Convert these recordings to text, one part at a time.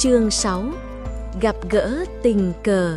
Chương 6. Gặp gỡ tình cờ.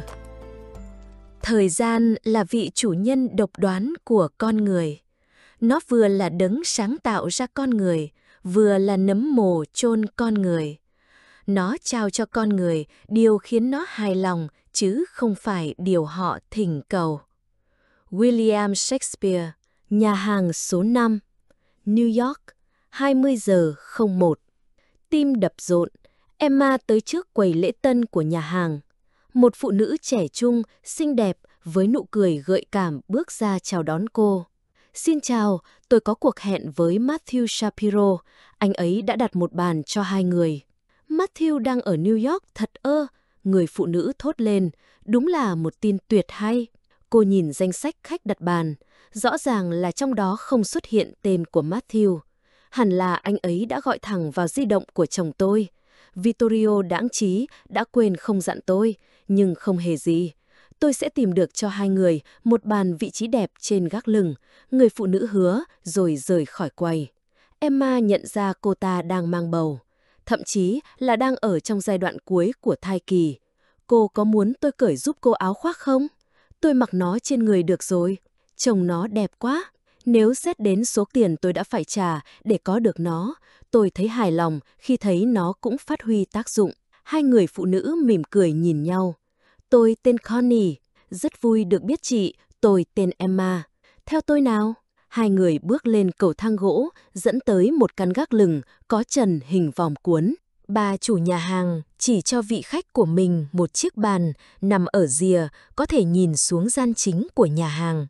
Thời gian là vị chủ nhân độc đoán của con người. Nó vừa là đấng sáng tạo ra con người, vừa là nấm mồ chôn con người. Nó trao cho con người điều khiến nó hài lòng, chứ không phải điều họ thỉnh cầu. William Shakespeare, Nhà hàng số 5, New York, 20 giờ 01. Tim đập rộn, Emma tới trước quầy lễ tân của nhà hàng. Một phụ nữ trẻ trung, xinh đẹp, với nụ cười gợi cảm bước ra chào đón cô. Xin chào, tôi có cuộc hẹn với Matthew Shapiro. Anh ấy đã đặt một bàn cho 2 người. Matthew đang ở New York thật ơ, người phụ nữ thốt lên. Đúng là một tin tuyệt hay. Cô nhìn danh sách khách đặt bàn. Rõ ràng là trong đó không xuất hiện tên của Matthew. Hẳn là anh ấy đã gọi thẳng vào di động của chồng tôi. Vittorio đãng trí đã quên không dặn tôi, nhưng không hề gì. Tôi sẽ tìm được cho 2 người một bàn vị trí đẹp trên gác lửng, người phụ nữ hứa rồi rời khỏi quầy. Emma nhận ra cô ta đang mang bầu, thậm chí là đang ở trong giai đoạn cuối của thai kỳ. Cô có muốn tôi cởi giúp cô áo khoác không? Tôi mặc nó trên người được rồi. Trông nó đẹp quá. Nếu xét đến số tiền tôi đã phải trả để có được nó, tôi thấy hài lòng khi thấy nó cũng phát huy tác dụng. 2 người phụ nữ mỉm cười nhìn nhau. Tôi tên Connie, rất vui được biết chị, tôi tên Emma. Theo tôi nào? 2 người bước lên cầu thang gỗ, dẫn tới một căn gác lửng có trần hình vòm cuốn. Bà chủ nhà hàng chỉ cho vị khách của mình một chiếc bàn nằm ở rìa có thể nhìn xuống gian chính của nhà hàng.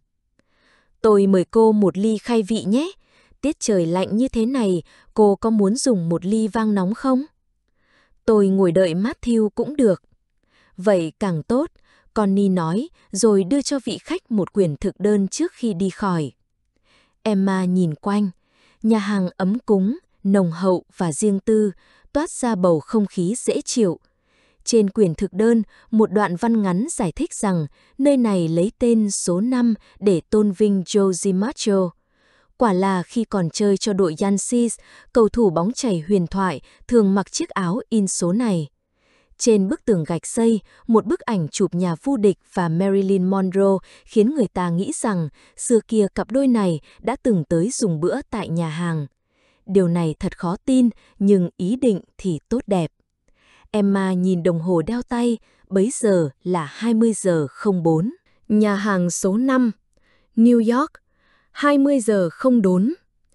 Tôi mời cô một ly khai vị nhé. Tiết trời lạnh như thế này, cô có muốn dùng một ly vang nóng không? Tôi ngồi đợi Matthew cũng được. Vậy càng tốt, Connie nói, rồi đưa cho vị khách một quyển thực đơn trước khi đi khỏi. Emma nhìn quanh. Nhà hàng ấm cúng, nồng hậu và riêng tư, toát ra bầu không khí dễ chịu. Trên quyển thực đơn, một đoạn văn ngắn giải thích rằng nơi này lấy tên số 5 để tôn vinh Joe DiMaggio. Quả là khi còn chơi cho đội Yankees, cầu thủ bóng chày huyền thoại thường mặc chiếc áo in số này. Trên bức tường gạch xây, một bức ảnh chụp nhà vô địch và Marilyn Monroe khiến người ta nghĩ rằng xưa kia cặp đôi này đã từng tới dùng bữa tại nhà hàng. Điều này thật khó tin, nhưng ý định thì tốt đẹp. Emma nhìn đồng hồ đeo tay, bấy giờ là 20 giờ 04. Nhà hàng số 5, New York, 20 giờ 04.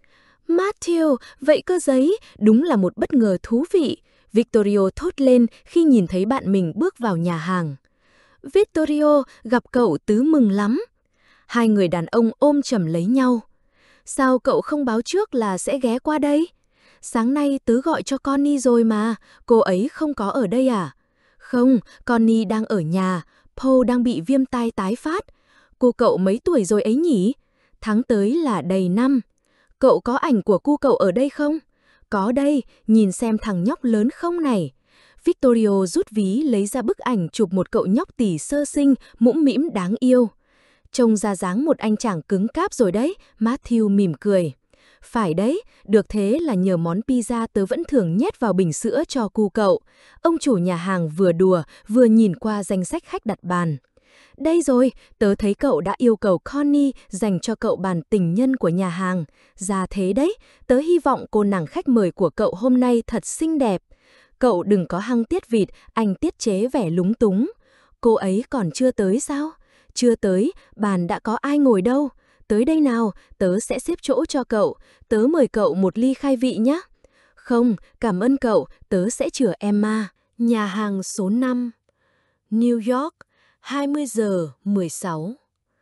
Matthew, vậy cơ giấy, đúng là một bất ngờ thú vị. Vittorio thốt lên khi nhìn thấy bạn mình bước vào nhà hàng. Vittorio, gặp cậu tớ mừng lắm. 2 người đàn ông ôm chầm lấy nhau. Sao cậu không báo trước là sẽ ghé qua đây? Sáng nay tớ gọi cho Connie rồi mà, cô ấy không có ở đây à? Không, Connie đang ở nhà, Paul đang bị viêm tai tái phát. Cô cậu mấy tuổi rồi ấy nhỉ? Tháng tới là đầy năm. Cậu có ảnh của cu cậu ở đây không? Có đây, nhìn xem thằng nhóc lớn không này. Vittorio rút ví lấy ra bức ảnh chụp một cậu nhóc tỉ sơ sinh, mũm mĩm đáng yêu. Trông ra dáng một anh chàng cứng cáp rồi đấy, Matthew mỉm cười. Phải đấy, được thế là nhờ món pizza tớ vẫn thường nhét vào bình sữa cho cu cậu. Ông chủ nhà hàng vừa đùa, vừa nhìn qua danh sách khách đặt bàn. Đây rồi, tớ thấy cậu đã yêu cầu Connie dành cho cậu bàn tình nhân của nhà hàng. Ra thế đấy, tớ hy vọng cô nàng khách mời của cậu hôm nay thật xinh đẹp. Cậu đừng có hăng tiết vịt, anh tiết chế vẻ lúng túng. Cô ấy còn chưa tới sao? Chưa tới, bàn đã có ai ngồi đâu. Tới đây nào, tớ sẽ xếp chỗ cho cậu. Tớ mời cậu một ly khai vị nhé. Không, cảm ơn cậu, tớ sẽ chừa Emma. Nhà hàng số 5, New York, 20 giờ 16.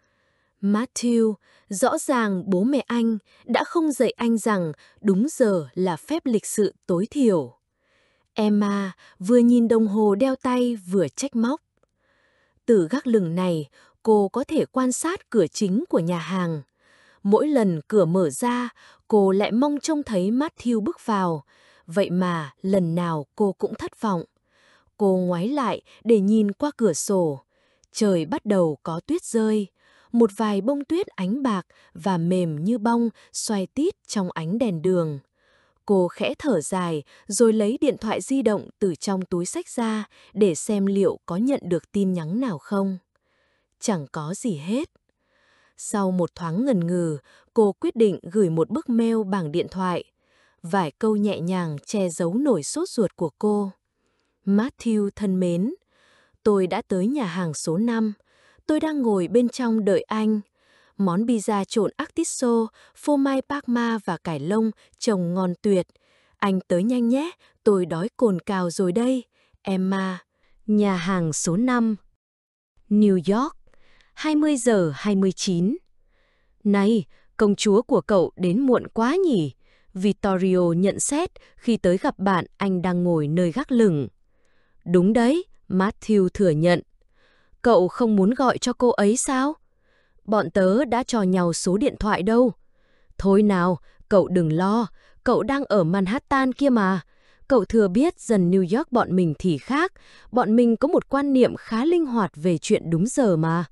Matthew, rõ ràng bố mẹ anh đã không dạy anh rằng đúng giờ là phép lịch sự tối thiểu. Emma vừa nhìn đồng hồ đeo tay vừa trách móc. Từ gác lửng này, cô có thể quan sát cửa chính của nhà hàng. Mỗi lần cửa mở ra, cô lại mong trông thấy Matthew bước vào. Vậy mà lần nào cô cũng thất vọng. Cô ngoái lại để nhìn qua cửa sổ. Trời bắt đầu có tuyết rơi. Một vài bông tuyết ánh bạc và mềm như bông xoay tít trong ánh đèn đường. Cô khẽ thở dài, rồi lấy điện thoại di động từ trong túi xách ra để xem liệu có nhận được tin nhắn nào không. Chẳng có gì hết. Sau một thoáng ngần ngừ, cô quyết định gửi một bức mail bằng điện thoại. Vài câu nhẹ nhàng che giấu nỗi sốt ruột của cô. Matthew thân mến, tôi đã tới nhà hàng số 5. Tôi đang ngồi bên trong đợi anh. Món pizza trộn artichoke, phô mai parma và cải lông trông ngon tuyệt. Anh tới nhanh nhé, tôi đói cồn cào rồi đây. Emma. Nhà hàng số 5, New York, 20 giờ 29. Này, công chúa của cậu đến muộn quá nhỉ? Vittorio nhận xét khi tới gặp bạn anh đang ngồi nơi gác lửng. Đúng đấy, Matthew thừa nhận. Cậu không muốn gọi cho cô ấy sao? Bọn tớ đã cho nhau số điện thoại đâu. Thôi nào, cậu đừng lo, cậu đang ở Manhattan kia mà. Cậu thừa biết dần New York bọn mình thì khác, bọn mình có một quan niệm khá linh hoạt về chuyện đúng giờ mà.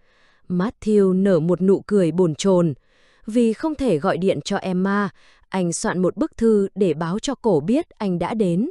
Matthew nở một nụ cười bồn chồn. Vì không thể gọi điện cho Emma, anh soạn một bức thư để báo cho cổ biết anh đã đến.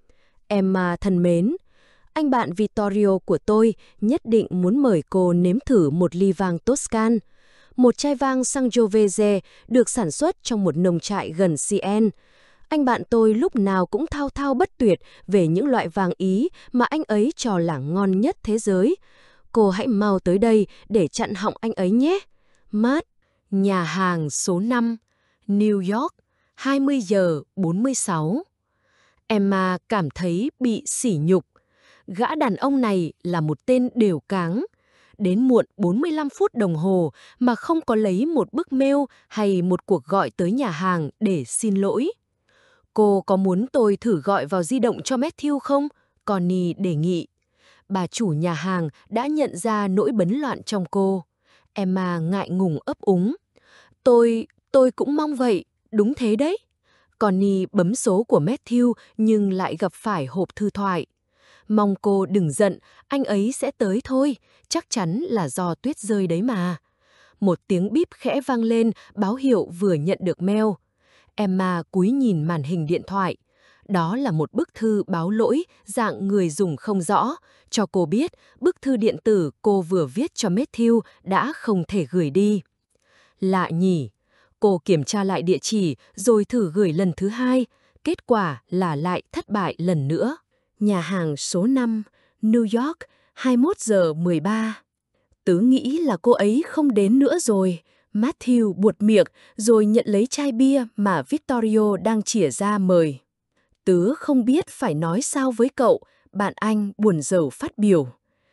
Emma thân mến, anh bạn Vittorio của tôi nhất định muốn mời cô nếm thử một ly vang Toscan. Một chai vang Sangiovese được sản xuất trong một nông trại gần Siena. Anh bạn tôi lúc nào cũng thao thao bất tuyệt về những loại vang Ý mà anh ấy cho là ngon nhất thế giới. Cô hãy mau tới đây để chặn họng anh ấy nhé. Matt. Nhà hàng số 5, New York, 20 giờ 46. Emma cảm thấy bị sỉ nhục. Gã đàn ông này là một tên đều cáng. Đến muộn 45 phút đồng hồ mà không có lấy một bức mail hay một cuộc gọi tới nhà hàng để xin lỗi. Cô có muốn tôi thử gọi vào di động cho Matthew không? Connie đề nghị. Bà chủ nhà hàng đã nhận ra nỗi bấn loạn trong cô. Emma ngại ngùng ấp úng. Tôi cũng mong vậy, đúng thế đấy. Connie bấm số của Matthew nhưng lại gặp phải hộp thư thoại. Mong cô đừng giận, anh ấy sẽ tới thôi, chắc chắn là do tuyết rơi đấy mà. Một tiếng bíp khẽ vang lên báo hiệu vừa nhận được mail. Emma cúi nhìn màn hình điện thoại. Đó là một bức thư báo lỗi dạng người dùng không rõ, cho cô biết bức thư điện tử cô vừa viết cho Matthew đã không thể gửi đi. Lạ nhỉ? Cô kiểm tra lại địa chỉ rồi thử gửi lần thứ 2, kết quả là lại thất bại lần nữa. Nhà hàng số 5, New York, 21 giờ 13. Tớ nghĩ là cô ấy không đến nữa rồi. Matthew buột miệng rồi nhận lấy chai bia mà Vittorio đang chìa ra mời. Tớ không biết phải nói sao với cậu, bạn anh buồn rầu phát biểu.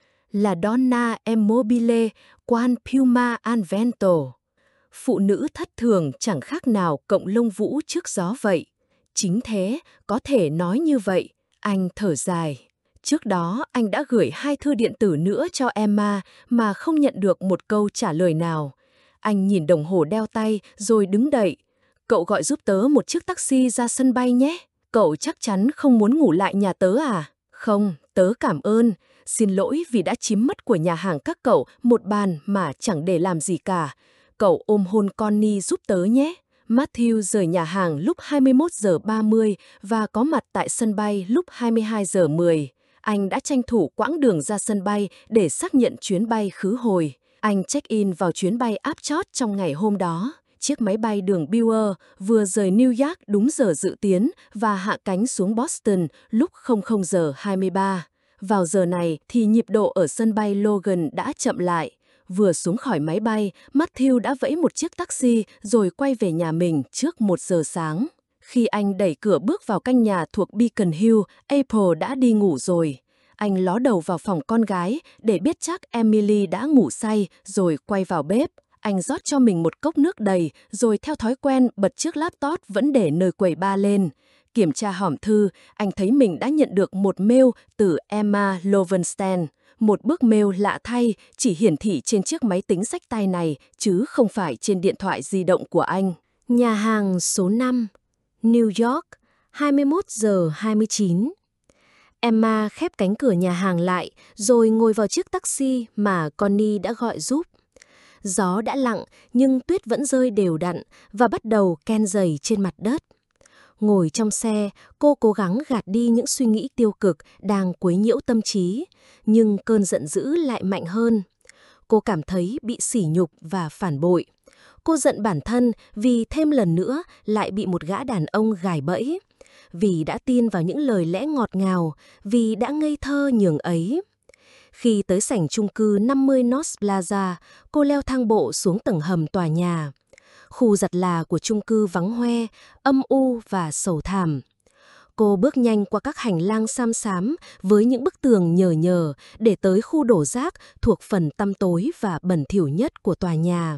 La donna è mobile quan piuma al vento. Phụ nữ thất thường chẳng khác nào cọng lông vũ trước gió vậy. Chính thế, có thể nói như vậy, anh thở dài. Trước đó anh đã gửi 2 thư điện tử nữa cho Emma mà không nhận được một câu trả lời nào. Anh nhìn đồng hồ đeo tay rồi đứng dậy. Cậu gọi giúp tớ một chiếc taxi ra sân bay nhé. Cậu chắc chắn không muốn ngủ lại nhà tớ à? Không, tớ cảm ơn. Xin lỗi vì đã chiếm mất của nhà hàng các cậu một bàn mà chẳng để làm gì cả. Cậu ôm hôn Connie giúp tớ nhé. Matthew rời nhà hàng lúc 21 giờ 30 và có mặt tại sân bay lúc 22 giờ 10. Anh đã tranh thủ quãng đường ra sân bay để xác nhận chuyến bay khứ hồi. Anh check-in vào chuyến bay áp chót trong ngày hôm đó. Chiếc máy bay đường Bauer vừa rời New York đúng giờ dự kiến và hạ cánh xuống Boston lúc 00 giờ 23. Vào giờ này thì nhịp độ ở sân bay Logan đã chậm lại. Vừa xuống khỏi máy bay, Matthew đã vẫy một chiếc taxi rồi quay về nhà mình trước 1 giờ sáng. Khi anh đẩy cửa bước vào căn nhà thuộc Beacon Hill, April đã đi ngủ rồi. Anh ló đầu vào phòng con gái để biết chắc Emily đã ngủ say rồi quay vào bếp. Anh rót cho mình một cốc nước đầy rồi theo thói quen bật chiếc laptop vẫn để nơi quầy bar lên. Kiểm tra hòm thư, anh thấy mình đã nhận được một mail từ Emma Lovenstein. Một bức mail lạ thay chỉ hiển thị trên chiếc máy tính xách tay này chứ không phải trên điện thoại di động của anh. Nhà hàng số 5, New York, 21 giờ 29. Emma khép cánh cửa nhà hàng lại rồi ngồi vào chiếc taxi mà Connie đã gọi giúp. Gió đã lặng nhưng tuyết vẫn rơi đều đặn và bắt đầu ken dày trên mặt đất. Ngồi trong xe, cô cố gắng gạt đi những suy nghĩ tiêu cực đang quấy nhiễu tâm trí, nhưng cơn giận dữ lại mạnh hơn. Cô cảm thấy bị sỉ nhục và phản bội. Cô giận bản thân vì thêm lần nữa lại bị một gã đàn ông gài bẫy, vì đã tin vào những lời lẽ ngọt ngào, vì đã ngây thơ nhường ấy. Khi tới sảnh chung cư 50 North Plaza, cô leo thang bộ xuống tầng hầm tòa nhà. Khu giặt là của chung cư vắng hoe, âm u và sầu thảm. Cô bước nhanh qua các hành lang xám xám với những bức tường nhờ nhờ để tới khu đổ rác thuộc phần tăm tối và bẩn thỉu nhất của tòa nhà.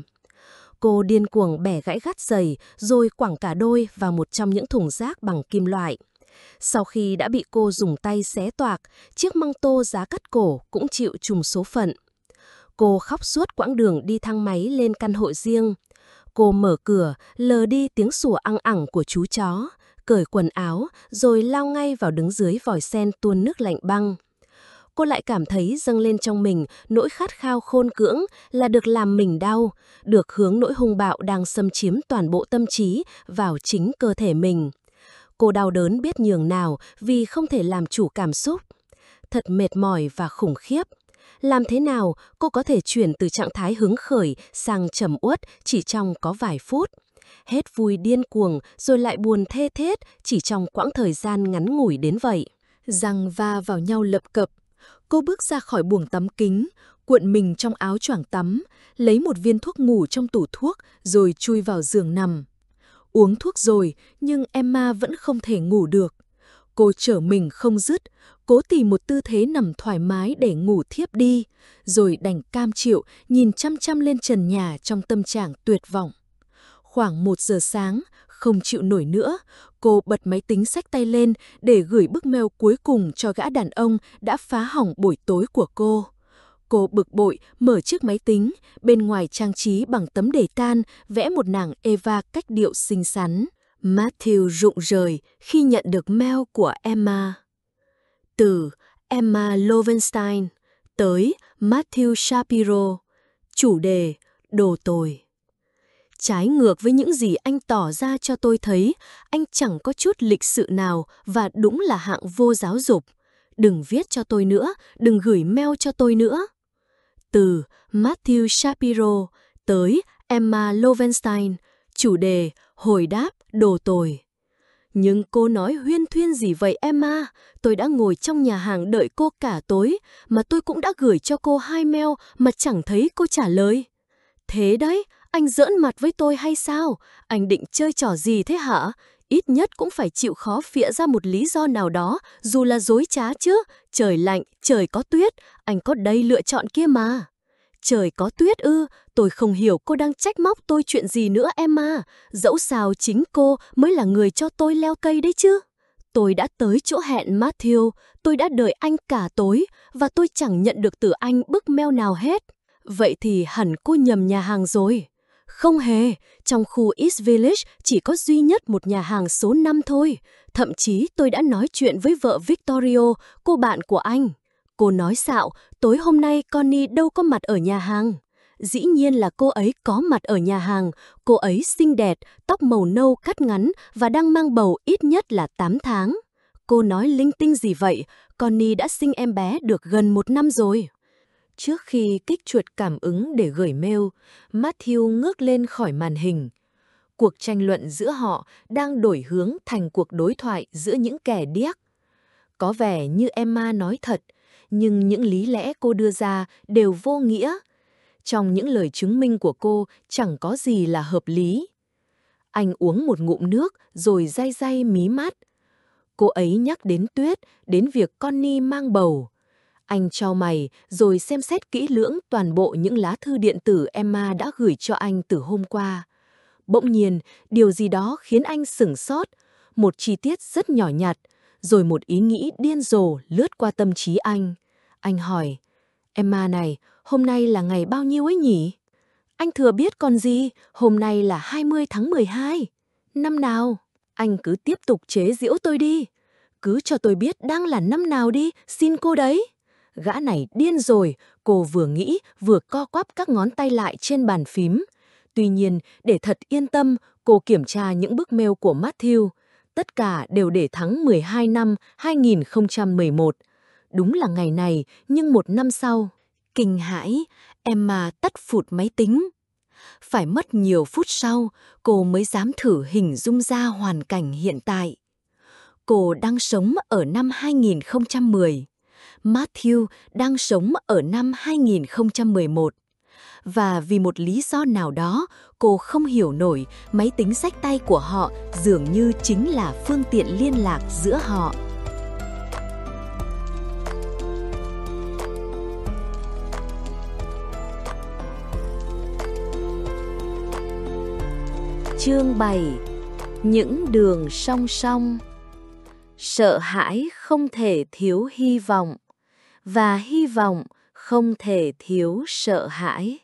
Cô điên cuồng bẻ gãy gắt giày rồi quẳng cả đôi vào một trong những thùng rác bằng kim loại. Sau khi đã bị cô dùng tay xé toạc, chiếc măng tô giá cắt cổ cũng chịu trùng số phận. Cô khóc suốt quãng đường đi thang máy lên căn hộ riêng. Cô mở cửa, lờ đi tiếng sủa ăng ẳng của chú chó, cởi quần áo rồi lao ngay vào đứng dưới vòi sen tuôn nước lạnh băng. Cô lại cảm thấy dâng lên trong mình nỗi khát khao khôn cưỡng là được làm mình đau, được hướng nỗi hung bạo đang xâm chiếm toàn bộ tâm trí vào chính cơ thể mình. Cô đau đớn biết nhường nào vì không thể làm chủ cảm xúc. Thật mệt mỏi và khủng khiếp. Làm thế nào cô có thể chuyển từ trạng thái hứng khởi sang trầm uất chỉ trong có vài phút? Hết vui điên cuồng rồi lại buồn thê thết chỉ trong quãng thời gian ngắn ngủi đến vậy. Răng va vào nhau lập cập. Cô bước ra khỏi buồng tắm kính, cuộn mình trong áo choàng tắm, lấy một viên thuốc ngủ trong tủ thuốc rồi chui vào giường nằm. Uống thuốc rồi, nhưng Emma vẫn không thể ngủ được. Cô trở mình không dứt, cố tìm một tư thế nằm thoải mái để ngủ thiếp đi, rồi đành cam chịu nhìn chăm chăm lên trần nhà trong tâm trạng tuyệt vọng. Khoảng 1 giờ sáng, không chịu nổi nữa, cô bật máy tính xách tay lên để gửi bức mail cuối cùng cho gã đàn ông đã phá hỏng buổi tối của cô. Cô bực bội mở chiếc máy tính, bên ngoài trang trí bằng tấm để tan vẽ một nàng Eva cách điệu xinh xắn. Matthew rụng rời khi nhận được mail của Emma. Từ Emma Lovenstein tới Matthew Shapiro. Chủ đề: đồ tồi. Trái ngược với những gì anh tỏ ra cho tôi thấy, anh chẳng có chút lịch sự nào và đúng là hạng vô giáo dục. Đừng viết cho tôi nữa, đừng gửi mail cho tôi nữa. Từ Matthew Shapiro tới Emma Lovenstein. Chủ đề: hồi đáp đồ tồi. Nhưng cô nói huyên thuyên gì vậy Emma? Tôi đã ngồi trong nhà hàng đợi cô cả tối, mà tôi cũng đã gửi cho cô 2 mail mà chẳng thấy cô trả lời. Thế đấy, anh giỡn mặt với tôi hay sao? Anh định chơi trò gì thế hả? Ít nhất cũng phải chịu khó phịa ra một lý do nào đó, dù là dối trá chứ. Trời lạnh, trời có tuyết, anh có đầy lựa chọn kia mà. Trời có tuyết ư? Tôi không hiểu cô đang trách móc tôi chuyện gì nữa Emma. Dẫu sao chính cô mới là người cho tôi leo cây đấy chứ. Tôi đã tới chỗ hẹn Matthew, tôi đã đợi anh cả tối và tôi chẳng nhận được từ anh bức mail nào hết. Vậy thì hẳn cô nhầm nhà hàng rồi. Không hề, trong khu East Village chỉ có duy nhất một nhà hàng số 5 thôi. Thậm chí tôi đã nói chuyện với vợ Victorio, cô bạn của anh. Cô nói xạo, tối hôm nay Connie đâu có mặt ở nhà hàng. Dĩ nhiên là cô ấy có mặt ở nhà hàng. Cô ấy xinh đẹp, tóc màu nâu cắt ngắn và đang mang bầu ít nhất là 8 tháng. Cô nói linh tinh gì vậy? Connie đã sinh em bé được gần 1 năm rồi. Trước khi kích chuột cảm ứng để gửi mail, Matthew ngước lên khỏi màn hình. Cuộc tranh luận giữa họ đang đổi hướng thành cuộc đối thoại giữa những kẻ điếc. Có vẻ như Emma nói thật, nhưng những lý lẽ cô đưa ra đều vô nghĩa. Trong những lời chứng minh của cô chẳng có gì là hợp lý. Anh uống một ngụm nước rồi day day mí mắt. Cô ấy nhắc đến tuyết, đến việc Connie mang bầu. Anh chau mày rồi xem xét kỹ lưỡng toàn bộ những lá thư điện tử Emma đã gửi cho anh từ hôm qua. Bỗng nhiên, điều gì đó khiến anh sửng sốt, một chi tiết rất nhỏ nhặt, rồi một ý nghĩ điên rồ lướt qua tâm trí anh. Anh hỏi, Emma này, hôm nay là ngày bao nhiêu ấy nhỉ? Anh thừa biết còn gì, hôm nay là 20 tháng 12. Năm nào? Anh cứ tiếp tục chế giễu tôi đi. Cứ cho tôi biết đang là năm nào đi, xin cô đấy. Gã này điên rồi, cô vừa nghĩ vừa co quắp các ngón tay lại trên bàn phím. Tuy nhiên, để thật yên tâm, cô kiểm tra những bức mail của Matthew. tất cả đều để tháng 12 năm 2011. Đúng là ngày này, nhưng một năm sau, kinh hãi, Emma tắt phụt máy tính. Phải mất nhiều phút sau, cô mới dám thử hình dung ra hoàn cảnh hiện tại. Cô đang sống ở năm 2010. Matthew đang sống ở năm 2011. Và vì một lý do nào đó, cô không hiểu nổi máy tính xách tay của họ dường như chính là phương tiện liên lạc giữa họ. Chương 7. Những đường song song. Sợ hãi không thể thiếu hy vọng, và hy vọng không thể thiếu sợ hãi.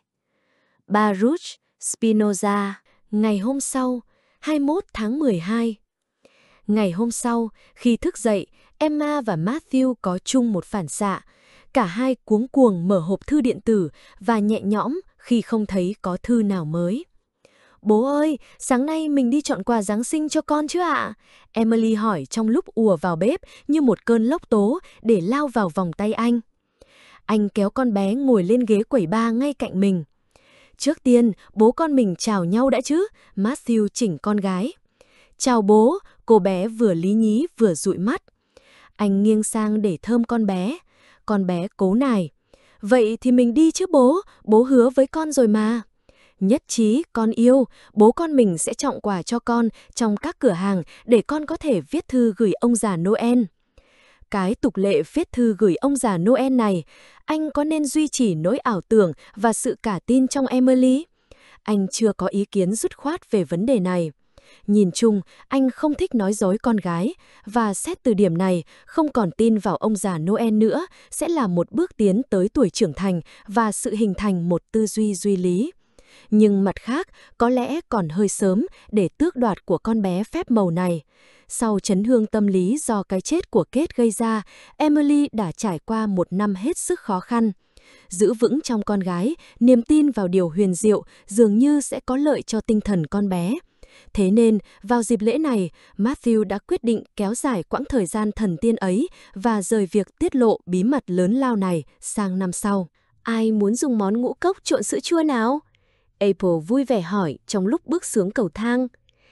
Baruch Spinoza. Ngày hôm sau, 21 tháng 12. Ngày hôm sau, khi thức dậy, Emma và Matthew có chung một phản xạ. Cả hai cuống cuồng mở hộp thư điện tử và nhẹ nhõm khi không thấy có thư nào mới. Bố ơi, sáng nay mình đi chọn quà Giáng sinh cho con chứ ạ? Emily hỏi trong lúc ùa vào bếp như một cơn lốc tố để lao vào vòng tay anh. Anh kéo con bé ngồi lên ghế quẩy ba ngay cạnh mình. Trước tiên, bố con mình chào nhau đã chứ, Matthew chỉnh con gái. Chào bố, cô bé vừa lý nhí vừa dụi mắt. Anh nghiêng sang để thơm con bé cố nài. Vậy thì mình đi chứ bố hứa với con rồi mà. Nhất trí, con yêu, bố con mình sẽ chọn quà cho con trong các cửa hàng để con có thể viết thư gửi ông già Noel. Cái tục lệ viết thư gửi ông già Noel này, anh có nên duy trì nỗi ảo tưởng và sự cả tin trong Emily? Anh chưa có ý kiến dứt khoát về vấn đề này. Nhìn chung, anh không thích nói dối con gái, và xét từ điểm này, không còn tin vào ông già Noel nữa sẽ là một bước tiến tới tuổi trưởng thành và sự hình thành một tư duy duy lý. Nhưng mặt khác, có lẽ còn hơi sớm để tước đoạt của con bé phép màu này. Sau chấn thương tâm lý do cái chết của Kate gây ra, Emily đã trải qua một năm hết sức khó khăn. Giữ vững trong con gái, niềm tin vào điều huyền diệu dường như sẽ có lợi cho tinh thần con bé. Thế nên, vào dịp lễ này, Matthew đã quyết định kéo dài quãng thời gian thần tiên ấy và rời việc tiết lộ bí mật lớn lao này sang năm sau. Ai muốn dùng món ngũ cốc trộn sữa chua nào? April vui vẻ hỏi trong lúc bước xuống cầu thang.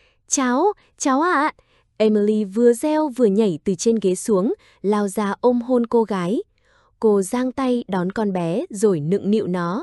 Cháu ạ! Emily vừa reo vừa nhảy từ trên ghế xuống, lao ra ôm hôn cô gái. Cô giang tay đón con bé rồi nựng nịu nó.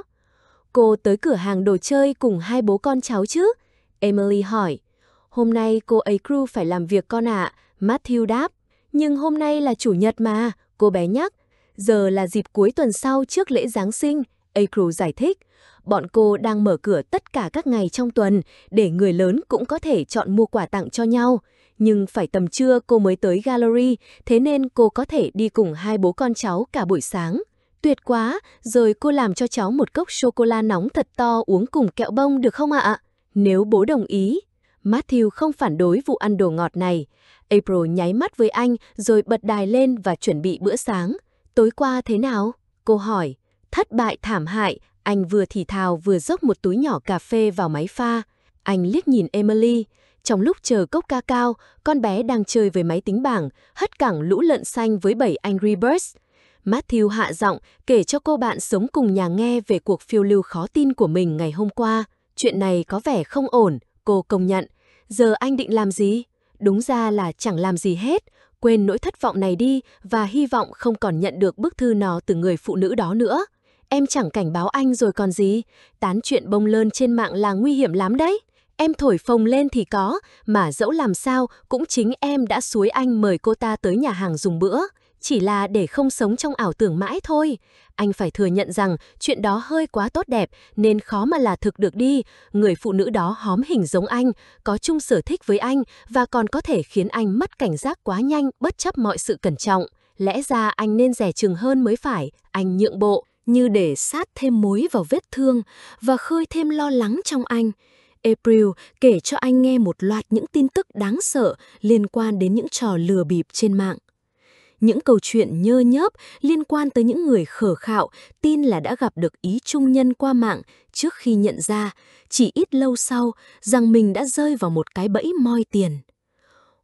Cô tới cửa hàng đồ chơi cùng hai bố con cháu chứ? Emily hỏi. Hôm nay cô ấy crew phải làm việc con ạ, Matthew đáp. Nhưng hôm nay là chủ nhật mà, cô bé nhắc. Giờ là dịp cuối tuần sau trước lễ Giáng sinh, April giải thích. Bọn cô đang mở cửa tất cả các ngày trong tuần để người lớn cũng có thể chọn mua quà tặng cho nhau. Nhưng phải tầm trưa cô mới tới gallery, thế nên cô có thể đi cùng hai bố con cháu cả buổi sáng. Tuyệt quá, rồi cô làm cho cháu một cốc sô-cô-la nóng thật to uống cùng kẹo bông được không ạ? Nếu bố đồng ý. Matthew không phản đối vụ ăn đồ ngọt này. April nháy mắt với anh rồi bật đài lên và chuẩn bị bữa sáng. Tối qua thế nào? Cô hỏi. Thất bại thảm hại, anh vừa thì thào vừa dốc một túi nhỏ cà phê vào máy pha. Anh liếc nhìn Emily. Trong lúc chờ cốc ca cao, con bé đang chơi với máy tính bảng, hất cẳng lũ lợn xanh với 7 Angry Birds. Matthew hạ giọng kể cho cô bạn sống cùng nhà nghe về cuộc phiêu lưu khó tin của mình ngày hôm qua. Chuyện này có vẻ không ổn, cô công nhận. Giờ anh định làm gì? Đúng ra là chẳng làm gì hết. Quên nỗi thất vọng này đi và hy vọng không còn nhận được bức thư nào từ người phụ nữ đó nữa. Em chẳng cảnh báo anh rồi còn gì. Tán chuyện bông lơn trên mạng là nguy hiểm lắm đấy. Em thổi phồng lên thì có, mà dẫu làm sao cũng chính em đã xúi anh mời cô ta tới nhà hàng dùng bữa. Chỉ là để không sống trong ảo tưởng mãi thôi. Anh phải thừa nhận rằng chuyện đó hơi quá tốt đẹp nên khó mà là thực được đi. Người phụ nữ đó hóm hình giống anh, có chung sở thích với anh và còn có thể khiến anh mất cảnh giác quá nhanh bất chấp mọi sự cẩn trọng. Lẽ ra anh nên dè chừng hơn mới phải, anh nhượng bộ, như để sát thêm muối vào vết thương và khơi thêm lo lắng trong anh. April kể cho anh nghe một loạt những tin tức đáng sợ liên quan đến những trò lừa bịp trên mạng. Những câu chuyện nhơ nhớp liên quan tới những người khờ khạo tin là đã gặp được ý trung nhân qua mạng trước khi nhận ra, chỉ ít lâu sau, rằng mình đã rơi vào một cái bẫy moi tiền.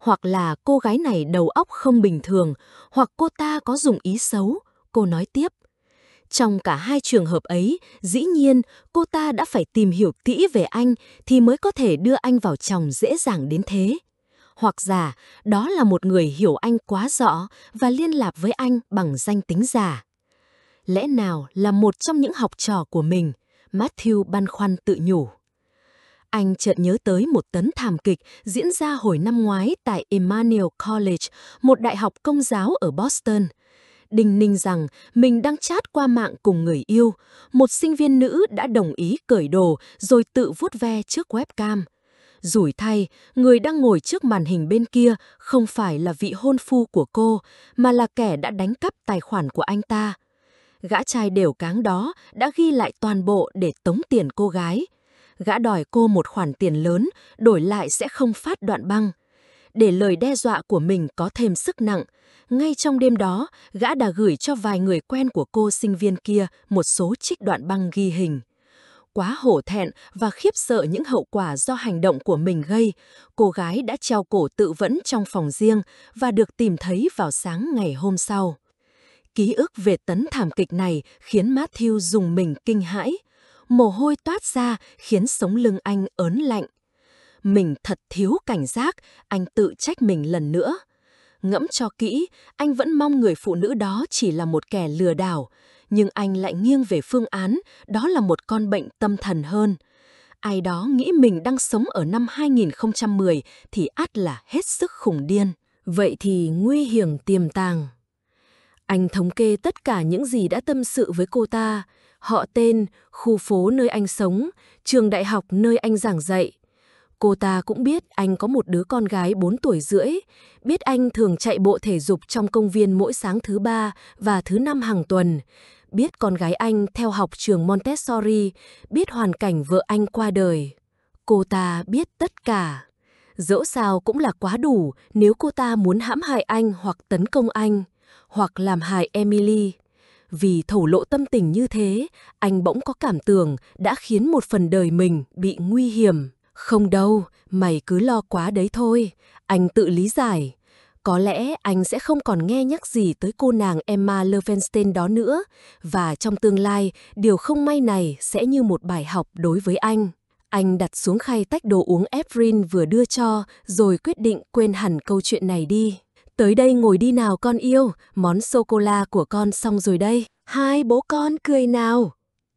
hoặc là cô gái này đầu óc không bình thường, hoặc cô ta có dụng ý xấu, cô nói tiếp. Trong cả hai trường hợp ấy, dĩ nhiên cô ta đã phải tìm hiểu kỹ về anh thì mới có thể đưa anh vào chồng dễ dàng đến thế. Hoặc giả, đó là một người hiểu anh quá rõ và liên lạc với anh bằng danh tính giả. Lẽ nào là một trong những học trò của mình? Matthew băn khoăn tự nhủ. Anh chợt nhớ tới một tấn thảm kịch diễn ra hồi năm ngoái tại Emmanuel College, một đại học công giáo ở Boston. Đinh ninh rằng mình đang chat qua mạng cùng người yêu, một sinh viên nữ đã đồng ý cởi đồ rồi tự vuốt ve trước webcam. Rủi thay, người đang ngồi trước màn hình bên kia không phải là vị hôn phu của cô, mà là kẻ đã đánh cắp tài khoản của anh ta. Gã trai đều cáng đó đã ghi lại toàn bộ để tống tiền cô gái. Gã đòi cô một khoản tiền lớn, đổi lại sẽ không phát đoạn băng. Để lời đe dọa của mình có thêm sức nặng, ngay trong đêm đó, gã đã gửi cho vài người quen của cô sinh viên kia một số trích đoạn băng ghi hình. Quá hổ thẹn và khiếp sợ những hậu quả do hành động của mình gây, cô gái đã treo cổ tự vẫn trong phòng riêng và được tìm thấy vào sáng ngày hôm sau. Ký ức về tấn thảm kịch này khiến Matthew rùng mình kinh hãi. Mồ hôi toát ra khiến sống lưng anh ớn lạnh. Mình thật thiếu cảnh giác, anh tự trách mình lần nữa. Ngẫm cho kỹ, anh vẫn mong người phụ nữ đó chỉ là một kẻ lừa đảo, nhưng anh lại nghiêng về phương án, đó là một con bệnh tâm thần hơn. Ai đó nghĩ mình đang sống ở năm 2010 thì ắt là hết sức khủng điên. Vậy thì nguy hiểm tiềm tàng. Anh thống kê tất cả những gì đã tâm sự với cô ta, họ tên, khu phố nơi anh sống, trường đại học nơi anh giảng dạy. Cô ta cũng biết anh có một đứa con gái 4 tuổi rưỡi, biết anh thường chạy bộ thể dục trong công viên mỗi sáng thứ 3 và thứ 5 hàng tuần, biết con gái anh theo học trường Montessori, biết hoàn cảnh vợ anh qua đời. Cô ta biết tất cả. Dẫu sao cũng là quá đủ nếu cô ta muốn hãm hại anh hoặc tấn công anh, hoặc làm hại Emily. Vì thổ lộ tâm tình như thế, anh bỗng có cảm tưởng đã khiến một phần đời mình bị nguy hiểm. Không đâu, mày cứ lo quá đấy thôi, anh tự lý giải. Có lẽ anh sẽ không còn nghe nhắc gì tới cô nàng Emma Levenstein đó nữa, và trong tương lai, điều không may này sẽ như một bài học đối với anh. Anh đặt xuống khay tách đồ uống Ephrin vừa đưa cho, rồi quyết định quên hẳn câu chuyện này đi. Tới đây ngồi đi nào con yêu, món sô-cô-la của con xong rồi đây. Hai bố con cười nào.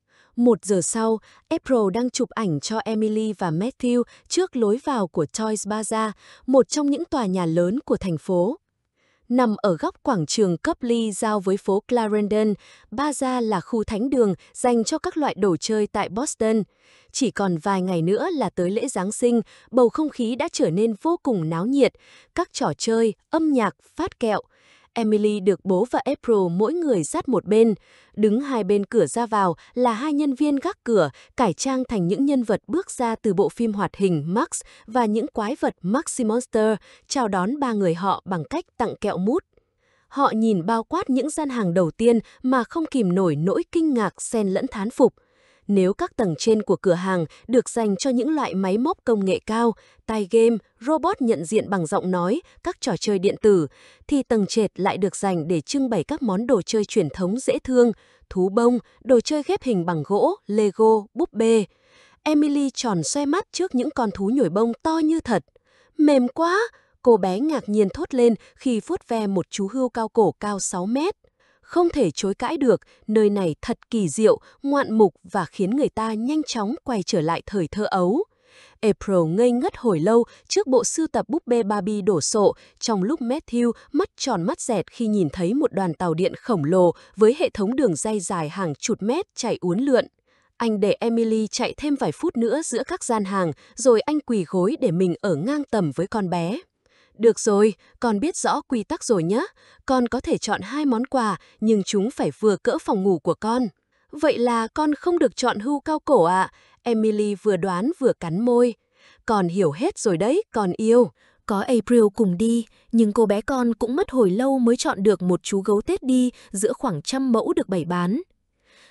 1 giờ sau, April đang chụp ảnh cho Emily và Matthew trước lối vào của Toys Bazaar, một trong những tòa nhà lớn của thành phố. Nằm ở góc quảng trường Copley giao với phố Clarendon, Bazaar là khu thánh đường dành cho các loại đồ chơi tại Boston. Chỉ còn vài ngày nữa là tới lễ Giáng sinh, bầu không khí đã trở nên vô cùng náo nhiệt, các trò chơi, âm nhạc, phát kẹo. Emily được bố và April mỗi người dắt một bên. Đứng hai bên cửa ra vào là hai nhân viên gác cửa, cải trang thành những nhân vật bước ra từ bộ phim hoạt hình Max và những quái vật Maxi Monster, chào đón ba người họ bằng cách tặng kẹo mút. Họ nhìn bao quát những gian hàng đầu tiên mà không kìm nổi nỗi kinh ngạc xen lẫn thán phục. Nếu các tầng trên của cửa hàng được dành cho những loại máy móc công nghệ cao, tai game, robot nhận diện bằng giọng nói, các trò chơi điện tử, thì tầng trệt lại được dành để trưng bày các món đồ chơi truyền thống dễ thương, thú bông, đồ chơi ghép hình bằng gỗ, Lego, búp bê. Emily tròn xoe mắt trước những con thú nhồi bông to như thật. Mềm quá! Cô bé ngạc nhiên thốt lên khi vuốt ve một chú hươu cao cổ cao 6 mét. Không thể chối cãi được, nơi này thật kỳ diệu, ngoạn mục và khiến người ta nhanh chóng quay trở lại thời thơ ấu. April ngây ngất hồi lâu trước bộ sưu tập búp bê Barbie đổ sộ, trong lúc Matthew mắt tròn mắt dẹt khi nhìn thấy một đoàn tàu điện khổng lồ với hệ thống đường ray dài hàng chục mét chạy uốn lượn. Anh để Emily chạy thêm vài phút nữa giữa các gian hàng, rồi anh quỳ gối để mình ở ngang tầm với con bé. Được rồi, con biết rõ quy tắc rồi nhé. Con có thể chọn 2 món quà, nhưng chúng phải vừa cỡ phòng ngủ của con. Vậy là con không được chọn hươu cao cổ ạ? Emily vừa đoán vừa cắn môi. Con hiểu hết rồi đấy, con yêu. Có April cùng đi, nhưng cô bé con cũng mất hồi lâu mới chọn được một chú gấu Tết đi giữa khoảng 100 mẫu được bày bán.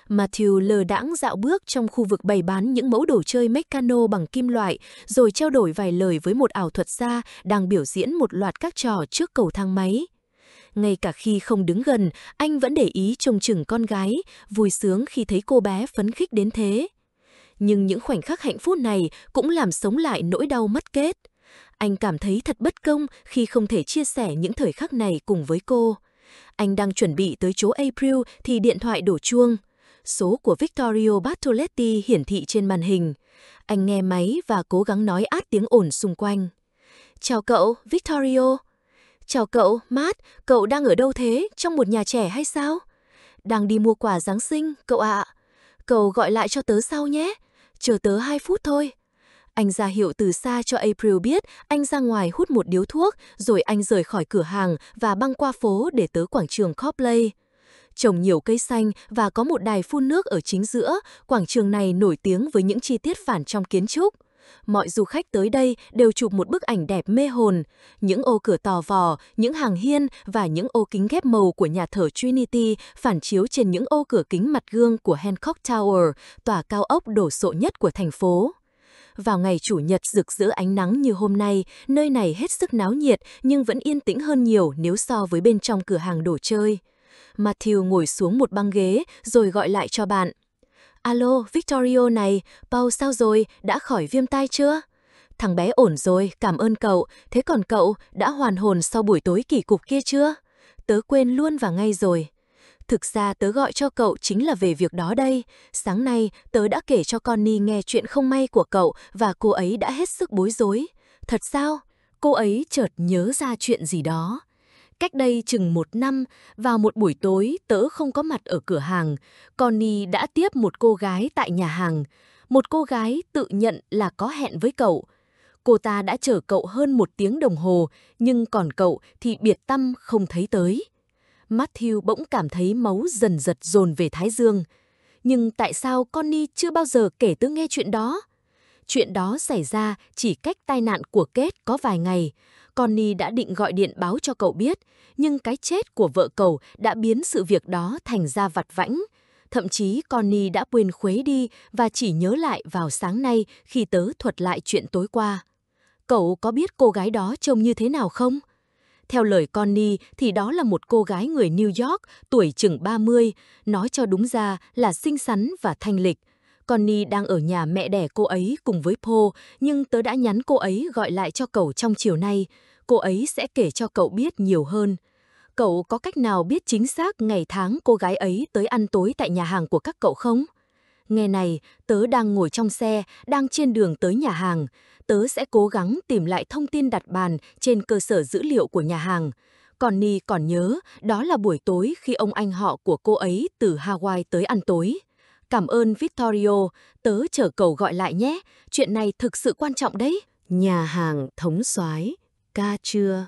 Matthew lờ đãng dạo bước trong khu vực bày bán những mẫu đồ chơi meccano bằng kim loại, rồi trao đổi vài lời với một ảo thuật gia đang biểu diễn một loạt các trò trước cầu thang máy. Ngay cả khi không đứng gần, anh vẫn để ý trông chừng con gái, vui sướng khi thấy cô bé phấn khích đến thế. Nhưng những khoảnh khắc hạnh phúc này cũng làm sống lại nỗi đau mất kết. Anh cảm thấy thật bất công khi không thể chia sẻ những thời khắc này cùng với cô. Anh đang chuẩn bị tới chỗ April thì điện thoại đổ chuông. Số của Vittorio Bartoletti hiển thị trên màn hình. Anh nghe máy và cố gắng nói át tiếng ồn xung quanh. Chào cậu, Vittorio. Chào cậu, Matt, cậu đang ở đâu thế, trong một nhà trẻ hay sao? Đang đi mua quà Giáng sinh, cậu ạ. Cậu gọi lại cho tớ sau nhé, chờ tớ 2 phút thôi. Anh ra hiệu từ xa cho April biết anh ra ngoài hút một điếu thuốc, rồi anh rời khỏi cửa hàng và băng qua phố để tới quảng trường Copley. Trồng nhiều cây xanh và có một đài phun nước ở chính giữa, quảng trường này nổi tiếng với những chi tiết phản trong kiến trúc. Mọi du khách tới đây đều chụp một bức ảnh đẹp mê hồn. Những ô cửa tò vò, những hàng hiên và những ô kính ghép màu của nhà thờ Trinity phản chiếu trên những ô cửa kính mặt gương của Hancock Tower, tòa cao ốc đồ sộ nhất của thành phố. Vào ngày Chủ nhật rực rỡ ánh nắng như hôm nay, nơi này hết sức náo nhiệt nhưng vẫn yên tĩnh hơn nhiều nếu so với bên trong cửa hàng đồ chơi. Matthew ngồi xuống một băng ghế rồi gọi lại cho bạn. Alo, Victorio này, Paul sao rồi, đã khỏi viêm tai chưa? Thằng bé ổn rồi, cảm ơn cậu, thế còn cậu, đã hoàn hồn sau buổi tối kỳ cục kia chưa? Tớ quên luôn và ngay rồi. Thực ra tớ gọi cho cậu chính là về việc đó đây. Sáng nay, tớ đã kể cho Connie nghe chuyện không may của cậu và cô ấy đã hết sức bối rối. Thật sao? Cô ấy chợt nhớ ra chuyện gì đó. Cách đây chừng 1 năm, vào một buổi tối tớ không có mặt ở cửa hàng, Connie đã tiếp một cô gái tại nhà hàng. Một cô gái tự nhận là có hẹn với cậu. Cô ta đã chở cậu hơn 1 tiếng đồng hồ, nhưng còn cậu thì biệt tăm không thấy tới. Matthew bỗng cảm thấy máu dần dật dồn về thái dương. Nhưng tại sao Connie chưa bao giờ kể tớ nghe chuyện đó? Chuyện đó xảy ra chỉ cách tai nạn của Kate có vài ngày. Connie đã định gọi điện báo cho cậu biết, nhưng cái chết của vợ cậu đã biến sự việc đó thành ra vặt vãnh. Thậm chí Connie đã quên khuấy đi và chỉ nhớ lại vào sáng nay khi tớ thuật lại chuyện tối qua. Cậu có biết cô gái đó trông như thế nào không? Theo lời Connie thì đó là một cô gái người New York, tuổi chừng 30, nói cho đúng ra là xinh xắn và thanh lịch. Connie đang ở nhà mẹ đẻ cô ấy cùng với Paul, nhưng tớ đã nhắn cô ấy gọi lại cho cậu trong chiều nay. Cô ấy sẽ kể cho cậu biết nhiều hơn. Cậu có cách nào biết chính xác ngày tháng cô gái ấy tới ăn tối tại nhà hàng của các cậu không? Nghe này, tớ đang ngồi trong xe, đang trên đường tới nhà hàng. Tớ sẽ cố gắng tìm lại thông tin đặt bàn trên cơ sở dữ liệu của nhà hàng. Connie còn nhớ, đó là buổi tối khi ông anh họ của cô ấy từ Hawaii tới ăn tối. Cảm ơn Vittorio, tớ chờ cậu gọi lại nhé, chuyện này thực sự quan trọng đấy. Nhà hàng thống soái, ca trưa.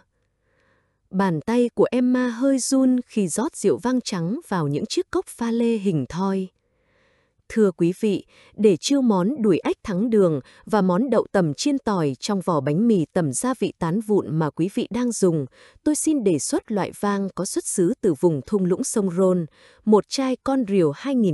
Bàn tay của Emma hơi run khi rót rượu vang trắng vào những chiếc cốc pha lê hình thoi. Thưa quý vị, để chiêu món đùi ếch thắng đường và món đậu tằm chiên tỏi trong vỏ bánh mì tẩm gia vị tán vụn mà quý vị đang dùng, tôi xin đề xuất loại vang có xuất xứ từ vùng thung lũng sông Rhône, một chai con rìu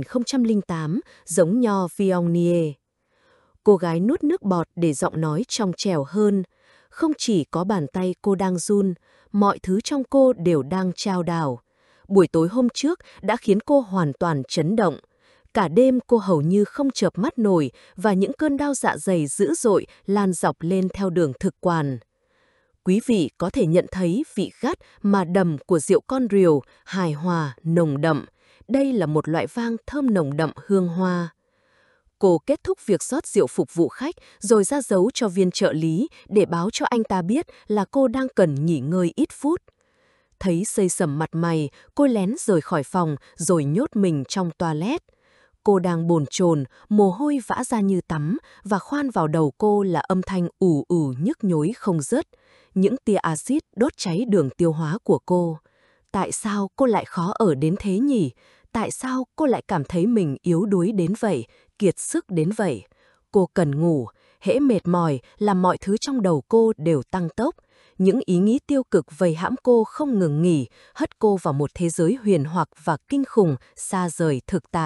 2008 giống nho Viognier. Cô gái nuốt nước bọt để giọng nói trong trẻo hơn. Không chỉ có bàn tay cô đang run, mọi thứ trong cô đều đang chao đảo. Buổi tối hôm trước đã khiến cô hoàn toàn chấn động. Cả đêm cô hầu như không chợp mắt nổi và những cơn đau dạ dày dữ dội lan dọc lên theo đường thực quản. Quý vị có thể nhận thấy vị gắt mà đầm của rượu con rìu, hài hòa, nồng đậm. Đây là một loại vang thơm nồng đậm hương hoa. Cô kết thúc việc rót rượu phục vụ khách rồi ra dấu cho viên trợ lý để báo cho anh ta biết là cô đang cần nghỉ ngơi ít phút. Thấy xây sẩm mặt mày, cô lén rời khỏi phòng rồi nhốt mình trong toilet. Cô đang bồn chồn, mồ hôi vã ra như tắm và khoan vào đầu cô là âm thanh ù ù nhức nhối không dứt. Những tia axit đốt cháy đường tiêu hóa của cô. Tại sao cô lại khó ở đến thế nhỉ? Tại sao cô lại cảm thấy mình yếu đuối đến vậy, kiệt sức đến vậy? Cô cần ngủ, hễ mệt mỏi là mọi thứ trong đầu cô đều tăng tốc. Những ý nghĩ tiêu cực vây hãm cô không ngừng nghỉ, hất cô vào một thế giới huyền hoặc và kinh khủng, xa rời thực tại.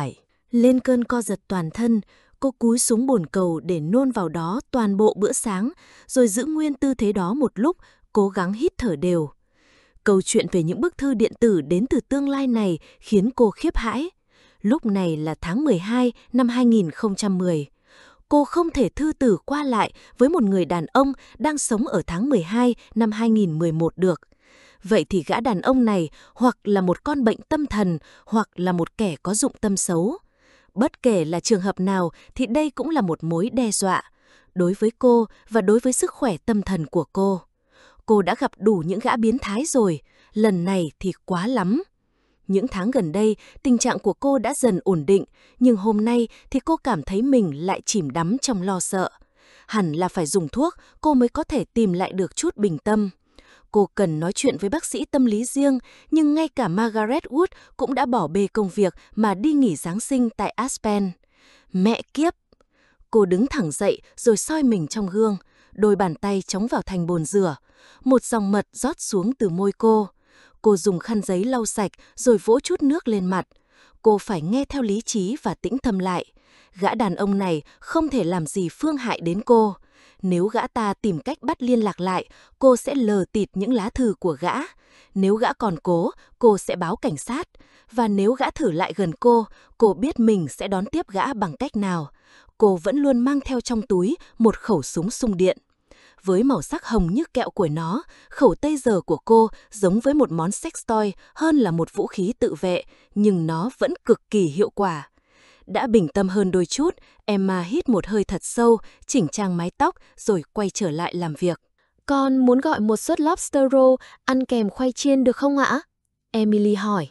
Lên cơn co giật toàn thân, cô cúi xuống bồn cầu để nôn vào đó toàn bộ bữa sáng, rồi giữ nguyên tư thế đó một lúc, cố gắng hít thở đều. Câu chuyện về những bức thư điện tử đến từ tương lai này khiến cô khiếp hãi. Lúc này là tháng 12 năm 2010. Cô không thể thư từ qua lại với một người đàn ông đang sống ở tháng 12 năm 2011 được. Vậy thì gã đàn ông này hoặc là một con bệnh tâm thần hoặc là một kẻ có dụng tâm xấu. Bất kể là trường hợp nào thì đây cũng là một mối đe dọa đối với cô và đối với sức khỏe tâm thần của cô. Cô đã gặp đủ những gã biến thái rồi, lần này thì quá lắm. Những tháng gần đây, tình trạng của cô đã dần ổn định, nhưng hôm nay thì cô cảm thấy mình lại chìm đắm trong lo sợ. Hẳn là phải dùng thuốc, cô mới có thể tìm lại được chút bình tâm. Cô cần nói chuyện với bác sĩ tâm lý riêng, nhưng ngay cả Margaret Wood cũng đã bỏ bê công việc mà đi nghỉ Giáng sinh tại Aspen. Mẹ kiếp! Cô đứng thẳng dậy rồi soi mình trong gương, đôi bàn tay chống vào thành bồn rửa. Một dòng mật rót xuống từ môi cô. Cô dùng khăn giấy lau sạch rồi vỗ chút nước lên mặt. Cô phải nghe theo lý trí và tĩnh tâm lại. Gã đàn ông này không thể làm gì phương hại đến cô. Nếu gã ta tìm cách bắt liên lạc lại, cô sẽ lờ tịt những lá thư của gã. Nếu gã còn cố, cô sẽ báo cảnh sát. Và nếu gã thử lại gần cô biết mình sẽ đón tiếp gã bằng cách nào. Cô vẫn luôn mang theo trong túi một khẩu súng xung điện. Với màu sắc hồng như kẹo của nó, khẩu taser của cô giống với một món sex toy hơn là một vũ khí tự vệ, nhưng nó vẫn cực kỳ hiệu quả. Đã bình tâm hơn đôi chút, Emma hít một hơi thật sâu, chỉnh trang mái tóc rồi quay trở lại làm việc. Con muốn gọi một suất lobster roll ăn kèm khoai chiên được không ạ? Emily hỏi.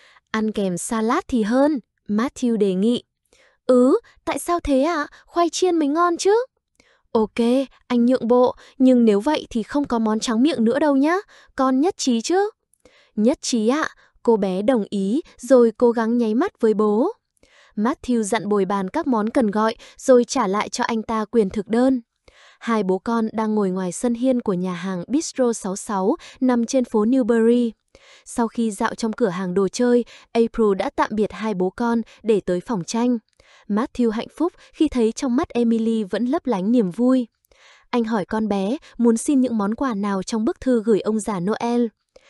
Ăn kèm salad thì hơn, Matthew đề nghị. Tại sao thế ạ? Khoai chiên mới ngon chứ. Ok, anh nhượng bộ, nhưng nếu vậy thì không có món tráng miệng nữa đâu nhá. Con nhất trí chứ? Nhất trí ạ, cô bé đồng ý rồi cố gắng nháy mắt với bố. Matthew dặn bồi bàn các món cần gọi rồi trả lại cho anh ta quyền thực đơn. Hai bố con đang ngồi ngoài sân hiên của nhà hàng Bistro 66 nằm trên phố Newbury. Sau khi dạo trong cửa hàng đồ chơi, April đã tạm biệt hai bố con để tới phòng tranh. Matthew hạnh phúc khi thấy trong mắt Emily vẫn lấp lánh niềm vui. Anh hỏi con bé muốn xin những món quà nào trong bức thư gửi ông già Noel.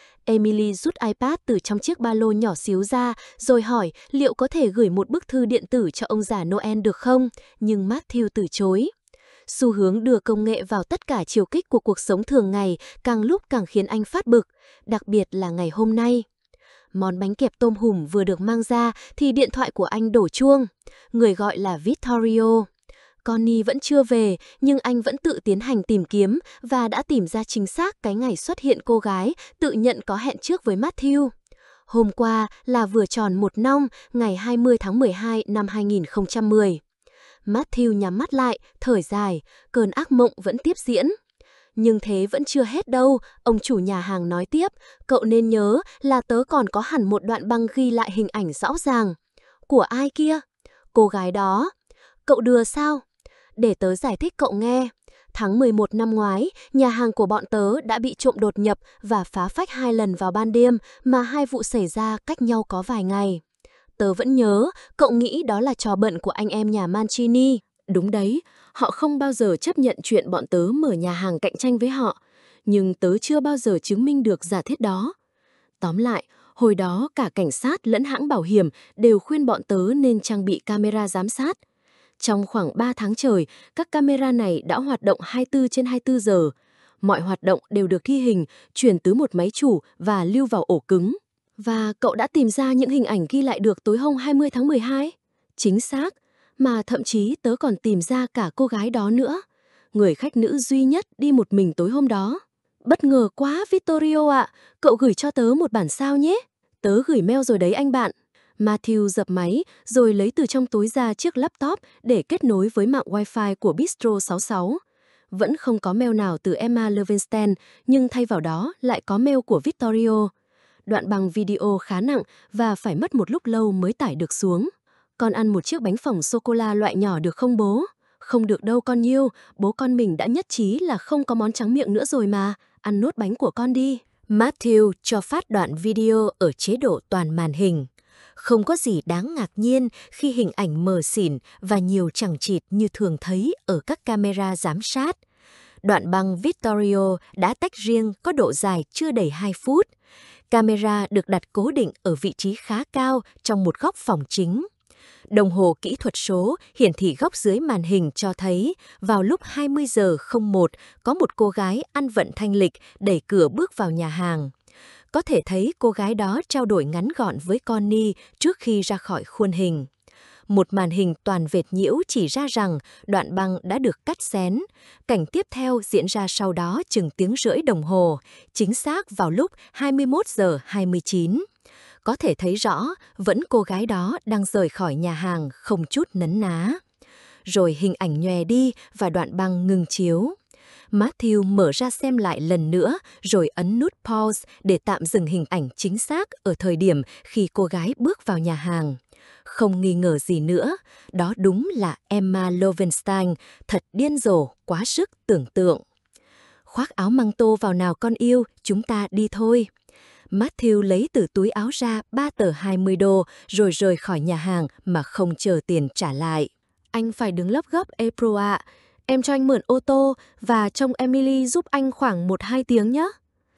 Emily rút iPad từ trong chiếc ba lô nhỏ xíu ra rồi hỏi liệu có thể gửi một bức thư điện tử cho ông già Noel được không, nhưng Matthew từ chối. Xu hướng đưa công nghệ vào tất cả chiều kích của cuộc sống thường ngày càng lúc càng khiến anh phát bực, đặc biệt là ngày hôm nay. Món bánh kẹp tôm hùm vừa được mang ra thì điện thoại của anh đổ chuông. Người gọi là Vittorio. Connie vẫn chưa về, nhưng anh vẫn tự tiến hành tìm kiếm và đã tìm ra chính xác cái ngày xuất hiện cô gái tự nhận có hẹn trước với Matthew. Hôm qua là vừa tròn một năm, ngày 20 tháng 12 năm 2010. Matthew nhắm mắt lại, thở dài, cơn ác mộng vẫn tiếp diễn. Nhưng thế vẫn chưa hết đâu, ông chủ nhà hàng nói tiếp, cậu nên nhớ là tớ còn có hẳn một đoạn băng ghi lại hình ảnh rõ ràng. Của ai kia? Cô gái đó. Cậu đưa sao? Để tớ giải thích cậu nghe. Tháng 11 năm ngoái, nhà hàng của bọn tớ đã bị trộm đột nhập và phá phách 2 lần vào ban đêm, mà 2 vụ xảy ra cách nhau có vài ngày. Tớ vẫn nhớ, cậu nghĩ đó là trò bận của anh em nhà Mancini. Đúng đấy, họ không bao giờ chấp nhận chuyện bọn tớ mở nhà hàng cạnh tranh với họ, nhưng tớ chưa bao giờ chứng minh được giả thiết đó. Tóm lại, hồi đó cả cảnh sát lẫn hãng bảo hiểm đều khuyên bọn tớ nên trang bị camera giám sát. Trong khoảng 3 tháng trời, các camera này đã hoạt động 24/24 giờ. Mọi hoạt động đều được ghi hình, chuyển từ một máy chủ và lưu vào ổ cứng. Và cậu đã tìm ra những hình ảnh ghi lại được tối hôm 20 tháng 12? Chính xác, mà thậm chí tớ còn tìm ra cả cô gái đó nữa. Người khách nữ duy nhất đi một mình tối hôm đó. Bất ngờ quá Vittorio ạ, cậu gửi cho tớ một bản sao nhé. Tớ gửi mail rồi đấy anh bạn. Matthew dập máy rồi lấy từ trong túi ra chiếc laptop để kết nối với mạng Wi-Fi của Bistro 66. Vẫn không có mail nào từ Emma Levinstein, nhưng thay vào đó lại có mail của Vittorio. Đoạn băng video khá nặng và phải mất một lúc lâu mới tải được xuống. Con ăn một chiếc bánh phồng sô-cô-la loại nhỏ được không bố? Không được đâu con yêu, bố con mình đã nhất trí là không có món tráng miệng nữa rồi mà, ăn nốt bánh của con đi. Matthew cho phát đoạn video ở chế độ toàn màn hình. Không có gì đáng ngạc nhiên khi hình ảnh mờ xỉn và nhiều chằng chịt như thường thấy ở các camera giám sát. Đoạn băng Vittorio đã tách riêng có độ dài chưa đầy 2 phút. Camera được đặt cố định ở vị trí khá cao trong một góc phòng chính. Đồng hồ kỹ thuật số hiển thị góc dưới màn hình cho thấy vào lúc 20 giờ 01 có một cô gái ăn vận thanh lịch đẩy cửa bước vào nhà hàng. Có thể thấy cô gái đó trao đổi ngắn gọn với Connie trước khi ra khỏi khuôn hình. Một màn hình toàn vệt nhiễu chỉ ra rằng đoạn băng đã được cắt xén. Cảnh tiếp theo diễn ra sau đó chừng tiếng rưỡi đồng hồ, chính xác vào lúc 21 giờ 29. Có thể thấy rõ vẫn cô gái đó đang rời khỏi nhà hàng không chút nấn ná. Rồi hình ảnh nhòe đi và đoạn băng ngừng chiếu. Matthew mở ra xem lại lần nữa rồi ấn nút pause để tạm dừng hình ảnh chính xác ở thời điểm khi cô gái bước vào nhà hàng. Không nghi ngờ gì nữa, đó đúng là Emma Lovenstein, thật điên rồ, quá sức tưởng tượng. Khoác áo măng tô vào nào con yêu, chúng ta đi thôi. Matthew lấy từ túi áo ra 3 tờ 20 đô rồi rời khỏi nhà hàng mà không chờ tiền trả lại. Anh phải đứng lớp gấp April ạ. Em cho anh mượn ô tô và trông Emily giúp anh khoảng 1-2 tiếng nhé.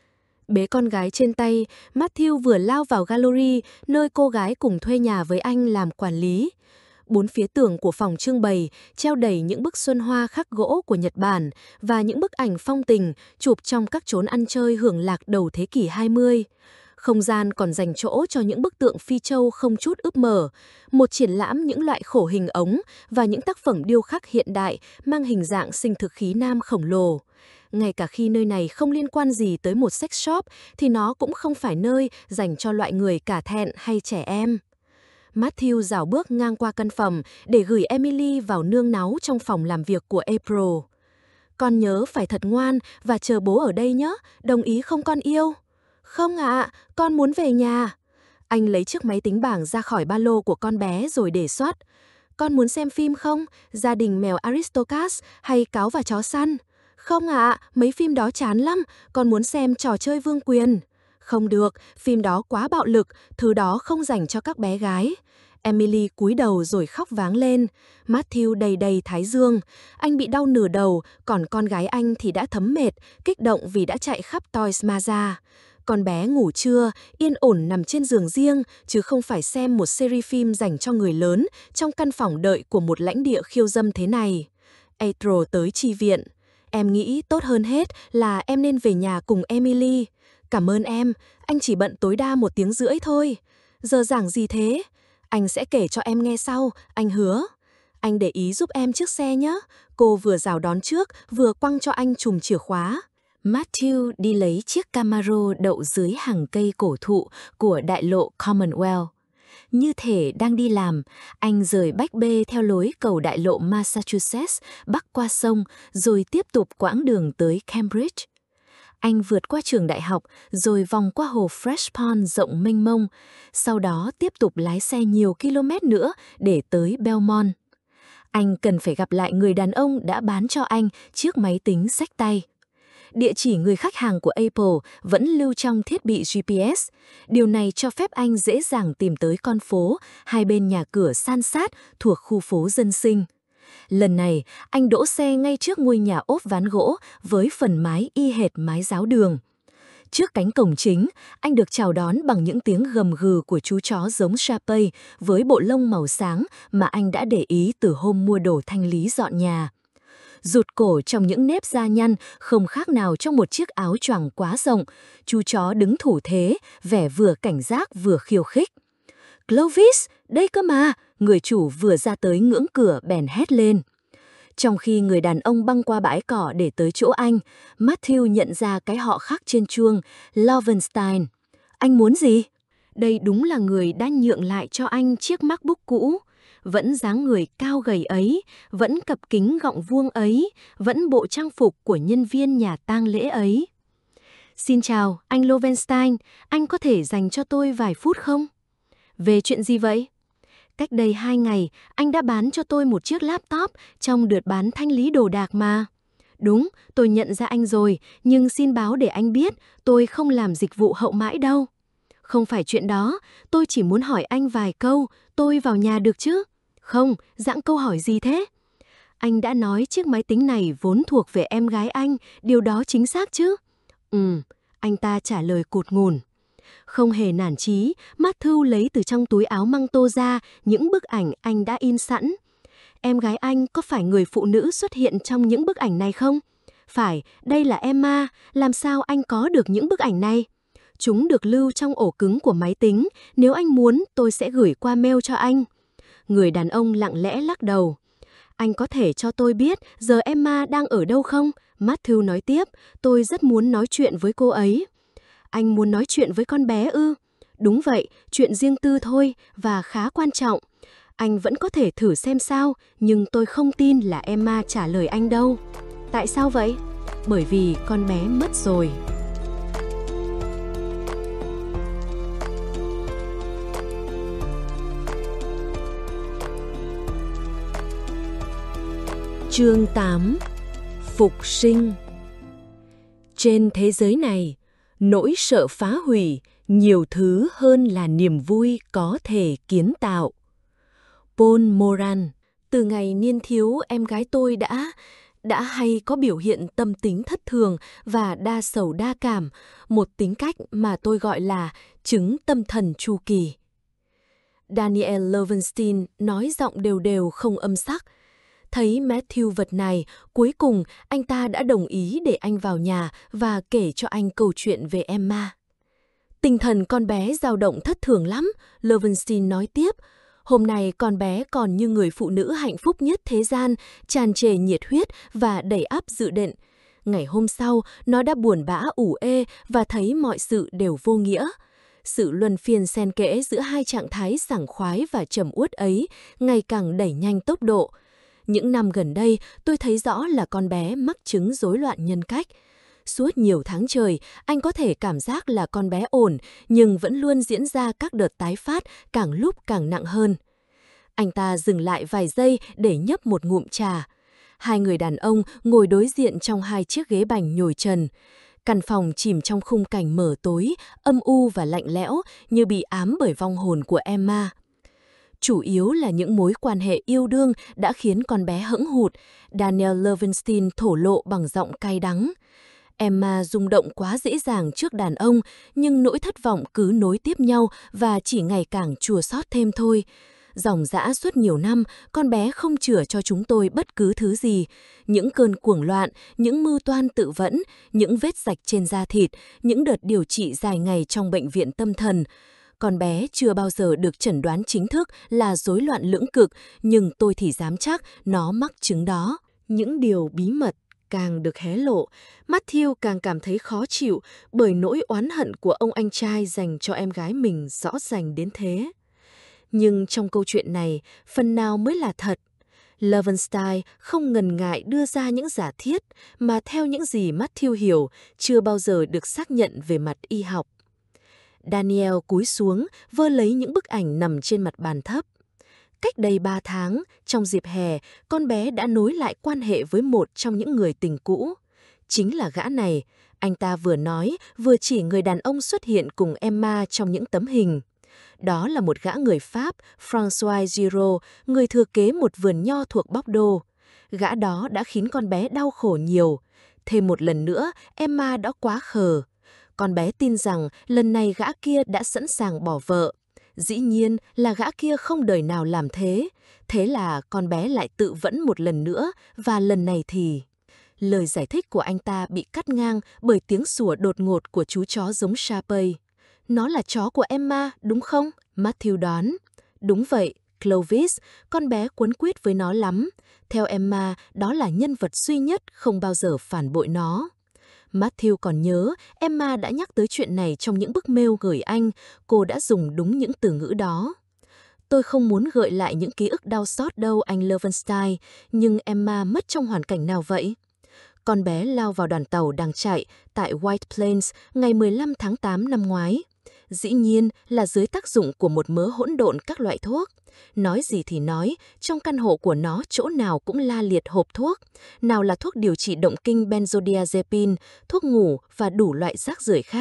Bế con gái trên tay, Matthew vừa lao vào gallery nơi cô gái cùng thuê nhà với anh làm quản lý. 4 phía tường của phòng trưng bày treo đầy những bức xuân hoa khắc gỗ của Nhật Bản và những bức ảnh phong tình chụp trong các chốn ăn chơi hưởng lạc đầu thế kỷ 20. Không gian còn dành chỗ cho những bức tượng phi châu không chút ướp mờ, một triển lãm những loại khổ hình ống và những tác phẩm điêu khắc hiện đại mang hình dạng sinh thực khí nam khổng lồ. Ngay cả khi nơi này không liên quan gì tới một sex shop thì nó cũng không phải nơi dành cho loại người cả thẹn hay trẻ em. Matthew rảo bước ngang qua căn phòng để gửi Emily vào nương náu trong phòng làm việc của April. Con nhớ phải thật ngoan và chờ bố ở đây nhé, đồng ý không con yêu? Không ạ, con muốn về nhà. Anh lấy chiếc máy tính bảng ra khỏi ba lô của con bé rồi đề xuất. Con muốn xem phim không? Gia đình mèo Aristocats hay Cáo và chó săn? Không ạ, mấy phim đó chán lắm, con muốn xem Trò chơi vương quyền. Không được, phim đó quá bạo lực, thứ đó không dành cho các bé gái. Emily cúi đầu rồi khóc váng lên. Matthew đầy đầy thái dương. Anh bị đau nửa đầu, còn con gái anh thì đã thấm mệt, kích động vì đã chạy khắp Toys Plaza. Con bé ngủ trưa, yên ổn nằm trên giường riêng, chứ không phải xem một series phim dành cho người lớn trong căn phòng đợi của một lãnh địa khiêu dâm thế này. April tới chi viện. Em nghĩ tốt hơn hết là em nên về nhà cùng Emily. Cảm ơn em, anh chỉ bận tối đa 1 tiếng rưỡi thôi. Giờ giảng gì thế? Anh sẽ kể cho em nghe sau, anh hứa. Anh để ý giúp em chiếc xe nhé. Cô vừa rào đón trước, vừa quăng cho anh chùm chìa khóa. Matthew đi lấy chiếc Camaro đậu dưới hàng cây cổ thụ của đại lộ Commonwealth. Như thể đang đi làm, anh rời Bách Bê theo lối cầu đại lộ Massachusetts, bắc qua sông, rồi tiếp tục quãng đường tới Cambridge. Anh vượt qua trường đại học, rồi vòng qua hồ Fresh Pond rộng mênh mông, sau đó tiếp tục lái xe nhiều km nữa để tới Belmont. Anh cần phải gặp lại người đàn ông đã bán cho anh chiếc máy tính xách tay. Địa chỉ người khách hàng của Apple vẫn lưu trong thiết bị GPS. Điều này cho phép anh dễ dàng tìm tới con phố hai bên nhà cửa san sát thuộc khu phố dân sinh. Lần này, anh đỗ xe ngay trước ngôi nhà ốp ván gỗ với phần mái y hệt mái giáo đường. Trước cánh cổng chính, anh được chào đón bằng những tiếng gầm gừ của chú chó giống Shapey với bộ lông màu sáng mà anh đã để ý từ hôm mua đồ thanh lý dọn nhà. Rụt cổ trong những nếp da nhăn không khác nào trong một chiếc áo choàng quá rộng, chú chó đứng thủ thế, vẻ vừa cảnh giác vừa khiêu khích. Clovis, đây cơ mà, người chủ vừa ra tới ngưỡng cửa bèn hét lên. Trong khi người đàn ông băng qua bãi cỏ để tới chỗ anh, Matthew nhận ra cái họ khắc trên chuông, Lovenstein. Anh muốn gì? Đây đúng là người đã nhượng lại cho anh chiếc MacBook cũ. Vẫn dáng người cao gầy ấy, vẫn cặp kính gọng vuông ấy, vẫn bộ trang phục của nhân viên nhà tang lễ ấy. Xin chào, anh Lovenstein, anh có thể dành cho tôi vài phút không? Về chuyện gì vậy? Cách đây 2 ngày, anh đã bán cho tôi một chiếc laptop trong đợt bán thanh lý đồ đạc mà. Đúng, tôi nhận ra anh rồi, nhưng xin báo để anh biết, tôi không làm dịch vụ hậu mãi đâu. Không phải chuyện đó, tôi chỉ muốn hỏi anh vài câu, tôi vào nhà được chứ? Không, dạng câu hỏi gì thế? Anh đã nói chiếc máy tính này vốn thuộc về em gái anh, điều đó chính xác chứ? Anh ta trả lời cụt ngùn. Không hề nản chí, Matthew lấy từ trong túi áo măng tô ra những bức ảnh anh đã in sẵn. Em gái anh có phải người phụ nữ xuất hiện trong những bức ảnh này không? Phải, đây là Emma, làm sao anh có được những bức ảnh này? Chúng được lưu trong ổ cứng của máy tính, nếu anh muốn tôi sẽ gửi qua mail cho anh. Người đàn ông lặng lẽ lắc đầu. Anh có thể cho tôi biết giờ Emma đang ở đâu không? Matthew nói tiếp, tôi rất muốn nói chuyện với cô ấy. Anh muốn nói chuyện với con bé ư? Đúng vậy, chuyện riêng tư thôi và khá quan trọng. Anh vẫn có thể thử xem sao, nhưng tôi không tin là Emma trả lời anh đâu. Tại sao vậy? Bởi vì con bé mất rồi. Chương 8. Phục sinh. Trên thế giới này, nỗi sợ phá hủy nhiều thứ hơn là niềm vui có thể kiến tạo. Paul Moran. Từ ngày niên thiếu, em gái tôi đã hay có biểu hiện tâm tính thất thường và đa sầu đa cảm, một tính cách mà tôi gọi là chứng tâm thần chu kỳ. Daniel Lowenstein nói giọng đều đều không âm sắc. Thấy Matthew vật này, cuối cùng anh ta đã đồng ý để anh vào nhà và kể cho anh câu chuyện về Emma. Tinh thần con bé dao động thất thường lắm, Lowenstein nói tiếp. Hôm nay con bé còn như người phụ nữ hạnh phúc nhất thế gian, tràn trề nhiệt huyết và đầy ắp dự định. Ngày hôm sau, nó đã buồn bã ủ ê và thấy mọi sự đều vô nghĩa. Sự luân phiên xen kẽ giữa hai trạng thái sảng khoái và trầm uất ấy ngày càng đẩy nhanh tốc độ. Những năm gần đây, tôi thấy rõ là con bé mắc chứng rối loạn nhân cách. Suốt nhiều tháng trời, anh có thể cảm giác là con bé ổn, nhưng vẫn luôn diễn ra các đợt tái phát càng lúc càng nặng hơn. Anh ta dừng lại vài giây để nhấp một ngụm trà. Hai người đàn ông ngồi đối diện trong hai chiếc ghế bành nhồi trần. Căn phòng chìm trong khung cảnh mờ tối, âm u và lạnh lẽo như bị ám bởi vong hồn của Emma. Chủ yếu là những mối quan hệ yêu đương đã khiến con bé hững hụt, Daniel Lowenstein thổ lộ bằng giọng cay đắng. Emma rung động quá dễ dàng trước đàn ông, nhưng nỗi thất vọng cứ nối tiếp nhau và chỉ ngày càng chua xót thêm thôi. Dòng dã suốt nhiều năm, con bé không chữa cho chúng tôi bất cứ thứ gì. Những cơn cuồng loạn, những mưu toan tự vẫn, những vết rạch trên da thịt, những đợt điều trị dài ngày trong bệnh viện tâm thần. Con bé chưa bao giờ được chẩn đoán chính thức là rối loạn lưỡng cực, nhưng tôi thì dám chắc nó mắc chứng đó. Những điều bí mật càng được hé lộ, Matthew càng cảm thấy khó chịu bởi nỗi oán hận của ông anh trai dành cho em gái mình rõ ràng đến thế. Nhưng trong câu chuyện này, phần nào mới là thật. Lowenstein không ngần ngại đưa ra những giả thiết mà theo những gì Matthew hiểu chưa bao giờ được xác nhận về mặt y học. Daniel cúi xuống, vơ lấy những bức ảnh nằm trên mặt bàn thấp. Cách đây 3 tháng, trong dịp hè, con bé đã nối lại quan hệ với một trong những người tình cũ. Chính là gã này, anh ta vừa nói, vừa chỉ người đàn ông xuất hiện cùng Emma trong những tấm hình. Đó là một gã người Pháp, François Giraud, người thừa kế một vườn nho thuộc Bordeaux. Gã đó đã khiến con bé đau khổ nhiều. Thêm một lần nữa, Emma đã quá khờ. Con bé tin rằng lần này gã kia đã sẵn sàng bỏ vợ. Dĩ nhiên là gã kia không đời nào làm thế. Thế là con bé lại tự vẫn một lần nữa, và lần này thì... Lời giải thích của anh ta bị cắt ngang bởi tiếng sủa đột ngột của chú chó giống Shapey. Nó là chó của Emma, đúng không? Matthew đoán. Đúng vậy, Clovis, con bé quấn quýt với nó lắm. Theo Emma, đó là nhân vật duy nhất không bao giờ phản bội nó. Matthew còn nhớ Emma đã nhắc tới chuyện này trong những bức mail gửi anh, cô đã dùng đúng những từ ngữ đó. Tôi không muốn gợi lại những ký ức đau xót đâu anh Lowenstein, nhưng Emma mất trong hoàn cảnh nào vậy? Con bé lao vào đoàn tàu đang chạy tại White Plains ngày 15 tháng 8 năm ngoái. Dĩ nhiên là dưới tác dụng của một mớ hỗn độn các loại thuốc. Nói gì thì nói, trong căn hộ của nó chỗ nào cũng la liệt hộp thuốc. Nào là thuốc điều trị động kinh benzodiazepine, thuốc ngủ và đủ loại rác rưởi khác.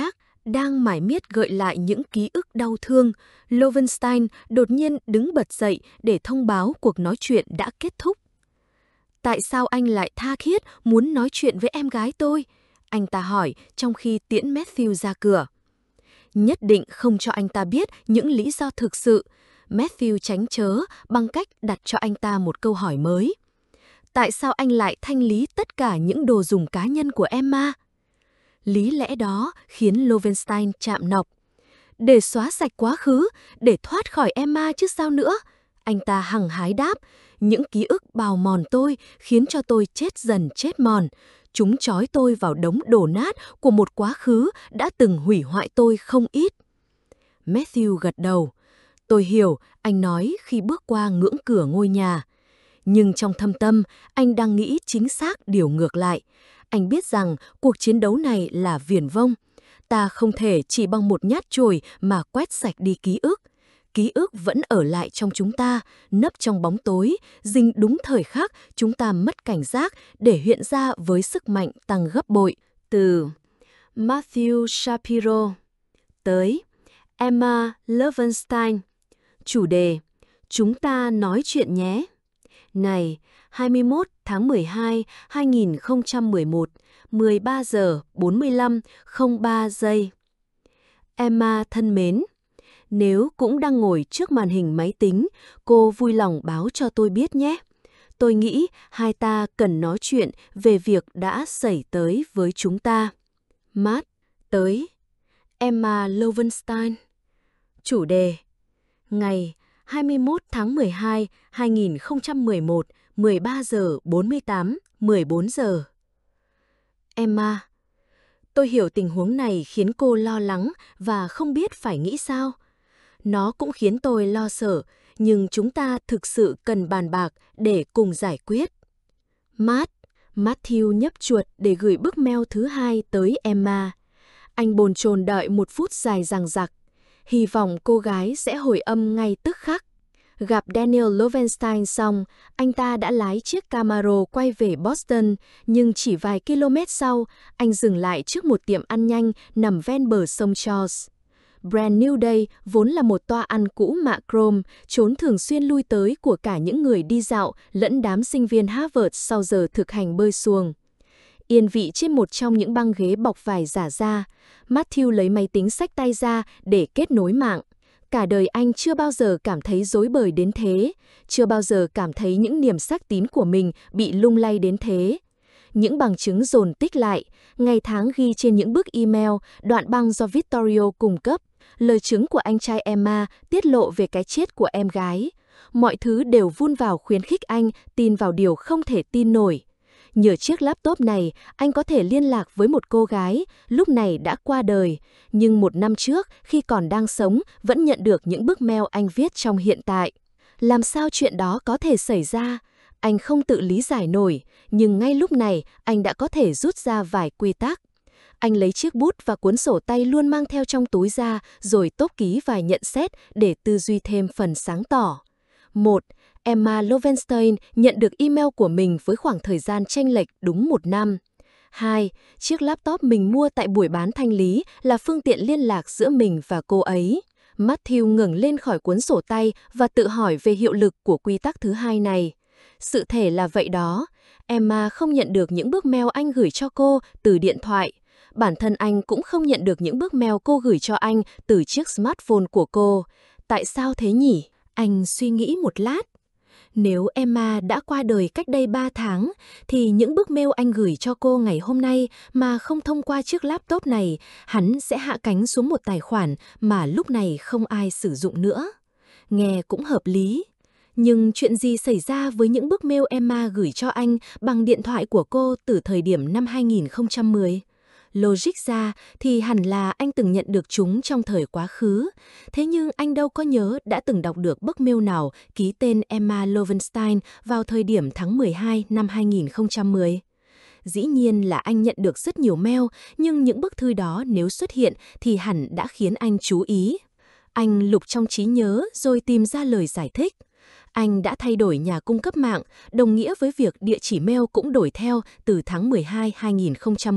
Đang mải miết gợi lại những ký ức đau thương, Lovenstein đột nhiên đứng bật dậy để thông báo cuộc nói chuyện đã kết thúc. Tại sao anh lại tha thiết muốn nói chuyện với em gái tôi? Anh ta hỏi trong khi tiễn Matthew ra cửa. Nhất định không cho anh ta biết những lý do thực sự. Matthew tránh chớ bằng cách đặt cho anh ta một câu hỏi mới. Tại sao anh lại thanh lý tất cả những đồ dùng cá nhân của Emma? Lý lẽ đó khiến Lovenstein chạm nọc. Để xóa sạch quá khứ, để thoát khỏi Emma chứ sao nữa? Anh ta hăng hái đáp, những ký ức bào mòn tôi khiến cho tôi chết dần chết mòn. Chúng trói tôi vào đống đổ nát của một quá khứ đã từng hủy hoại tôi không ít. Matthew gật đầu. Tôi hiểu, anh nói khi bước qua ngưỡng cửa ngôi nhà. Nhưng trong thâm tâm, anh đang nghĩ chính xác điều ngược lại. Anh biết rằng cuộc chiến đấu này là viển vông. Ta không thể chỉ bằng một nhát chổi mà quét sạch đi ký ức. Ký ức vẫn ở lại trong chúng ta, nấp trong bóng tối, dình đúng thời khắc chúng ta mất cảnh giác để hiện ra với sức mạnh tăng gấp bội. Từ Matthew Shapiro tới Emma Lovenstein. Chủ đề: Chúng ta nói chuyện nhé. Ngày 21 tháng 12, 2011, 13 giờ 45:03 giây. Emma thân mến, nếu cũng đang ngồi trước màn hình máy tính, cô vui lòng báo cho tôi biết nhé. Tôi nghĩ hai ta cần nói chuyện về việc đã xảy tới với chúng ta. Matt tới Emma Lovenstein. Chủ đề: Ngày 21 tháng 12, 2011, 13 giờ 48, 14 giờ. Emma, tôi hiểu tình huống này khiến cô lo lắng và không biết phải nghĩ sao. Nó cũng khiến tôi lo sợ, nhưng chúng ta thực sự cần bàn bạc để cùng giải quyết. Matthew nhấp chuột để gửi bức mail thứ hai tới Emma. Anh bồn chồn đợi một phút dài dằng dặc. Hy vọng cô gái sẽ hồi âm ngay tức khắc. Gặp Daniel Lovenstein xong, anh ta đã lái chiếc Camaro quay về Boston, nhưng chỉ vài km sau, anh dừng lại trước một tiệm ăn nhanh nằm ven bờ sông Charles. Brand New Day vốn là một toa ăn cũ mạ chrome, chốn thường xuyên lui tới của cả những người đi dạo lẫn đám sinh viên Harvard sau giờ thực hành bơi xuồng. Yên vị trên một trong những băng ghế bọc vải giả da, Matthew lấy máy tính xách tay ra để kết nối mạng. Cả đời anh chưa bao giờ cảm thấy rối bời đến thế, chưa bao giờ cảm thấy những niềm xác tín của mình bị lung lay đến thế. Những bằng chứng dồn tích lại, ngày tháng ghi trên những bức email, đoạn băng do Vittorio cung cấp, lời chứng của anh trai Emma tiết lộ về cái chết của em gái. Mọi thứ đều vun vào khuyến khích anh tin vào điều không thể tin nổi. Nhờ chiếc laptop này, anh có thể liên lạc với một cô gái, lúc này đã qua đời, nhưng 1 năm trước, khi còn đang sống, vẫn nhận được những bức mail anh viết trong hiện tại. Làm sao chuyện đó có thể xảy ra? Anh không tự lý giải nổi, nhưng ngay lúc này, anh đã có thể rút ra vài quy tắc. Anh lấy chiếc bút và cuốn sổ tay luôn mang theo trong túi ra, rồi tốp ký vài nhận xét để tư duy thêm phần sáng tỏ. 1. Emma Lovenstein nhận được email của mình với khoảng thời gian chênh lệch đúng 1 năm. 2. Chiếc laptop mình mua tại buổi bán thanh lý là phương tiện liên lạc giữa mình và cô ấy. Matthew ngẩng lên khỏi cuốn sổ tay và tự hỏi về hiệu lực của quy tắc thứ hai này. Sự thể là vậy đó. Emma không nhận được những bức mail anh gửi cho cô từ điện thoại. Bản thân anh cũng không nhận được những bức mail cô gửi cho anh từ chiếc smartphone của cô. Tại sao thế nhỉ? Anh suy nghĩ một lát. Nếu Emma đã qua đời cách đây 3 tháng, thì những bức mail anh gửi cho cô ngày hôm nay mà không thông qua chiếc laptop này, hắn sẽ hạ cánh xuống một tài khoản mà lúc này không ai sử dụng nữa. Nghe cũng hợp lý. Nhưng chuyện gì xảy ra với những bức mail Emma gửi cho anh bằng điện thoại của cô từ thời điểm năm 2010? Logic ra thì hẳn là anh từng nhận được chúng trong thời quá khứ. Thế nhưng anh đâu có nhớ đã từng đọc được bức mail nào ký tên Emma Lovenstein vào thời điểm tháng 12 năm 2010. Dĩ nhiên là anh nhận được rất nhiều mail, nhưng những bức thư đó nếu xuất hiện thì hẳn đã khiến anh chú ý. Anh lục trong trí nhớ rồi tìm ra lời giải thích. Anh đã thay đổi nhà cung cấp mạng, đồng nghĩa với việc địa chỉ mail cũng đổi theo từ tháng 12 2010.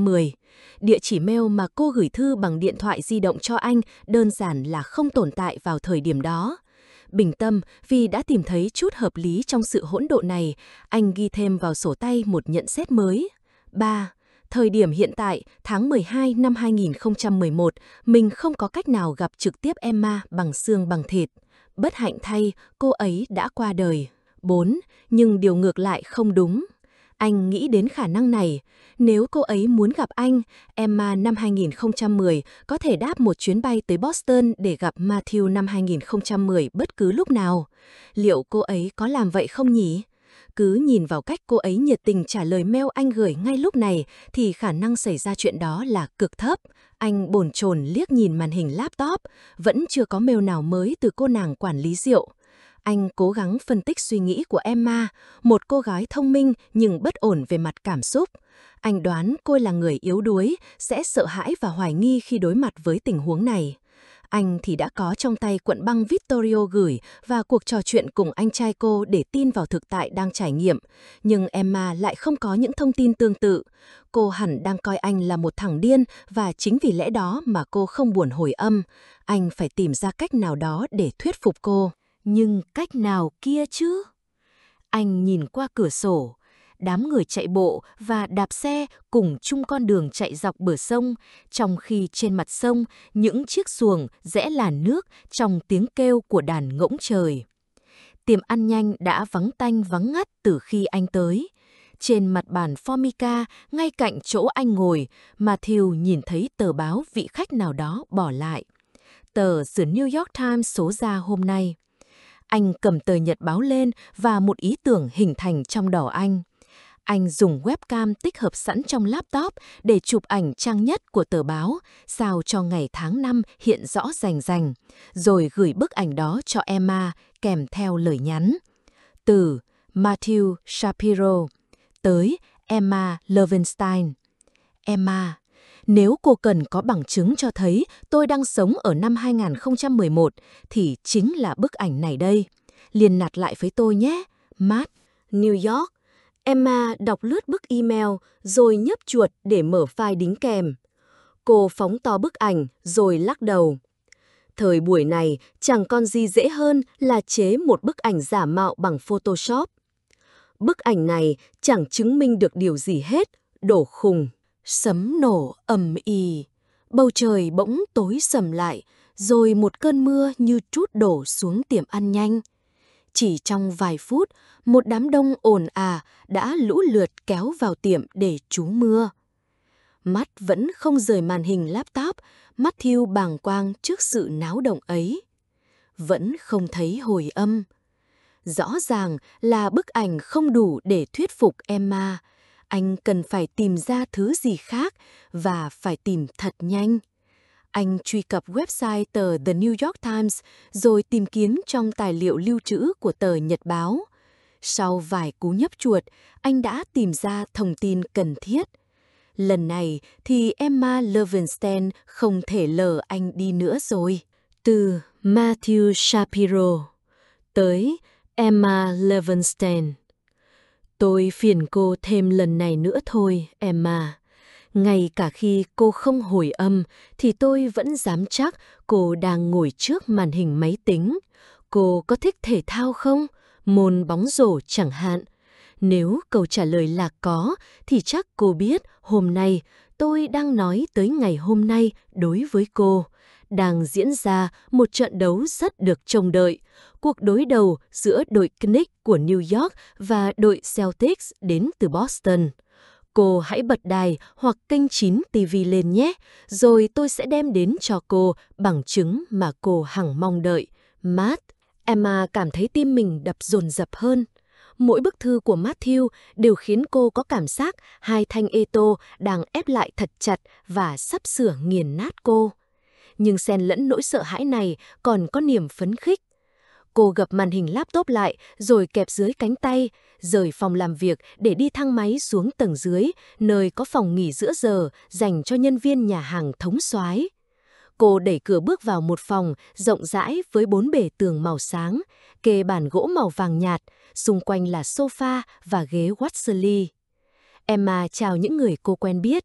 Địa chỉ mail mà cô gửi thư bằng điện thoại di động cho anh đơn giản là không tồn tại vào thời điểm đó. Bình tâm vì đã tìm thấy chút hợp lý trong sự hỗn độn này, anh ghi thêm vào sổ tay một nhận xét mới. 3. Thời điểm hiện tại, tháng 12 năm 2011, mình không có cách nào gặp trực tiếp Emma bằng xương bằng thịt. Bất hạnh thay, cô ấy đã qua đời. 4. Nhưng điều ngược lại không đúng. Anh nghĩ đến khả năng này. Nếu cô ấy muốn gặp anh, Emma năm 2010 có thể đáp một chuyến bay tới Boston để gặp Matthew năm 2010 bất cứ lúc nào. Liệu cô ấy có làm vậy không nhỉ? Cứ nhìn vào cách cô ấy nhiệt tình trả lời mail anh gửi ngay lúc này thì khả năng xảy ra chuyện đó là cực thấp. Anh bồn chồn liếc nhìn màn hình laptop, vẫn chưa có mail nào mới từ cô nàng quản lý rượu. Anh cố gắng phân tích suy nghĩ của Emma, một cô gái thông minh nhưng bất ổn về mặt cảm xúc. Anh đoán cô là người yếu đuối, sẽ sợ hãi và hoài nghi khi đối mặt với tình huống này. Anh thì đã có trong tay cuộn băng Vittorio gửi và cuộc trò chuyện cùng anh trai cô để tin vào thực tại đang trải nghiệm. Nhưng Emma lại không có những thông tin tương tự. Cô hẳn đang coi anh là một thằng điên và chính vì lẽ đó mà cô không buồn hồi âm. Anh phải tìm ra cách nào đó để thuyết phục cô. Nhưng cách nào kia chứ? Anh nhìn qua cửa sổ. Đám người chạy bộ và đạp xe cùng chung con đường chạy dọc bờ sông, trong khi trên mặt sông những chiếc xuồng rẽ làn nước trong tiếng kêu của đàn ngỗng trời. Tiệm ăn nhanh đã vắng tanh vắng ngắt từ khi anh tới. Trên mặt bàn Formica, ngay cạnh chỗ anh ngồi, Matthew nhìn thấy tờ báo vị khách nào đó bỏ lại. Tờ The New York Times số ra hôm nay. Anh cầm tờ nhật báo lên và một ý tưởng hình thành trong đầu anh. Anh dùng webcam tích hợp sẵn trong laptop để chụp ảnh trang nhất của tờ báo, sao cho ngày tháng năm hiện rõ rành rành, rồi gửi bức ảnh đó cho Emma kèm theo lời nhắn. Từ Matthew Shapiro tới Emma Lovenstein. Emma, nếu cô cần có bằng chứng cho thấy tôi đang sống ở năm 2011 thì chính là bức ảnh này đây. Liên lạc lại với tôi nhé. Matt, New York. Emma đọc lướt bức email rồi nhấp chuột để mở file đính kèm. Cô phóng to bức ảnh rồi lắc đầu. Thời buổi này chẳng còn gì dễ hơn là chế một bức ảnh giả mạo bằng Photoshop. Bức ảnh này chẳng chứng minh được điều gì hết, đổ khùng. Sấm nổ ầm ì, bầu trời bỗng tối sầm lại, rồi một cơn mưa như trút đổ xuống tiệm ăn nhanh. Chỉ trong vài phút, một đám đông ồn ào đã lũ lượt kéo vào tiệm để trú mưa. Mắt vẫn không rời màn hình laptop, Matthew bàng quang trước sự náo động ấy. Vẫn không thấy hồi âm. Rõ ràng là bức ảnh không đủ để thuyết phục Emma. Anh cần phải tìm ra thứ gì khác và phải tìm thật nhanh. Anh truy cập website tờ The New York Times rồi tìm kiếm trong tài liệu lưu trữ của tờ Nhật báo. Sau vài cú nhấp chuột, anh đã tìm ra thông tin cần thiết. Lần này thì Emma Lovenstein không thể lờ anh đi nữa rồi. Từ Matthew Shapiro tới Emma Lovenstein. Tôi phiền cô thêm lần này nữa thôi, Emma. Ngay cả khi cô không hồi âm thì tôi vẫn dám chắc cô đang ngồi trước màn hình máy tính. Cô có thích thể thao không? Môn bóng rổ chẳng hạn. Nếu câu trả lời là có thì chắc cô biết hôm nay tôi đang nói tới ngày hôm nay đối với cô. Đang diễn ra một trận đấu rất được trông đợi. Cuộc đối đầu giữa đội Knicks của New York và đội Celtics đến từ Boston. Cô hãy bật đài hoặc kênh 9 TV lên nhé, rồi tôi sẽ đem đến cho cô bằng chứng mà cô hằng mong đợi. Matt. Emma cảm thấy tim mình đập dồn dập hơn. Mỗi bức thư của Matthew đều khiến cô có cảm giác hai thanh ê tô đang ép lại thật chặt và sắp sửa nghiền nát cô. Nhưng xen lẫn nỗi sợ hãi này còn có niềm phấn khích. Cô gập màn hình laptop lại rồi kẹp dưới cánh tay, rời phòng làm việc để đi thang máy xuống tầng dưới, nơi có phòng nghỉ giữa giờ dành cho nhân viên nhà hàng thống soái. Cô đẩy cửa bước vào một phòng rộng rãi với 4 bề tường màu sáng, kê bàn gỗ màu vàng nhạt, xung quanh là sofa và ghế Watsonly. Emma chào những người cô quen biết.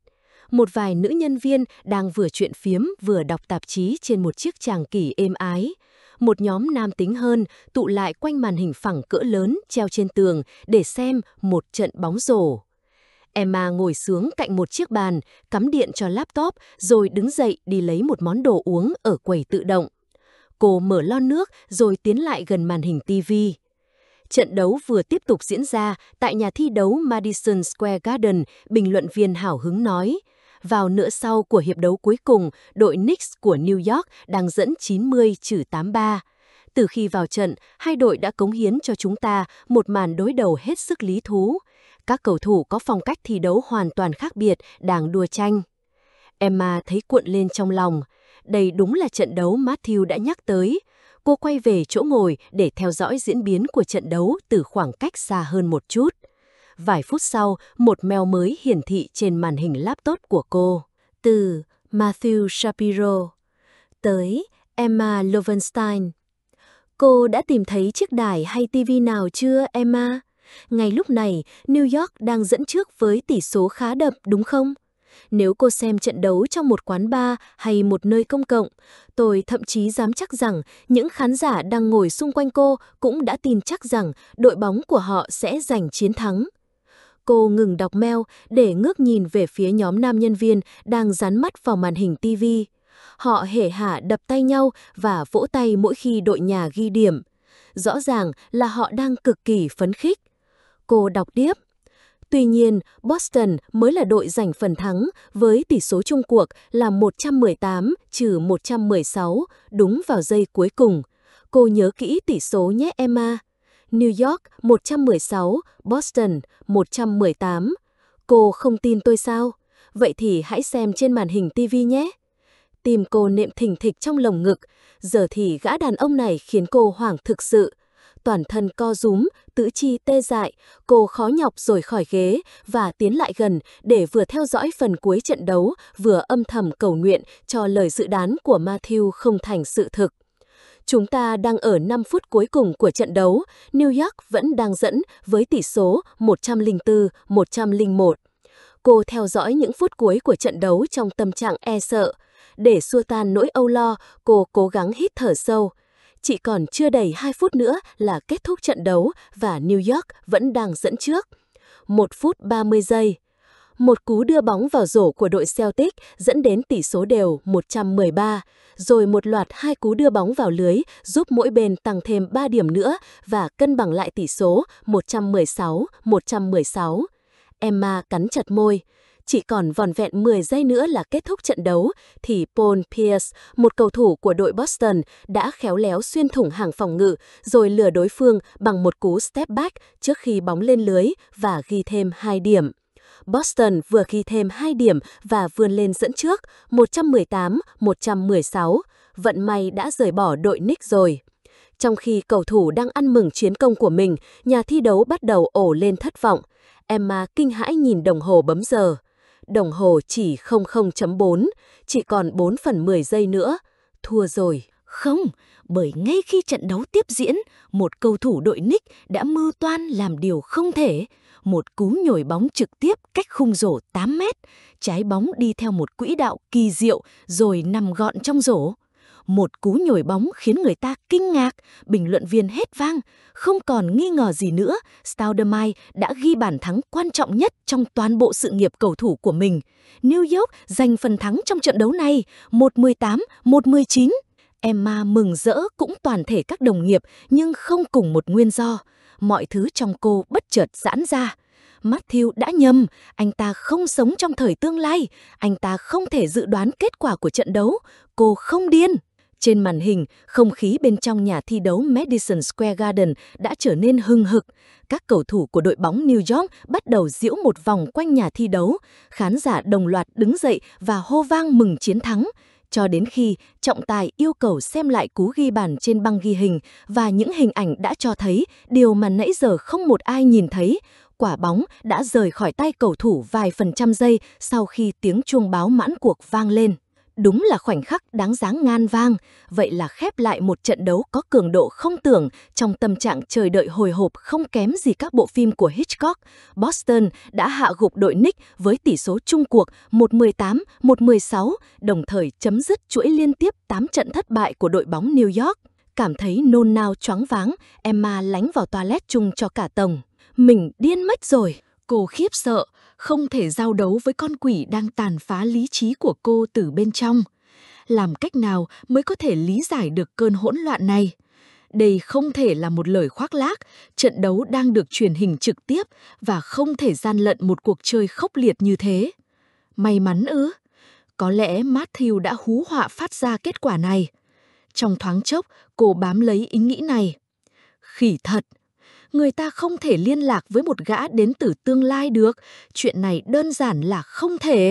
Một vài nữ nhân viên đang vừa chuyện phiếm vừa đọc tạp chí trên một chiếc tràng kỷ êm ái. Một nhóm nam tính hơn tụ lại quanh màn hình phẳng cỡ lớn treo trên tường để xem một trận bóng rổ. Emma ngồi xuống cạnh một chiếc bàn, cắm điện cho laptop rồi đứng dậy đi lấy một món đồ uống ở quầy tự động. Cô mở lon nước rồi tiến lại gần màn hình TV. Trận đấu vừa tiếp tục diễn ra tại nhà thi đấu Madison Square Garden, bình luận viên hào hứng nói. Vào nửa sau của hiệp đấu cuối cùng, đội Knicks của New York đang dẫn 90-83. Từ khi vào trận, hai đội đã cống hiến cho chúng ta một màn đối đầu hết sức lý thú. Các cầu thủ có phong cách thi đấu hoàn toàn khác biệt, đang đua tranh. Emma thấy cuộn lên trong lòng. Đây đúng là trận đấu Matthew đã nhắc tới. Cô quay về chỗ ngồi để theo dõi diễn biến của trận đấu từ khoảng cách xa hơn một chút. Vài phút sau, một mail mới hiển thị trên màn hình laptop của cô. Từ Matthew Shapiro tới Emma Lovenstein. Cô đã tìm thấy chiếc đài hay TV nào chưa, Emma? Ngay lúc này, New York đang dẫn trước với tỷ số khá đậm, đúng không? Nếu cô xem trận đấu trong một quán bar hay một nơi công cộng, tôi thậm chí dám chắc rằng những khán giả đang ngồi xung quanh cô cũng đã tin chắc rằng đội bóng của họ sẽ giành chiến thắng. Cô ngừng đọc mail để ngước nhìn về phía nhóm nam nhân viên đang dán mắt vào màn hình TV. Họ hể hả đập tay nhau và vỗ tay mỗi khi đội nhà ghi điểm. Rõ ràng là họ đang cực kỳ phấn khích. Cô đọc tiếp. Tuy nhiên, Boston mới là đội giành phần thắng với tỷ số chung cuộc là 118-116 đúng vào giây cuối cùng. Cô nhớ kỹ tỷ số nhé, Emma. New York 116, Boston 118. Cô không tin tôi sao? Vậy thì hãy xem trên màn hình TV nhé. Tim cô nệm thình thịch trong lồng ngực. Giờ thì gã đàn ông này khiến cô hoảng thực sự. Toàn thân co rúm, tứ chi tê dại, cô khó nhọc rồi khỏi ghế và tiến lại gần để vừa theo dõi phần cuối trận đấu, vừa âm thầm cầu nguyện cho lời dự đoán của Matthew không thành sự thực. Chúng ta đang ở 5 phút cuối cùng của trận đấu, New York vẫn đang dẫn với tỷ số 104-101. Cô theo dõi những phút cuối của trận đấu trong tâm trạng e sợ. Để xua tan nỗi âu lo, cô cố gắng hít thở sâu. Chỉ còn chưa đầy 2 phút nữa là kết thúc trận đấu và New York vẫn đang dẫn trước. 1 phút 30 giây. Một cú đưa bóng vào rổ của đội Celtic dẫn đến tỷ số đều 113, rồi một loạt 2 cú đưa bóng vào lưới giúp mỗi bên tăng thêm 3 điểm nữa và cân bằng lại tỷ số 116-116. Emma cắn chặt môi. Chỉ còn vỏn vẹn 10 giây nữa là kết thúc trận đấu, thì Paul Pierce, một cầu thủ của đội Boston, đã khéo léo xuyên thủng hàng phòng ngự, rồi lừa đối phương bằng một cú step back trước khi bóng lên lưới và ghi thêm 2 điểm. Boston vừa ghi thêm 2 điểm và vươn lên dẫn trước, 118-116. Vận may đã rời bỏ đội Knicks rồi. Trong khi cầu thủ đang ăn mừng chiến công của mình, nhà thi đấu bắt đầu ồ lên thất vọng. Emma kinh hãi nhìn đồng hồ bấm giờ. Đồng hồ chỉ 00.4, chỉ còn 4/10 giây nữa. Thua rồi. Không, bởi ngay khi trận đấu tiếp diễn, một cầu thủ đội Knicks đã mưu toan làm điều không thể. Một cú nhồi bóng trực tiếp cách khung rổ 8 mét, trái bóng đi theo một quỹ đạo kỳ diệu rồi nằm gọn trong rổ. Một cú nhồi bóng khiến người ta kinh ngạc, bình luận viên hét vang. Không còn nghi ngờ gì nữa, Stoudemire đã ghi bàn thắng quan trọng nhất trong toàn bộ sự nghiệp cầu thủ của mình. New York giành phần thắng trong trận đấu này, 118-119. Emma mừng rỡ cũng toàn thể các đồng nghiệp, nhưng không cùng một nguyên do. Mọi thứ trong cô bất chợt giãn ra. Matthew đã nhầm, anh ta không sống trong thời tương lai, anh ta không thể dự đoán kết quả của trận đấu, cô không điên. Trên màn hình, không khí bên trong nhà thi đấu Madison Square Garden đã trở nên hừng hực. Các cầu thủ của đội bóng New York bắt đầu giễu một vòng quanh nhà thi đấu. Khán giả đồng loạt đứng dậy và hô vang mừng chiến thắng. Cho đến khi trọng tài yêu cầu xem lại cú ghi bàn trên băng ghi hình và những hình ảnh đã cho thấy điều mà nãy giờ không một ai nhìn thấy. Quả bóng đã rời khỏi tay cầu thủ vài phần trăm giây sau khi tiếng chuông báo mãn cuộc vang lên. Đúng là khoảnh khắc đáng giá ngàn vang, vậy là khép lại một trận đấu có cường độ không tưởng trong tâm trạng chờ đợi hồi hộp không kém gì các bộ phim của Hitchcock. Boston đã hạ gục đội Knicks với tỷ số chung cuộc 1-18, 1-16, đồng thời chấm dứt chuỗi liên tiếp 8 trận thất bại của đội bóng New York. Cảm thấy nôn nao choáng váng, Emma lánh vào toilet chung cho cả tầng. Mình điên mất rồi. Cô khiếp sợ, không thể giao đấu với con quỷ đang tàn phá lý trí của cô từ bên trong. Làm cách nào mới có thể lý giải được cơn hỗn loạn này? Đây không thể là một lời khoác lác, trận đấu đang được truyền hình trực tiếp và không thể gian lận một cuộc chơi khốc liệt như thế. May mắn ư? Có lẽ Matthew đã hú họa phát ra kết quả này. Trong thoáng chốc, cô bám lấy ý nghĩ này. Khỉ thật! Người ta không thể liên lạc với một gã đến từ tương lai được. Chuyện này đơn giản là không thể.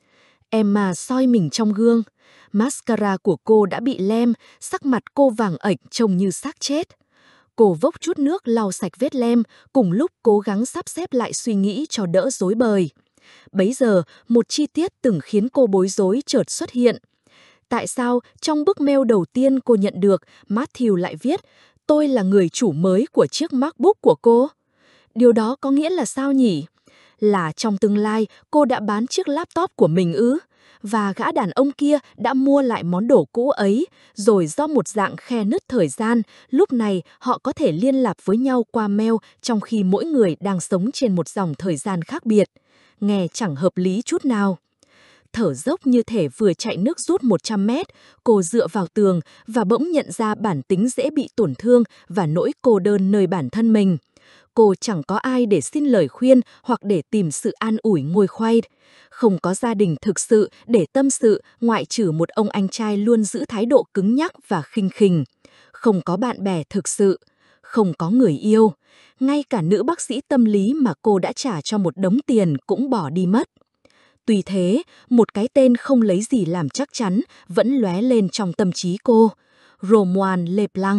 Emma soi mình trong gương. Mascara của cô đã bị lem, sắc mặt cô vàng ệch trông như xác chết. Cô vốc chút nước lau sạch vết lem, cùng lúc cố gắng sắp xếp lại suy nghĩ cho đỡ rối bời. Bấy giờ, một chi tiết từng khiến cô bối rối chợt xuất hiện. Tại sao trong bức mail đầu tiên cô nhận được, Matthew lại viết "Tôi là người chủ mới của chiếc MacBook của cô"? Điều đó có nghĩa là sao nhỉ? Là trong tương lai cô đã bán chiếc laptop của mình ư? Và gã đàn ông kia đã mua lại món đồ cũ ấy, rồi do một dạng khe nứt thời gian, lúc này họ có thể liên lạc với nhau qua mail trong khi mỗi người đang sống trên một dòng thời gian khác biệt. Nghe chẳng hợp lý chút nào. Thở dốc như thể vừa chạy nước rút 100 mét, cô dựa vào tường và bỗng nhận ra bản tính dễ bị tổn thương và nỗi cô đơn nơi bản thân mình. Cô chẳng có ai để xin lời khuyên hoặc để tìm sự an ủi nguôi khoai. Không có gia đình thực sự để tâm sự ngoại trừ một ông anh trai luôn giữ thái độ cứng nhắc và khinh khỉnh. Không có bạn bè thực sự. Không có người yêu. Ngay cả nữ bác sĩ tâm lý mà cô đã trả cho một đống tiền cũng bỏ đi mất. Tuy thế, một cái tên không lấy gì làm chắc chắn vẫn lóe lên trong tâm trí cô. Romuald Leblanc.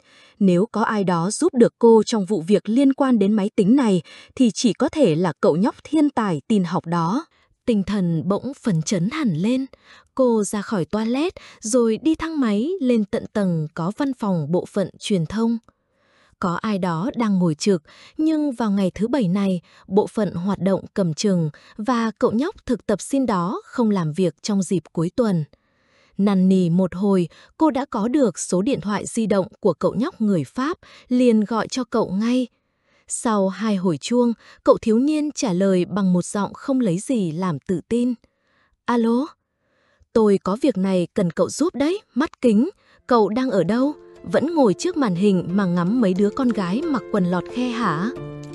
Nếu có ai đó giúp được cô trong vụ việc liên quan đến máy tính này, thì chỉ có thể là cậu nhóc thiên tài tin học đó. Tinh thần bỗng phấn chấn hẳn lên. Cô ra khỏi toilet rồi đi thang máy lên tận tầng có văn phòng bộ phận truyền thông. Có ai đó đang ngồi trực, nhưng vào ngày thứ Bảy này, bộ phận hoạt động cầm chừng và cậu nhóc thực tập sinh đó không làm việc trong dịp cuối tuần. Năn nỉ một hồi, cô đã có được số điện thoại di động của cậu nhóc người Pháp, liền gọi cho cậu ngay. Sau 2 hồi chuông, cậu thiếu niên trả lời bằng một giọng không lấy gì làm tự tin. Alo? Tôi có việc này cần cậu giúp đấy, mắt kính. Cậu đang ở đâu? Vẫn ngồi trước màn hình mà ngắm mấy đứa con gái mặc quần lọt khe hả?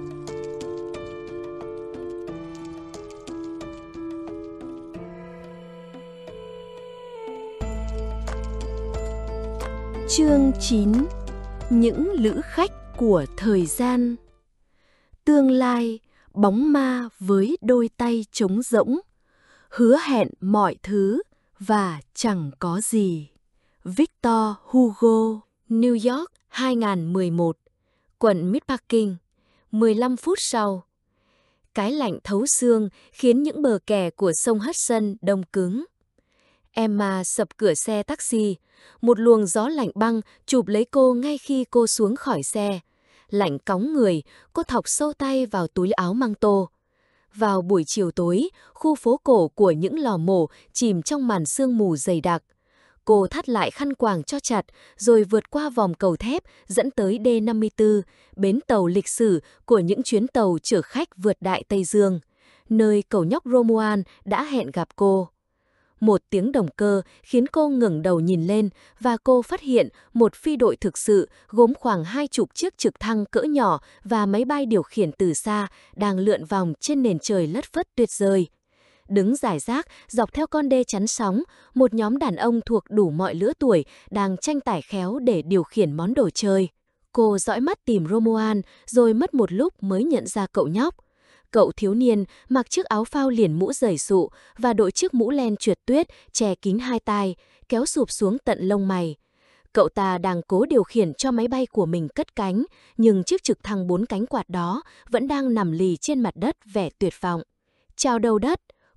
Chương 9. Những lữ khách của thời gian. Tương lai, bóng ma với đôi tay trống rỗng, hứa hẹn mọi thứ và chẳng có gì. Victor Hugo. New York 2011. Quận Meatpacking. 15 phút sau. Cái lạnh thấu xương khiến những bờ kè của sông Hudson đông cứng. Emma sập cửa xe taxi. Một luồng gió lạnh băng chụp lấy cô ngay khi cô xuống khỏi xe. Lạnh cóng người, cô thọc sâu tay vào túi áo măng tô. Vào buổi chiều tối, khu phố cổ của những lò mổ chìm trong màn sương mù dày đặc. Cô thắt lại khăn quàng cho chặt, rồi vượt qua vòng cầu thép dẫn tới D54, bến tàu lịch sử của những chuyến tàu chở khách vượt Đại Tây Dương, nơi cậu nhóc Romuald đã hẹn gặp cô. Một tiếng động cơ khiến cô ngẩng đầu nhìn lên và cô phát hiện một phi đội thực sự gồm khoảng 20 chiếc trực thăng cỡ nhỏ và máy bay điều khiển từ xa đang lượn vòng trên nền trời lất phất tuyệt vời. Đứng rải rác dọc theo con đê chắn sóng, một nhóm đàn ông thuộc đủ mọi lứa tuổi đang tranh tài khéo để điều khiển món đồ chơi. Cô dõi mắt tìm Romuald rồi mất một lúc mới nhận ra cậu nhóc. Cậu thiếu niên mặc chiếc áo phao liền mũ dày sụ và đội chiếc mũ len trượt tuyết che kín hai tai, kéo sụp xuống tận lông mày. Cậu ta đang cố điều khiển cho máy bay của mình cất cánh, nhưng chiếc trực thăng 4 cánh quạt đó vẫn đang nằm lì trên mặt đất vẻ tuyệt vọng. Chào đầu đất,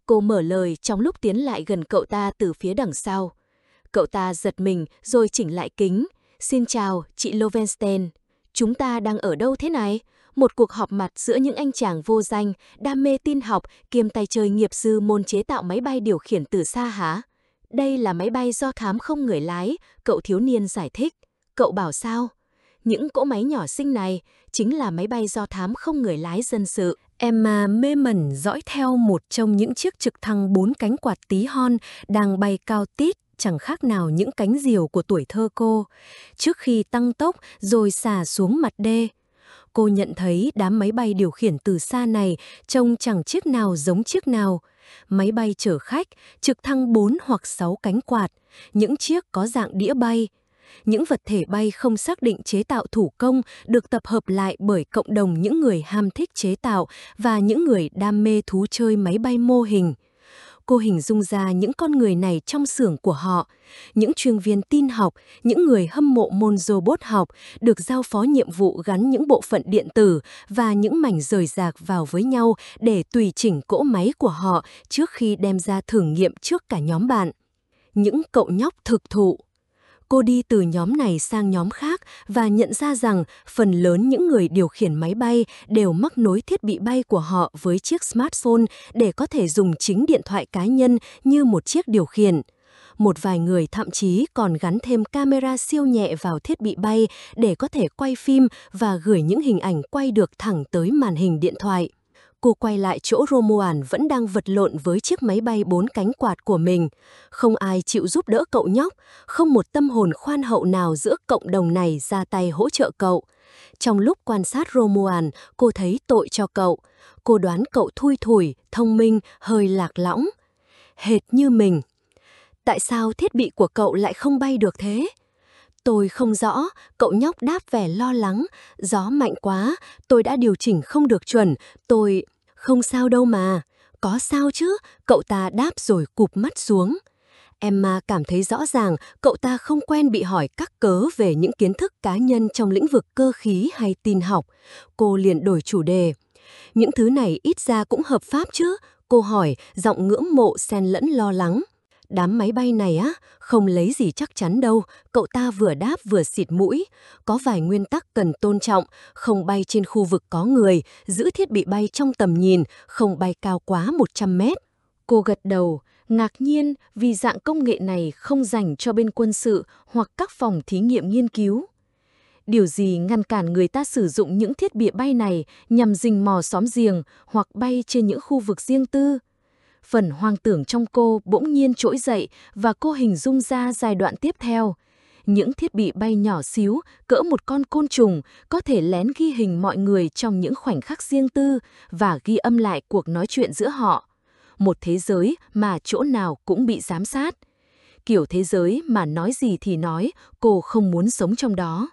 Cô mở lời trong lúc tiến lại gần cậu ta từ phía đằng sau. Cậu ta giật mình rồi chỉnh lại kính. Xin chào, chị Lovenstein. Chúng ta đang ở đâu thế này? Một cuộc họp mặt giữa những anh chàng vô danh, đam mê tin học, kiêm tay chơi nghiệp dư môn chế tạo máy bay điều khiển từ xa hả? Đây là máy bay do thám không người lái, cậu thiếu niên giải thích. Cậu bảo sao? Những cỗ máy nhỏ xinh này chính là máy bay do thám không người lái dân sự. Emma mê mẩn dõi theo một trong những chiếc trực thăng 4 cánh quạt tí hon đang bay cao tít, chẳng khác nào những cánh diều của tuổi thơ cô, trước khi tăng tốc rồi xả xuống mặt đê. Cô nhận thấy đám máy bay điều khiển từ xa này trông chẳng chiếc nào giống chiếc nào. Máy bay chở khách, trực thăng 4 hoặc 6 cánh quạt, những chiếc có dạng đĩa bay. Những vật thể bay không xác định chế tạo thủ công được tập hợp lại bởi cộng đồng những người ham thích chế tạo và những người đam mê thú chơi máy bay mô hình. Cô hình dung ra những con người này trong xưởng của họ, những chuyên viên tin học, những người hâm mộ môn robot học được giao phó nhiệm vụ gắn những bộ phận điện tử và những mảnh rời rạc vào với nhau để tùy chỉnh cỗ máy của họ trước khi đem ra thử nghiệm trước cả nhóm bạn. Những cậu nhóc thực thụ. Cô đi từ nhóm này sang nhóm khác và nhận ra rằng phần lớn những người điều khiển máy bay đều mắc nối thiết bị bay của họ với chiếc smartphone để có thể dùng chính điện thoại cá nhân như một chiếc điều khiển. Một vài người thậm chí còn gắn thêm camera siêu nhẹ vào thiết bị bay để có thể quay phim và gửi những hình ảnh quay được thẳng tới màn hình điện thoại. Cô quay lại chỗ Romuald vẫn đang vật lộn với chiếc máy bay 4 cánh quạt của mình. Không ai chịu giúp đỡ cậu nhóc, không một tâm hồn khoan hậu nào giữa cộng đồng này ra tay hỗ trợ cậu. Trong lúc quan sát Romuald, cô thấy tội cho cậu. Cô đoán cậu thui thủi, thông minh, hơi lạc lõng. Hệt như mình. Tại sao thiết bị của cậu lại không bay được thế? Tôi không rõ, cậu nhóc đáp vẻ lo lắng. Gió mạnh quá, tôi đã điều chỉnh không được chuẩn, tôi... Không sao đâu mà. Có sao chứ, cậu ta đáp rồi cụp mắt xuống. Emma cảm thấy rõ ràng cậu ta không quen bị hỏi các cớ về những kiến thức cá nhân trong lĩnh vực cơ khí hay tin học. Cô liền đổi chủ đề. Những thứ này ít ra cũng hợp pháp chứ? Cô hỏi, giọng ngưỡng mộ xen lẫn lo lắng. Đám máy bay này á, không lấy gì chắc chắn đâu, cậu ta vừa đáp vừa xịt mũi. Có vài nguyên tắc cần tôn trọng, không bay trên khu vực có người, giữ thiết bị bay trong tầm nhìn, không bay cao quá 100 mét. Cô gật đầu, ngạc nhiên vì dạng công nghệ này không dành cho bên quân sự hoặc các phòng thí nghiệm nghiên cứu. Điều gì ngăn cản người ta sử dụng những thiết bị bay này nhằm rình mò xóm giềng hoặc bay trên những khu vực riêng tư? Phần hoang tưởng trong cô bỗng nhiên trỗi dậy và cô hình dung ra giai đoạn tiếp theo. Những thiết bị bay nhỏ xíu, cỡ một con côn trùng, có thể lén ghi hình mọi người trong những khoảnh khắc riêng tư và ghi âm lại cuộc nói chuyện giữa họ. Một thế giới mà chỗ nào cũng bị giám sát. Kiểu thế giới mà nói gì thì nói, cô không muốn sống trong đó.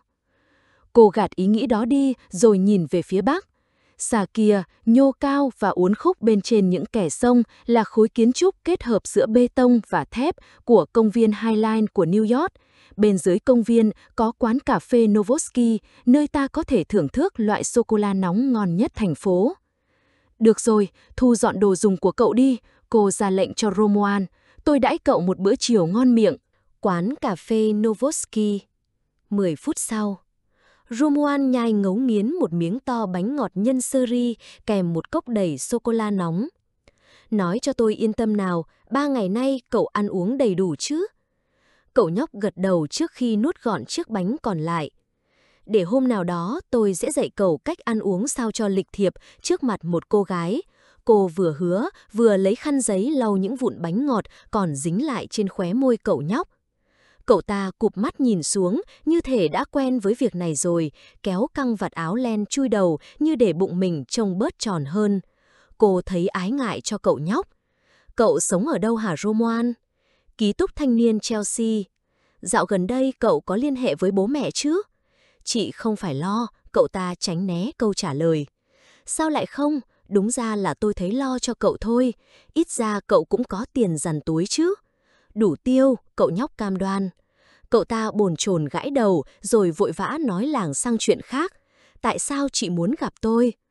Cô gạt ý nghĩ đó đi rồi nhìn về phía bắc. Xa kia, nhô cao và uốn khúc bên trên những kẻ sông là khối kiến trúc kết hợp giữa bê tông và thép của công viên Highline của New York. Bên dưới công viên có quán cà phê Novosti, nơi ta có thể thưởng thức loại sô-cô-la nóng ngon nhất thành phố. Được rồi, thu dọn đồ dùng của cậu đi, cô ra lệnh cho Romuald. Tôi đãi cậu một bữa chiều ngon miệng. Quán cà phê Novosti. 10 phút sau. Romuald nhai ngấu nghiến một miếng to bánh ngọt nhân sơ ri kèm một cốc đầy sô-cô-la nóng. Nói cho tôi yên tâm nào, 3 ngày nay cậu ăn uống đầy đủ chứ? Cậu nhóc gật đầu trước khi nuốt gọn chiếc bánh còn lại. Để hôm nào đó tôi sẽ dạy cậu cách ăn uống sao cho lịch thiệp trước mặt một cô gái. Cô vừa hứa, vừa lấy khăn giấy lau những vụn bánh ngọt còn dính lại trên khóe môi cậu nhóc. Cậu ta cụp mắt nhìn xuống như thể đã quen với việc này rồi, kéo căng vạt áo len chui đầu như để bụng mình trông bớt tròn hơn. Cô thấy ái ngại cho cậu nhóc. Cậu sống ở đâu hả Romuald? Ký túc thanh niên Chelsea. Dạo gần đây cậu có liên hệ với bố mẹ chứ? Chị không phải lo, cậu ta tránh né câu trả lời. Sao lại không? Đúng ra là tôi thấy lo cho cậu thôi. Ít ra cậu cũng có tiền dằn túi chứ. Đủ tiêu, cậu nhóc cam đoan. Cậu ta bồn chồn gãi đầu rồi vội vã nói làng sang chuyện khác. Tại sao chị muốn gặp tôi?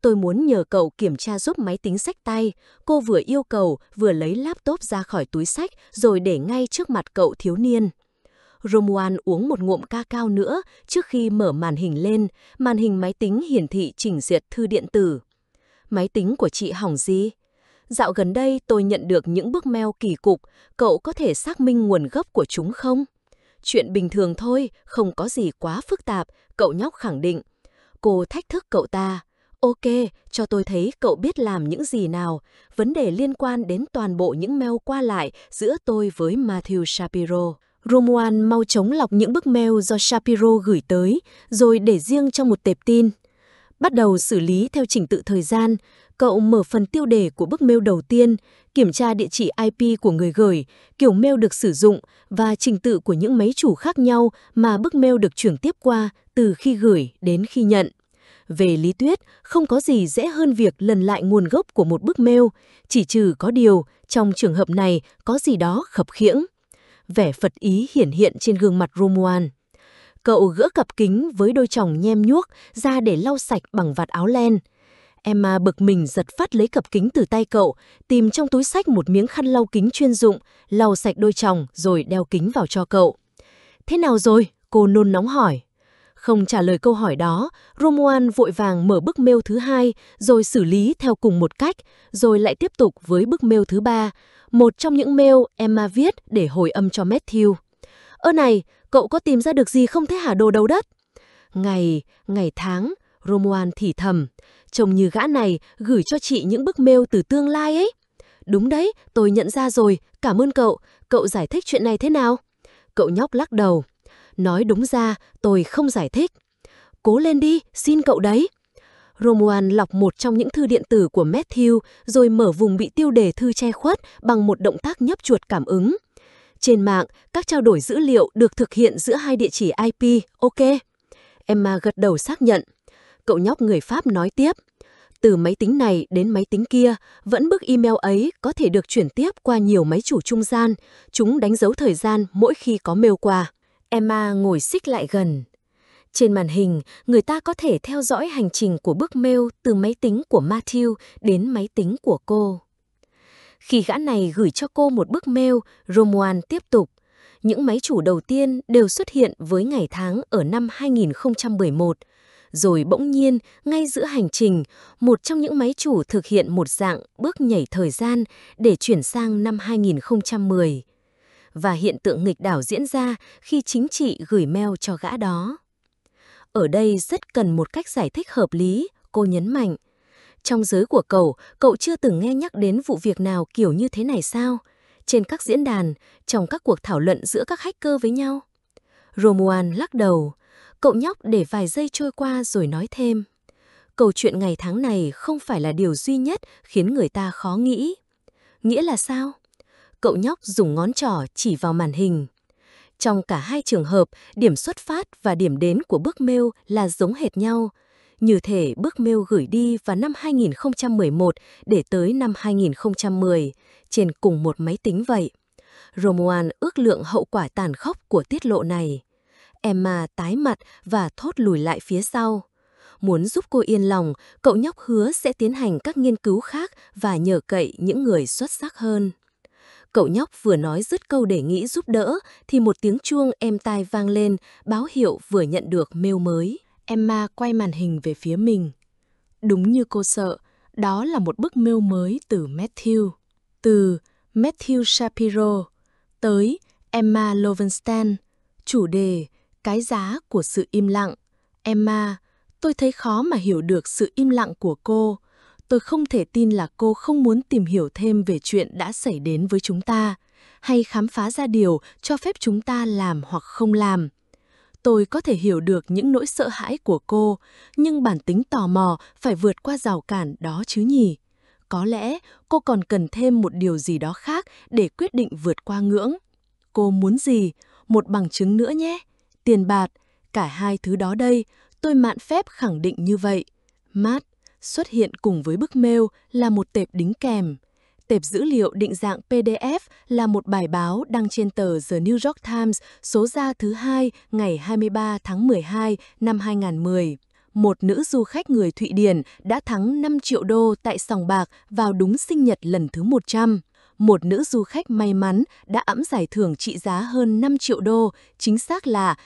tôi muốn nhờ cậu kiểm tra giúp máy tính xách tay. Cô vừa yêu cầu, vừa lấy laptop ra khỏi túi xách rồi để ngay trước mặt cậu thiếu niên. Romuald uống một ngụm cacao nữa trước khi mở màn hình lên. Màn hình máy tính hiển thị trình duyệt thư điện tử. Máy tính của chị hỏng gì? Dạo gần đây tôi nhận được những bức mail kỳ cục. Cậu có thể xác minh nguồn gốc của chúng không? Chuyện bình thường thôi, không có gì quá phức tạp, cậu nhóc khẳng định. Cô thách thức cậu ta. Ok, cho tôi thấy cậu biết làm những gì nào. Vấn đề liên quan đến toàn bộ những mail qua lại giữa tôi với Matthew Shapiro. Romuald mau chóng lọc những bức mail do Shapiro gửi tới, rồi để riêng trong một tệp tin. Bắt đầu xử lý theo trình tự thời gian, cậu mở phần tiêu đề của bức mail đầu tiên, kiểm tra địa chỉ IP của người gửi, kiểu mail được sử dụng và trình tự của những máy chủ khác nhau mà bức mail được chuyển tiếp qua từ khi gửi đến khi nhận. Về lý thuyết, không có gì dễ hơn việc lần lại nguồn gốc của một bức mail, chỉ trừ có điều, trong trường hợp này có gì đó khập khiễng. Vẻ phật ý hiển hiện trên gương mặt Romuald. Cậu gỡ cặp kính với đôi tròng nhem nhuốc ra để lau sạch bằng vạt áo len. Emma bực mình giật phắt lấy cặp kính từ tay cậu, tìm trong túi xách một miếng khăn lau kính chuyên dụng, lau sạch đôi tròng rồi đeo kính vào cho cậu. Thế nào rồi? Cô nôn nóng hỏi. Không trả lời câu hỏi đó, Romuald vội vàng mở bức mail thứ hai, rồi xử lý theo cùng một cách, rồi lại tiếp tục với bức mail thứ ba, một trong những mail Emma viết để hồi âm cho Matthew. Ơ này, cậu có tìm ra được gì không thế hả đồ đầu đất? Ngày tháng, Romuald thì thầm, trông như gã này gửi cho chị những bức mail từ tương lai ấy. Đúng đấy, tôi nhận ra rồi, cảm ơn cậu giải thích chuyện này thế nào? Cậu nhóc lắc đầu. Nói đúng ra, tôi không giải thích. Cố lên đi, xin cậu đấy. Romuald lọc một trong những thư điện tử của Matthew rồi mở vùng bị tiêu đề thư che khuất bằng một động tác nhấp chuột cảm ứng. Trên mạng, các trao đổi dữ liệu được thực hiện giữa hai địa chỉ IP, ok? Emma gật đầu xác nhận. Cậu nhóc người Pháp nói tiếp. Từ máy tính này đến máy tính kia, vẫn bức email ấy có thể được chuyển tiếp qua nhiều máy chủ trung gian. Chúng đánh dấu thời gian mỗi khi có mail qua. Emma ngồi xích lại gần. Trên màn hình, người ta có thể theo dõi hành trình của bức mail từ máy tính của Matthew đến máy tính của cô. Khi gã này gửi cho cô một bức mail, Romuald tiếp tục. Những máy chủ đầu tiên đều xuất hiện với ngày tháng ở năm 2011. Rồi bỗng nhiên, ngay giữa hành trình, một trong những máy chủ thực hiện một dạng bước nhảy thời gian để chuyển sang năm 2010. Và hiện tượng nghịch đảo diễn ra khi chính chị gửi mail cho gã đó. Ở đây rất cần một cách giải thích hợp lý, cô nhấn mạnh. Trong giới của cậu chưa từng nghe nhắc đến vụ việc nào kiểu như thế này sao? Trên các diễn đàn, trong các cuộc thảo luận giữa các hacker với nhau? Romuald lắc đầu. Cậu nhóc để vài giây trôi qua rồi nói thêm. Câu chuyện ngày tháng này không phải là điều duy nhất khiến người ta khó nghĩ. Nghĩa là sao? Cậu nhóc dùng ngón trỏ chỉ vào màn hình. Trong cả hai trường hợp, điểm xuất phát và điểm đến của bức mail là giống hệt nhau. Như thể bức mail gửi đi vào năm 2011 để tới năm 2010, trên cùng một máy tính vậy. Romuald ước lượng hậu quả tàn khốc của tiết lộ này. Emma tái mặt và thốt lùi lại phía sau. Muốn giúp cô yên lòng, cậu nhóc hứa sẽ tiến hành các nghiên cứu khác và nhờ cậy những người xuất sắc hơn. Cậu nhóc vừa nói dứt câu đề nghị giúp đỡ thì một tiếng chuông êm tai vang lên, báo hiệu vừa nhận được mail mới. Emma quay màn hình về phía mình. Đúng như cô sợ, đó là một bức mail mới từ Matthew. Từ Matthew Shapiro tới Emma Lovenstein. Chủ đề, cái giá của sự im lặng. Emma, tôi thấy khó mà hiểu được sự im lặng của cô. Tôi không thể tin là cô không muốn tìm hiểu thêm về chuyện đã xảy đến với chúng ta, hay khám phá ra điều cho phép chúng ta làm hoặc không làm. Tôi có thể hiểu được những nỗi sợ hãi của cô, nhưng bản tính tò mò phải vượt qua rào cản đó chứ nhỉ? Có lẽ cô còn cần thêm một điều gì đó khác để quyết định vượt qua ngưỡng. Cô muốn gì? Một bằng chứng nữa nhé. Tiền bạc, cả hai thứ đó đây, tôi mạn phép khẳng định như vậy. Matt xuất hiện cùng với bức mail là một tệp đính kèm. Tệp dữ liệu định dạng PDF là một bài báo đăng trên tờ The New York Times số ra thứ 2 ngày 23 tháng 12 năm 2010. Một nữ du khách người Thụy Điển đã thắng 5 triệu đô tại sòng bạc vào đúng sinh nhật lần thứ 100. Một nữ du khách may mắn đã ẵm giải thưởng trị giá hơn 5 triệu đô, chính xác là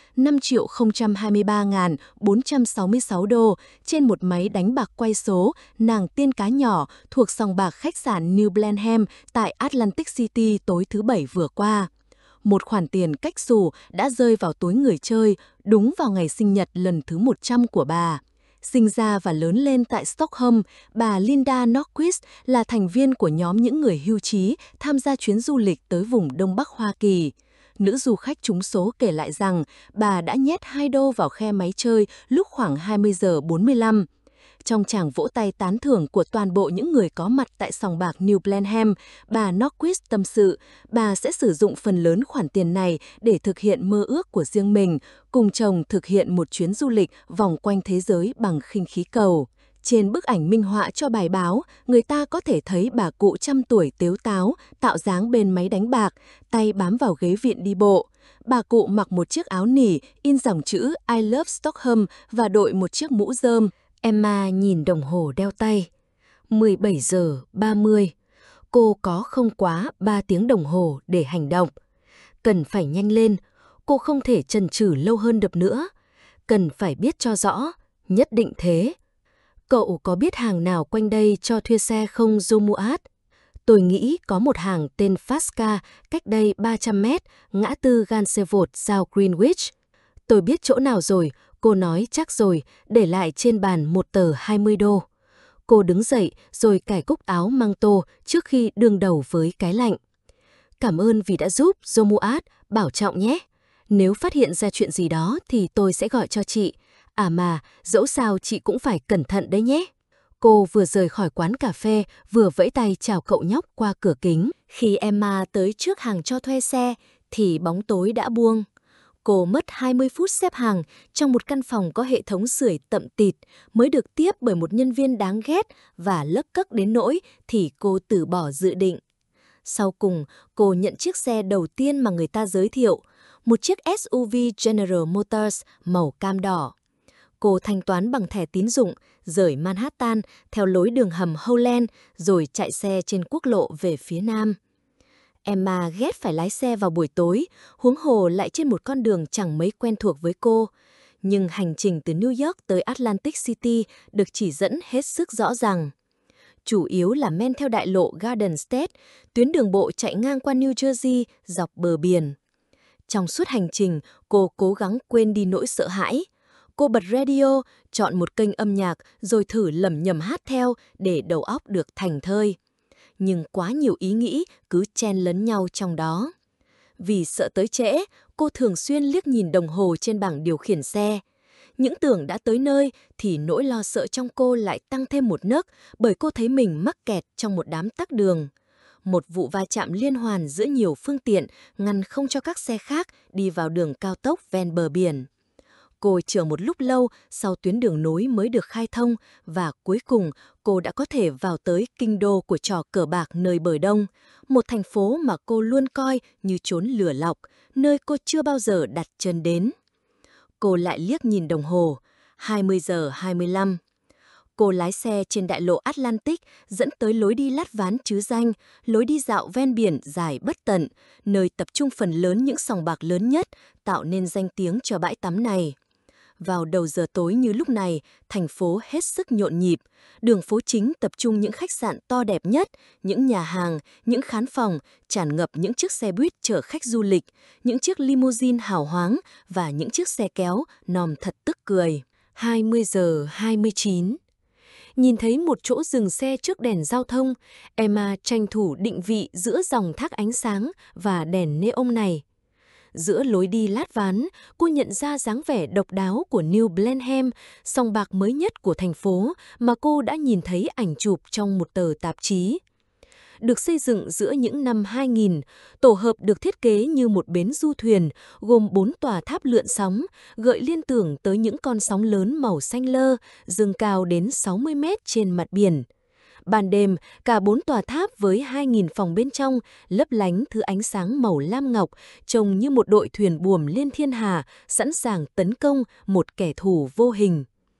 5.023.466 đô trên một máy đánh bạc quay số nàng tiên cá nhỏ thuộc sòng bạc khách sạn New Blenheim tại Atlantic City tối thứ Bảy vừa qua. Một khoản tiền cách xù đã rơi vào túi người chơi đúng vào ngày sinh nhật lần thứ 100 của bà. Sinh ra và lớn lên tại Stockholm, bà Linda Nordquist là thành viên của nhóm những người hưu trí tham gia chuyến du lịch tới vùng Đông Bắc Hoa Kỳ. Nữ du khách trúng số kể lại rằng bà đã nhét 2 đô vào khe máy chơi lúc khoảng 20 giờ 45. Trong tràng vỗ tay tán thưởng của toàn bộ những người có mặt tại sòng bạc New Blenheim, bà Nordquist tâm sự bà sẽ sử dụng phần lớn khoản tiền này để thực hiện mơ ước của riêng mình, cùng chồng thực hiện một chuyến du lịch vòng quanh thế giới bằng khinh khí cầu. Trên bức ảnh minh họa cho bài báo, người ta có thể thấy bà cụ trăm tuổi tếu táo, tạo dáng bên máy đánh bạc, tay bám vào ghế viện đi bộ. Bà cụ mặc một chiếc áo nỉ in dòng chữ I love Stockholm và đội một chiếc mũ rơm. Emma nhìn đồng hồ đeo tay. 17 giờ 30. Cô có không quá 3 tiếng đồng hồ để hành động. Cần phải nhanh lên, cô không thể chần chừ lâu hơn được nữa. Cần phải biết cho rõ, nhất định thế. Cậu có biết hàng nào quanh đây cho thuê xe không Jomuat? Tôi nghĩ có một hàng tên Fasca cách đây 300 mét, ngã tư Gansevoort giao Greenwich. Tôi biết chỗ nào rồi, cô nói chắc rồi, để lại trên bàn một tờ 20 đô. Cô đứng dậy rồi cài cúc áo mang tô trước khi đương đầu với cái lạnh. Cảm ơn vì đã giúp, Jomuat, bảo trọng nhé. Nếu phát hiện ra chuyện gì đó thì tôi sẽ gọi cho chị. À mà, dẫu sao chị cũng phải cẩn thận đấy nhé. Cô vừa rời khỏi quán cà phê, vừa vẫy tay chào cậu nhóc qua cửa kính. Khi Emma tới trước hàng cho thuê xe, thì bóng tối đã buông. Cô mất 20 phút xếp hàng trong một căn phòng có hệ thống sưởi tậm tịt, mới được tiếp bởi một nhân viên đáng ghét và lấc cấc đến nỗi thì cô từ bỏ dự định. Sau cùng, cô nhận chiếc xe đầu tiên mà người ta giới thiệu, một chiếc SUV General Motors màu cam đỏ. Cô thanh toán bằng thẻ tín dụng, rời Manhattan theo lối đường hầm Holland rồi chạy xe trên quốc lộ về phía nam. Emma ghét phải lái xe vào buổi tối, huống hồ lại trên một con đường chẳng mấy quen thuộc với cô. Nhưng hành trình từ New York tới Atlantic City được chỉ dẫn hết sức rõ ràng. Chủ yếu là men theo đại lộ Garden State, tuyến đường bộ chạy ngang qua New Jersey dọc bờ biển. Trong suốt hành trình, cô cố gắng quên đi nỗi sợ hãi. Cô bật radio, chọn một kênh âm nhạc rồi thử lẩm nhẩm hát theo để đầu óc được thành thơi. Nhưng quá nhiều ý nghĩ cứ chen lấn nhau trong đó. Vì sợ tới trễ, cô thường xuyên liếc nhìn đồng hồ trên bảng điều khiển xe. Những tưởng đã tới nơi thì nỗi lo sợ trong cô lại tăng thêm một nấc bởi cô thấy mình mắc kẹt trong một đám tắc đường. Một vụ va chạm liên hoàn giữa nhiều phương tiện ngăn không cho các xe khác đi vào đường cao tốc ven bờ biển. Cô chờ một lúc lâu sau tuyến đường nối mới được khai thông và cuối cùng cô đã có thể vào tới kinh đô của trò cờ bạc nơi bờ đông, một thành phố mà cô luôn coi như chốn lửa lọc, nơi cô chưa bao giờ đặt chân đến. Cô lại liếc nhìn đồng hồ, 20 giờ 25. Cô lái xe trên đại lộ Atlantic dẫn tới lối đi lát ván chứ danh, lối đi dạo ven biển dài bất tận, nơi tập trung phần lớn những sòng bạc lớn nhất, tạo nên danh tiếng cho bãi tắm này. Vào đầu giờ tối như lúc này, thành phố hết sức nhộn nhịp. Đường phố chính tập trung những khách sạn to đẹp nhất, những nhà hàng, những khán phòng, tràn ngập những chiếc xe buýt chở khách du lịch, những chiếc limousine hào nhoáng và những chiếc xe kéo nòm thật tức cười. 20 giờ 29. Nhìn thấy một chỗ dừng xe trước đèn giao thông, Emma tranh thủ định vị giữa dòng thác ánh sáng và đèn neon này. Giữa lối đi lát ván, cô nhận ra dáng vẻ độc đáo của New Blenheim, sòng bạc mới nhất của thành phố mà cô đã nhìn thấy ảnh chụp trong một tờ tạp chí. Được xây dựng giữa những năm 2000, tổ hợp được thiết kế như một bến du thuyền, gồm 4 tòa tháp lượn sóng, gợi liên tưởng tới những con sóng lớn màu xanh lơ, dâng cao đến 60 mét trên mặt biển. Ban đêm, cả 4 tòa tháp với 2.000 phòng bên trong lấp lánh thứ ánh sáng màu lam ngọc, trông như một đội thuyền buồm liên thiên hà, sẵn sàng tấn công một kẻ thù vô hình.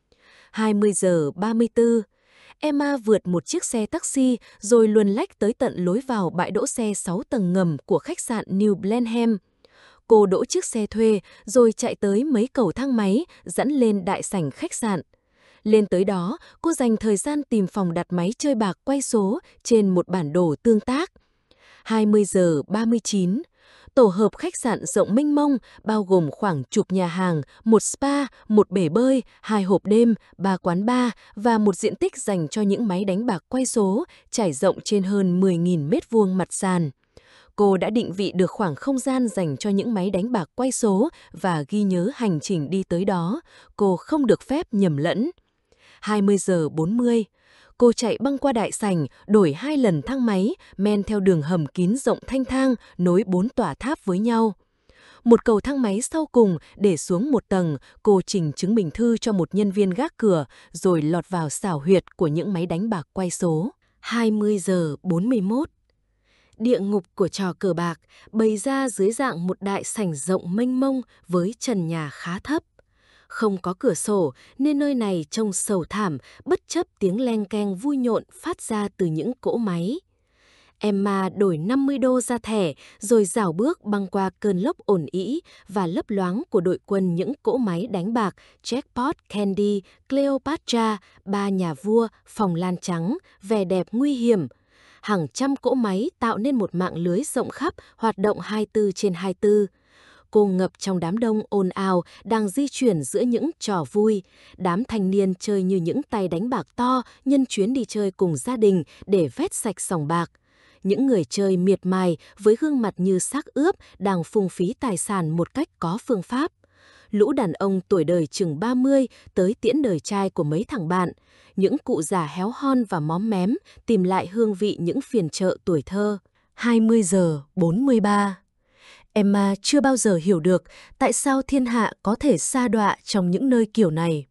20 giờ 34. Emma vượt một chiếc xe taxi rồi luồn lách tới tận lối vào bãi đỗ xe 6 tầng ngầm của khách sạn New Blenheim. Cô đỗ chiếc xe thuê rồi chạy tới mấy cầu thang máy dẫn lên đại sảnh khách sạn. Lên tới đó, cô dành thời gian tìm phòng đặt máy chơi bạc quay số trên một bản đồ tương tác. 20 giờ 39. Tổ hợp khách sạn rộng mênh mông, bao gồm khoảng chục nhà hàng, một spa, một bể bơi, 2 hộp đêm, 3 quán bar và một diện tích dành cho những máy đánh bạc quay số, trải rộng trên hơn 10.000 mét vuông mặt sàn. Cô đã định vị được khoảng không gian dành cho những máy đánh bạc quay số và ghi nhớ hành trình đi tới đó. Cô không được phép nhầm lẫn. 20 giờ 40. Cô chạy băng qua đại sảnh, đổi 2 lần thang máy, men theo đường hầm kín rộng thanh thang, nối 4 tòa tháp với nhau. Một cầu thang máy sau cùng để xuống một tầng, cô trình chứng minh thư cho một nhân viên gác cửa, rồi lọt vào xảo huyệt của những máy đánh bạc quay số. 20 giờ 41. Địa ngục của trò cờ bạc bày ra dưới dạng một đại sảnh rộng mênh mông với trần nhà khá thấp. Không có cửa sổ nên nơi này trông sầu thảm bất chấp tiếng leng keng vui nhộn phát ra từ những cỗ máy. Emma đổi 50 đô ra thẻ rồi rảo bước băng qua cơn lốc ồn ĩ và lấp loáng của đội quân những cỗ máy đánh bạc Jackpot, Candy, Cleopatra, Ba Nhà Vua, Phòng Lan Trắng, Vẻ Đẹp Nguy Hiểm. Hàng trăm cỗ máy tạo nên một mạng lưới rộng khắp hoạt động 24/24. Cô ngập trong đám đông ồn ào đang di chuyển giữa những trò vui. Đám thanh niên chơi như những tay đánh bạc to nhân chuyến đi chơi cùng gia đình để vét sạch sòng bạc. Những người chơi miệt mài với gương mặt như xác ướp đang phung phí tài sản một cách có phương pháp. Lũ đàn ông tuổi đời chừng 30 tới tiễn đời trai của mấy thằng bạn. Những cụ già héo hon và móm mém tìm lại hương vị những phiên chợ tuổi thơ. 20 giờ 43. Emma chưa bao giờ hiểu được tại sao thiên hạ có thể sa đọa trong những nơi kiểu này.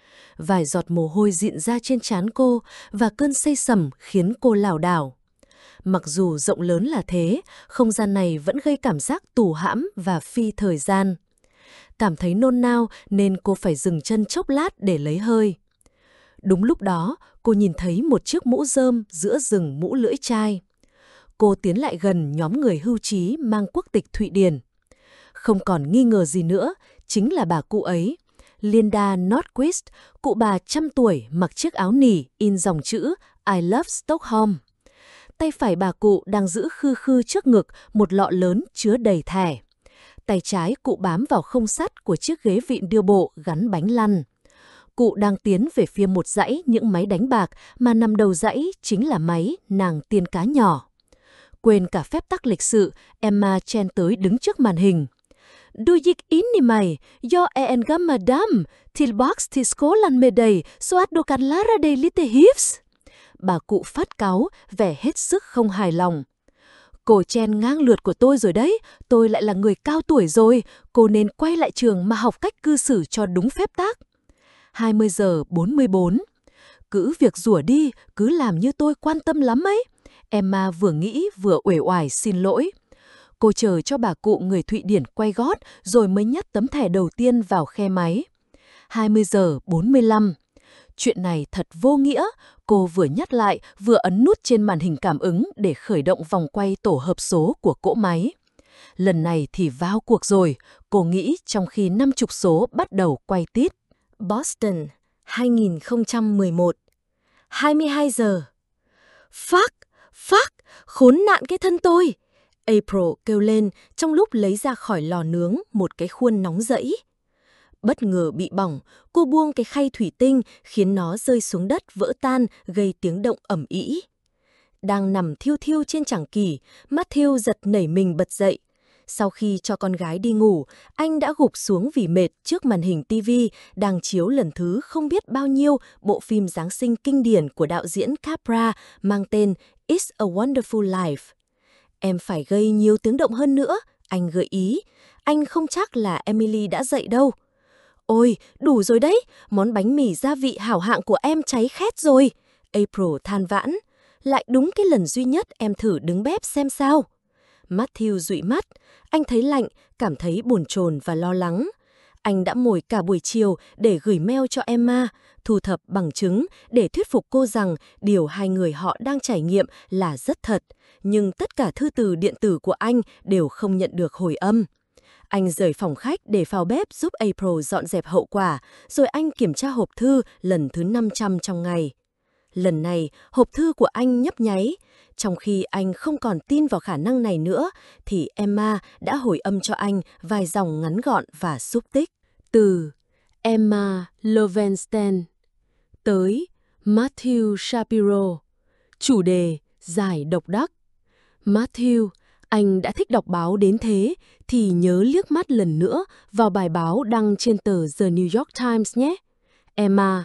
Vài giọt mồ hôi dịn ra trên trán cô và cơn say sẩm khiến cô lảo đảo. Mặc dù rộng lớn là thế, không gian này vẫn gây cảm giác tù hãm và phi thời gian. Cảm thấy nôn nao nên cô phải dừng chân chốc lát để lấy hơi. Đúng lúc đó, cô nhìn thấy một chiếc mũ rơm giữa rừng mũ lưỡi chai. Cô tiến lại gần nhóm người hưu trí mang quốc tịch Thụy Điển. Không còn nghi ngờ gì nữa, chính là bà cụ ấy. Linda Nordquist, cụ bà 100 tuổi mặc chiếc áo nỉ in dòng chữ I love Stockholm. Tay phải bà cụ đang giữ khư khư trước ngực một lọ lớn chứa đầy thẻ. Tay trái cụ bám vào khung sắt của chiếc ghế vịn đưa bộ gắn bánh lăn. Cụ đang tiến về phía một dãy những máy đánh bạc mà nằm đầu dãy chính là máy nàng tiên cá nhỏ. Quên cả phép tắc lịch sự, Emma chen tới đứng trước màn hình. Du gick in i mig, jag är en gammal dam, tillbaks till skolan med dig så att du kan lära dig lite hyfs. Bà cụ phát cáu, vẻ hết sức không hài lòng. Cô chen ngang lượt của tôi rồi đấy, tôi lại là người cao tuổi rồi, cô nên quay lại trường mà học cách cư xử cho đúng phép tắc. 20 giờ 44. Cứ việc rủa đi, cứ làm như tôi quan tâm lắm ấy. Emma vừa nghĩ vừa uể oải xin lỗi. Cô chờ cho bà cụ người Thụy Điển quay gót rồi mới nhét tấm thẻ đầu tiên vào khe máy. 20 giờ 45. Chuyện này thật vô nghĩa, cô vừa nhắc lại vừa ấn nút trên màn hình cảm ứng để khởi động vòng quay tổ hợp số của cỗ máy. Lần này thì vào cuộc rồi, cô nghĩ trong khi 50 số bắt đầu quay tít. Boston, 2011. 22 giờ. Fuck, khốn nạn cái thân tôi. April kêu lên trong lúc lấy ra khỏi lò nướng một cái khuôn nóng rẫy. Bất ngờ bị bỏng, cô buông cái khay thủy tinh khiến nó rơi xuống đất vỡ tan gây tiếng động ầm ĩ. Đang nằm thiêu thiêu trên chảng kỷ, Matthew giật nảy mình bật dậy. Sau khi cho con gái đi ngủ, anh đã gục xuống vì mệt trước màn hình TV đang chiếu lần thứ không biết bao nhiêu bộ phim Giáng sinh kinh điển của đạo diễn Capra mang tên It's a Wonderful Life. Em phải gây nhiều tiếng động hơn nữa, anh gợi ý. Anh không chắc là Emily đã dậy đâu. Ôi, đủ rồi đấy, món bánh mì gia vị hảo hạng của em cháy khét rồi. April than vãn. Lại đúng cái lần duy nhất em thử đứng bếp xem sao. Matthew dụi mắt, anh thấy lạnh, cảm thấy bồn chồn và lo lắng. Anh đã ngồi cả buổi chiều để gửi mail cho Emma, thu thập bằng chứng để thuyết phục cô rằng điều hai người họ đang trải nghiệm là rất thật, nhưng tất cả thư từ điện tử của anh đều không nhận được hồi âm. Anh rời phòng khách để vào bếp giúp April dọn dẹp hậu quả, rồi anh kiểm tra hộp thư lần thứ 500 trong ngày. Lần này, hộp thư của anh nhấp nháy. Trong khi anh không còn tin vào khả năng này nữa, thì Emma đã hồi âm cho anh vài dòng ngắn gọn và xúc tích. Từ Emma Lovenstein tới Matthew Shapiro. Chủ đề giải độc đắc. Matthew, anh đã thích đọc báo đến thế thì nhớ liếc mắt lần nữa vào bài báo đăng trên tờ The New York Times nhé. Emma,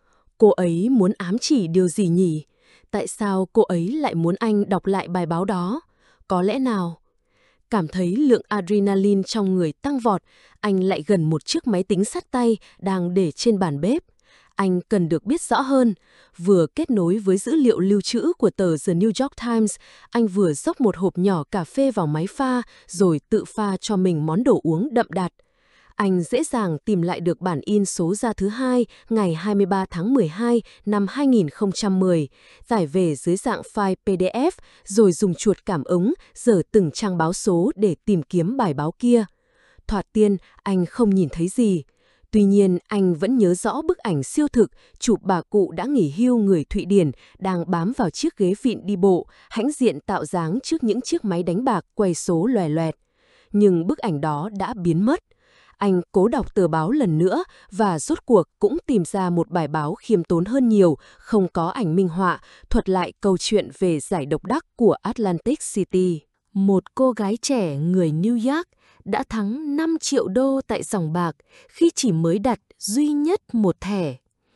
cô ấy muốn ám chỉ điều gì nhỉ? Tại sao cô ấy lại muốn anh đọc lại bài báo đó? Có lẽ nào? Cảm thấy lượng adrenaline trong người tăng vọt, anh lại gần một chiếc máy tính xách tay đang để trên bàn bếp. Anh cần được biết rõ hơn. Vừa kết nối với dữ liệu lưu trữ của tờ The New York Times, anh vừa xốc một hộp nhỏ cà phê vào máy pha rồi tự pha cho mình món đồ uống đậm đà. Anh dễ dàng tìm lại được bản in số ra thứ 2 ngày 23 tháng 12 năm 2010, tải về dưới dạng file PDF rồi dùng chuột cảm ứng dở từng trang báo số để tìm kiếm bài báo kia. Thoạt tiên, anh không nhìn thấy gì. Tuy nhiên, anh vẫn nhớ rõ bức ảnh siêu thực chụp bà cụ đã nghỉ hưu người Thụy Điển đang bám vào chiếc ghế vịn đi bộ, hãnh diện tạo dáng trước những chiếc máy đánh bạc quay số loè loẹt. Nhưng bức ảnh đó đã biến mất. Anh cố đọc tờ báo lần nữa và rốt cuộc cũng tìm ra một bài báo khiêm tốn hơn nhiều, không có ảnh minh họa, thuật lại câu chuyện về giải độc đắc của Atlantic City. Một cô gái trẻ người New York đã thắng 5 triệu đô tại sòng bạc khi chỉ mới đặt duy nhất một thẻ.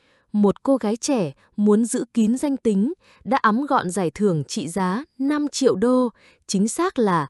Một cô gái trẻ muốn giữ kín danh tính đã ẵm gọn giải thưởng trị giá 5 triệu đô, chính xác là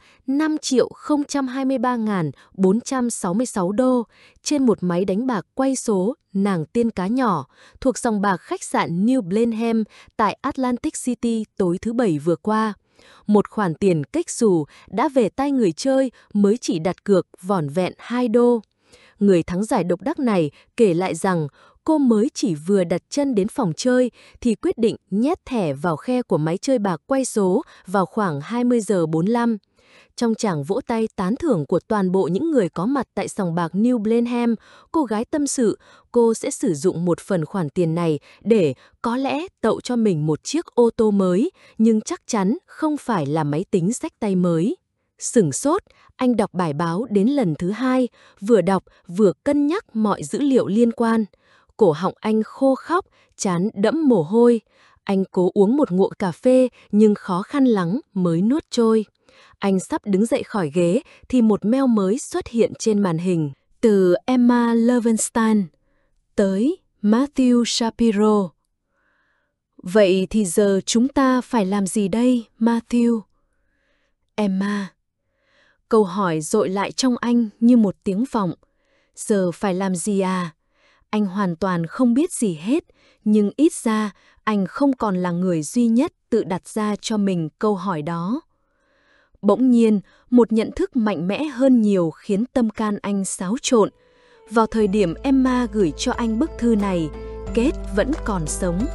5.023.466 đô, trên một máy đánh bạc quay số nàng tiên cá nhỏ thuộc sòng bạc khách sạn New Blenheim tại Atlantic City tối thứ Bảy vừa qua. Một khoản tiền kếch xù đã về tay người chơi mới chỉ đặt cược vỏn vẹn 2 đô. Người thắng giải độc đắc này kể lại rằng cô mới chỉ vừa đặt chân đến phòng chơi thì quyết định nhét thẻ vào khe của máy chơi bạc quay số vào khoảng 20 giờ 45. Trong tràng vỗ tay tán thưởng của toàn bộ những người có mặt tại sòng bạc New Blenheim, cô gái tâm sự cô sẽ sử dụng một phần khoản tiền này để có lẽ tậu cho mình một chiếc ô tô mới, nhưng chắc chắn không phải là máy tính xách tay mới. Sửng sốt, anh đọc bài báo đến lần thứ 2, vừa đọc vừa cân nhắc mọi dữ liệu liên quan. Cổ họng anh khô khóc, trán đẫm mồ hôi. Anh cố uống một ngụm cà phê nhưng khó khăn lắm mới nuốt trôi. Anh sắp đứng dậy khỏi ghế thì một mail mới xuất hiện trên màn hình. Từ Emma Lovenstein tới Matthew Shapiro. Vậy thì giờ chúng ta phải làm gì đây, Matthew? Emma. Câu hỏi dội lại trong anh như một tiếng vọng. Giờ phải làm gì à? Anh hoàn toàn không biết gì hết, nhưng ít ra anh không còn là người duy nhất tự đặt ra cho mình câu hỏi đó. Bỗng nhiên, một nhận thức mạnh mẽ hơn nhiều khiến tâm can anh xáo trộn. Vào thời điểm Emma gửi cho anh bức thư này, Kate vẫn còn sống.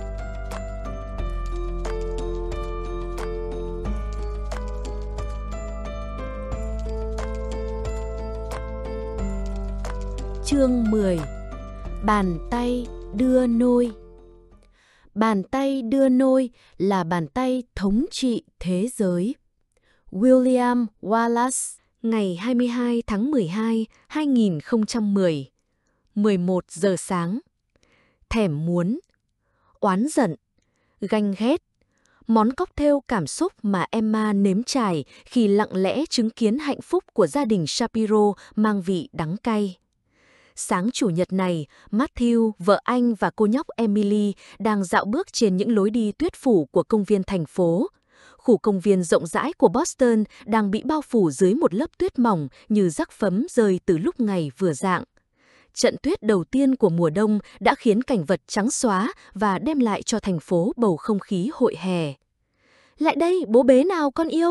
Chương 10. Bàn tay đưa nôi. Bàn tay đưa nôi là bàn tay thống trị thế giới. William Wallace, ngày 22 tháng 12, 2010, 11 giờ sáng. Thèm muốn, oán giận, ganh ghét. Món cocktail cảm xúc mà Emma nếm trải khi lặng lẽ chứng kiến hạnh phúc của gia đình Shapiro mang vị đắng cay. Sáng Chủ nhật này, Matthew, vợ anh và cô nhóc Emily đang dạo bước trên những lối đi tuyết phủ của công viên thành phố. Khu công viên rộng rãi của Boston đang bị bao phủ dưới một lớp tuyết mỏng như rắc phấm rơi từ lúc ngày vừa rạng. Trận tuyết đầu tiên của mùa đông đã khiến cảnh vật trắng xóa và đem lại cho thành phố bầu không khí hội hè. Lại đây, bố bế nào con yêu!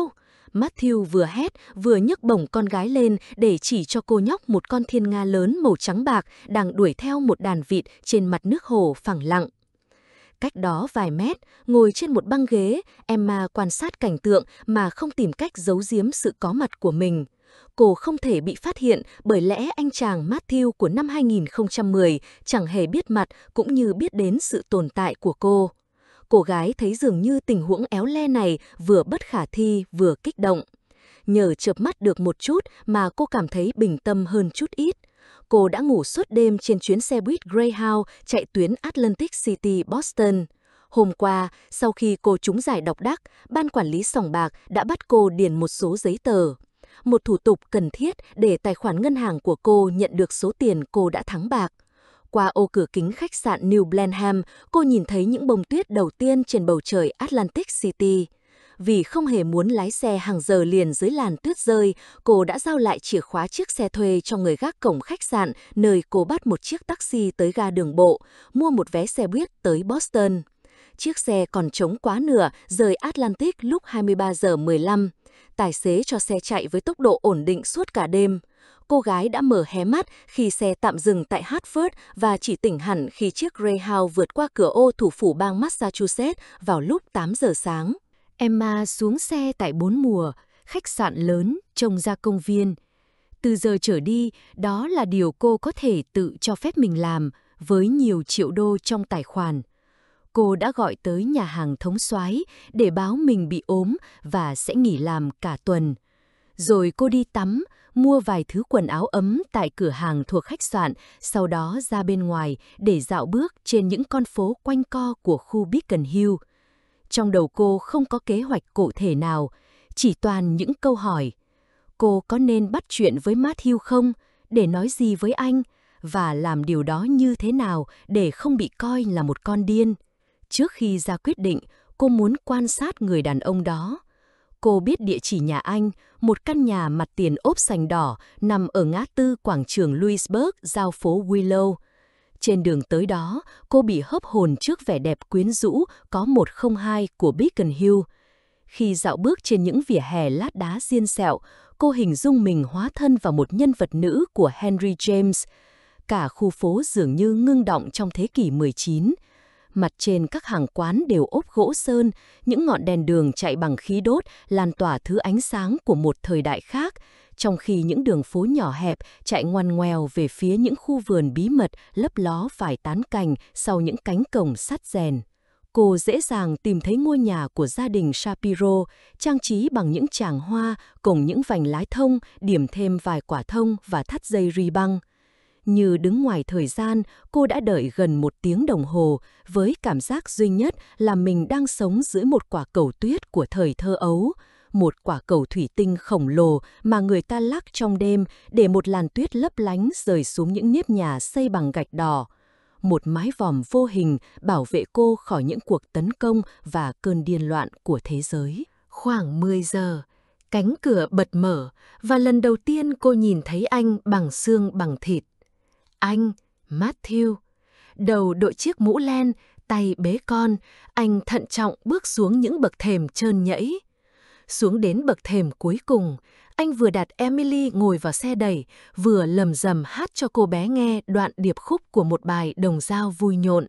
Matthew vừa hét vừa nhấc bổng con gái lên để chỉ cho cô nhóc một con thiên nga lớn màu trắng bạc đang đuổi theo một đàn vịt trên mặt nước hồ phẳng lặng. Cách đó vài mét, ngồi trên một băng ghế, Emma quan sát cảnh tượng mà không tìm cách giấu giếm sự có mặt của mình. Cô không thể bị phát hiện bởi lẽ anh chàng Matthew của năm 2010 chẳng hề biết mặt cũng như biết đến sự tồn tại của cô. Cô gái thấy dường như tình huống éo le này vừa bất khả thi vừa kích động. Nhờ chợp mắt được một chút mà cô cảm thấy bình tâm hơn chút ít. Cô đã ngủ suốt đêm trên chuyến xe buýt Greyhound chạy tuyến Atlantic City, Boston. Hôm qua, sau khi cô trúng giải độc đắc, ban quản lý sòng bạc đã bắt cô điền một số giấy tờ. Một thủ tục cần thiết để tài khoản ngân hàng của cô nhận được số tiền cô đã thắng bạc. Qua ô cửa kính khách sạn New Blenheim, cô nhìn thấy những bông tuyết đầu tiên trên bầu trời Atlantic City. Vì không hề muốn lái xe hàng giờ liền dưới làn tuyết rơi, cô đã giao lại chìa khóa chiếc xe thuê cho người gác cổng khách sạn, nơi cô bắt một chiếc taxi tới ga đường bộ, mua một vé xe buýt tới Boston. Chiếc xe còn trống quá nửa, rời Atlantic lúc 23 giờ 15. Tài xế cho xe chạy với tốc độ ổn định suốt cả đêm. Cô gái đã mở hé mắt khi xe tạm dừng tại Hartford và chỉ tỉnh hẳn khi chiếc Greyhound vượt qua cửa ô thủ phủ bang Massachusetts vào lúc 8 giờ sáng. Emma xuống xe tại 4 mùa, khách sạn lớn, trông ra công viên. Từ giờ trở đi, đó là điều cô có thể tự cho phép mình làm với nhiều triệu đô trong tài khoản. Cô đã gọi tới nhà hàng thống soái để báo mình bị ốm và sẽ nghỉ làm cả tuần. Rồi cô đi tắm, mua vài thứ quần áo ấm tại cửa hàng thuộc khách sạn, sau đó ra bên ngoài để dạo bước trên những con phố quanh co của khu Beacon Hill. Trong đầu cô không có kế hoạch cụ thể nào, chỉ toàn những câu hỏi. Cô có nên bắt chuyện với Matthew không? Để nói gì với anh? Và làm điều đó như thế nào để không bị coi là một con điên? Trước khi ra quyết định, cô muốn quan sát người đàn ông đó. Cô biết địa chỉ nhà anh, một căn nhà mặt tiền ốp sành đỏ nằm ở ngã tư quảng trường Louisburg, giao phố Willow. Trên đường tới đó, cô bị hớp hồn trước vẻ đẹp quyến rũ có 102 của Beacon Hill. Khi dạo bước trên những vỉa hè lát đá xiên xẹo, cô hình dung mình hóa thân vào một nhân vật nữ của Henry James. Cả khu phố dường như ngưng động trong thế kỷ 19. Mặt trên các hàng quán đều ốp gỗ sơn, những ngọn đèn đường chạy bằng khí đốt lan tỏa thứ ánh sáng của một thời đại khác, trong khi những đường phố nhỏ hẹp chạy ngoằn ngoèo về phía những khu vườn bí mật lấp ló vài tán cành sau những cánh cổng sắt rèn. Cô dễ dàng tìm thấy ngôi nhà của gia đình Shapiro, trang trí bằng những tràng hoa cùng những vành lái thông, điểm thêm vài quả thông và thắt dây ri băng. Như đứng ngoài thời gian, cô đã đợi gần 1 tiếng đồng hồ, với cảm giác duy nhất là mình đang sống dưới một quả cầu tuyết của thời thơ ấu, một quả cầu thủy tinh khổng lồ mà người ta lắc trong đêm để một làn tuyết lấp lánh rơi xuống những nếp nhà xây bằng gạch đỏ. Một mái vòm vô hình bảo vệ cô khỏi những cuộc tấn công và cơn điên loạn của thế giới. Khoảng 10 giờ, cánh cửa bật mở và lần đầu tiên cô nhìn thấy anh bằng xương bằng thịt. Anh, Matthew, đầu đội chiếc mũ len, tay bế con, anh thận trọng bước xuống những bậc thềm trơn nhẫy. Xuống đến bậc thềm cuối cùng, anh vừa đặt Emily ngồi vào xe đẩy, vừa lầm rầm hát cho cô bé nghe đoạn điệp khúc của một bài đồng dao vui nhộn.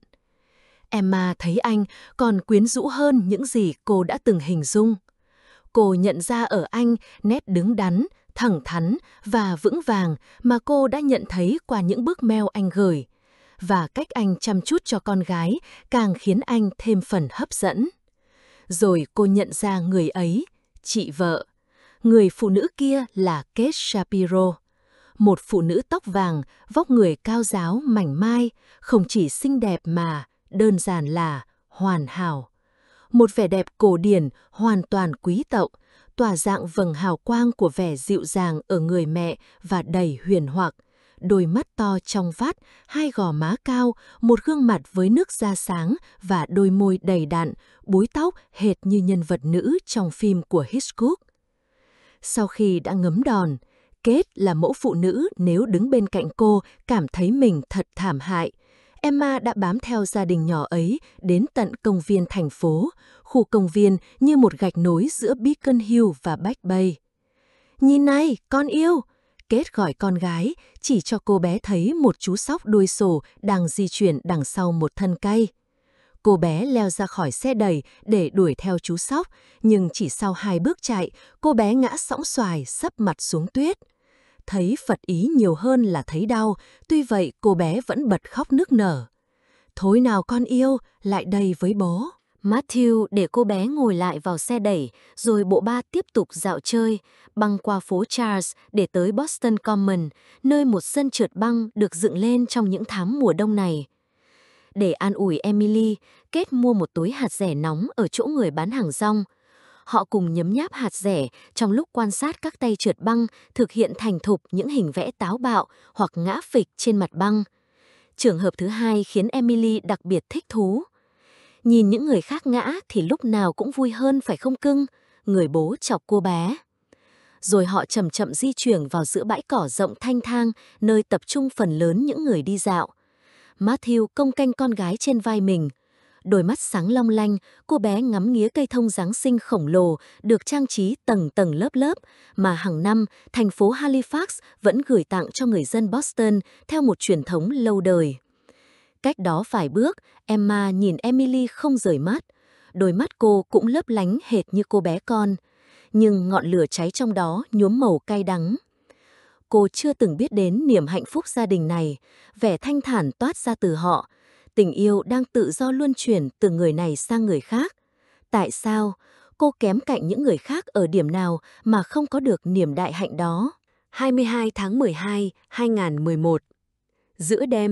Emma thấy anh còn quyến rũ hơn những gì cô đã từng hình dung. Cô nhận ra ở anh nét đứng đắn, thẳng thắn và vững vàng mà cô đã nhận thấy qua những bức mail anh gửi. Và cách anh chăm chút cho con gái càng khiến anh thêm phần hấp dẫn. Rồi cô nhận ra người ấy, chị vợ. Người phụ nữ kia là Kate Shapiro. Một phụ nữ tóc vàng, vóc người cao ráo, mảnh mai, không chỉ xinh đẹp mà đơn giản là hoàn hảo. Một vẻ đẹp cổ điển, hoàn toàn quý tộc, tỏa dạng vầng hào quang của vẻ dịu dàng ở người mẹ và đầy huyền hoặc. Đôi mắt to trong vắt, hai gò má cao, một gương mặt với nước da sáng và đôi môi đầy đặn, búi tóc hệt như nhân vật nữ trong phim của Hitchcock. Sau khi đã ngấm đòn, Kate là mẫu phụ nữ nếu đứng bên cạnh cô cảm thấy mình thật thảm hại. Emma đã bám theo gia đình nhỏ ấy đến tận công viên thành phố, khu công viên như một gạch nối giữa Beacon Hill và Back Bay. Nhìn này, con yêu! Kate gọi con gái, chỉ cho cô bé thấy một chú sóc đuôi sổ đang di chuyển đằng sau một thân cây. Cô bé leo ra khỏi xe đẩy để đuổi theo chú sóc, nhưng chỉ sau 2 bước chạy, cô bé ngã sõng xoài sấp mặt xuống tuyết. Thấy phật ý nhiều hơn là thấy đau, tuy vậy cô bé vẫn bật khóc nức nở. Thôi nào con yêu, lại đây với bố. Matthew để cô bé ngồi lại vào xe đẩy, rồi bộ ba tiếp tục dạo chơi, băng qua phố Charles để tới Boston Common, nơi một sân trượt băng được dựng lên trong những tháng mùa đông này. Để an ủi Emily, Kate mua một túi hạt dẻ nóng ở chỗ người bán hàng rong. Họ cùng nhấm nháp hạt dẻ trong lúc quan sát các tay trượt băng thực hiện thành thục những hình vẽ táo bạo hoặc ngã phịch trên mặt băng. Trường hợp thứ hai khiến Emily đặc biệt thích thú. Nhìn những người khác ngã thì lúc nào cũng vui hơn phải không cưng? Người bố chọc cô bé. Rồi họ chậm chậm di chuyển vào giữa bãi cỏ rộng thanh thang, nơi tập trung phần lớn những người đi dạo. Matthew cong canh con gái trên vai mình. Đôi mắt sáng long lanh, cô bé ngắm nghía cây thông Giáng sinh khổng lồ được trang trí tầng tầng lớp lớp mà hàng năm thành phố Halifax vẫn gửi tặng cho người dân Boston theo một truyền thống lâu đời. Cách đó vài bước, Emma nhìn Emily không rời mắt. Đôi mắt cô cũng lấp lánh hệt như cô bé con, nhưng ngọn lửa cháy trong đó nhuốm màu cay đắng. Cô chưa từng biết đến niềm hạnh phúc gia đình này, vẻ thanh thản toát ra từ họ. Tình yêu đang tự do luân chuyển từ người này sang người khác. Tại sao? Cô kém cạnh những người khác ở điểm nào mà không có được niềm đại hạnh đó? 22 tháng 12, 2011. Giữa đêm.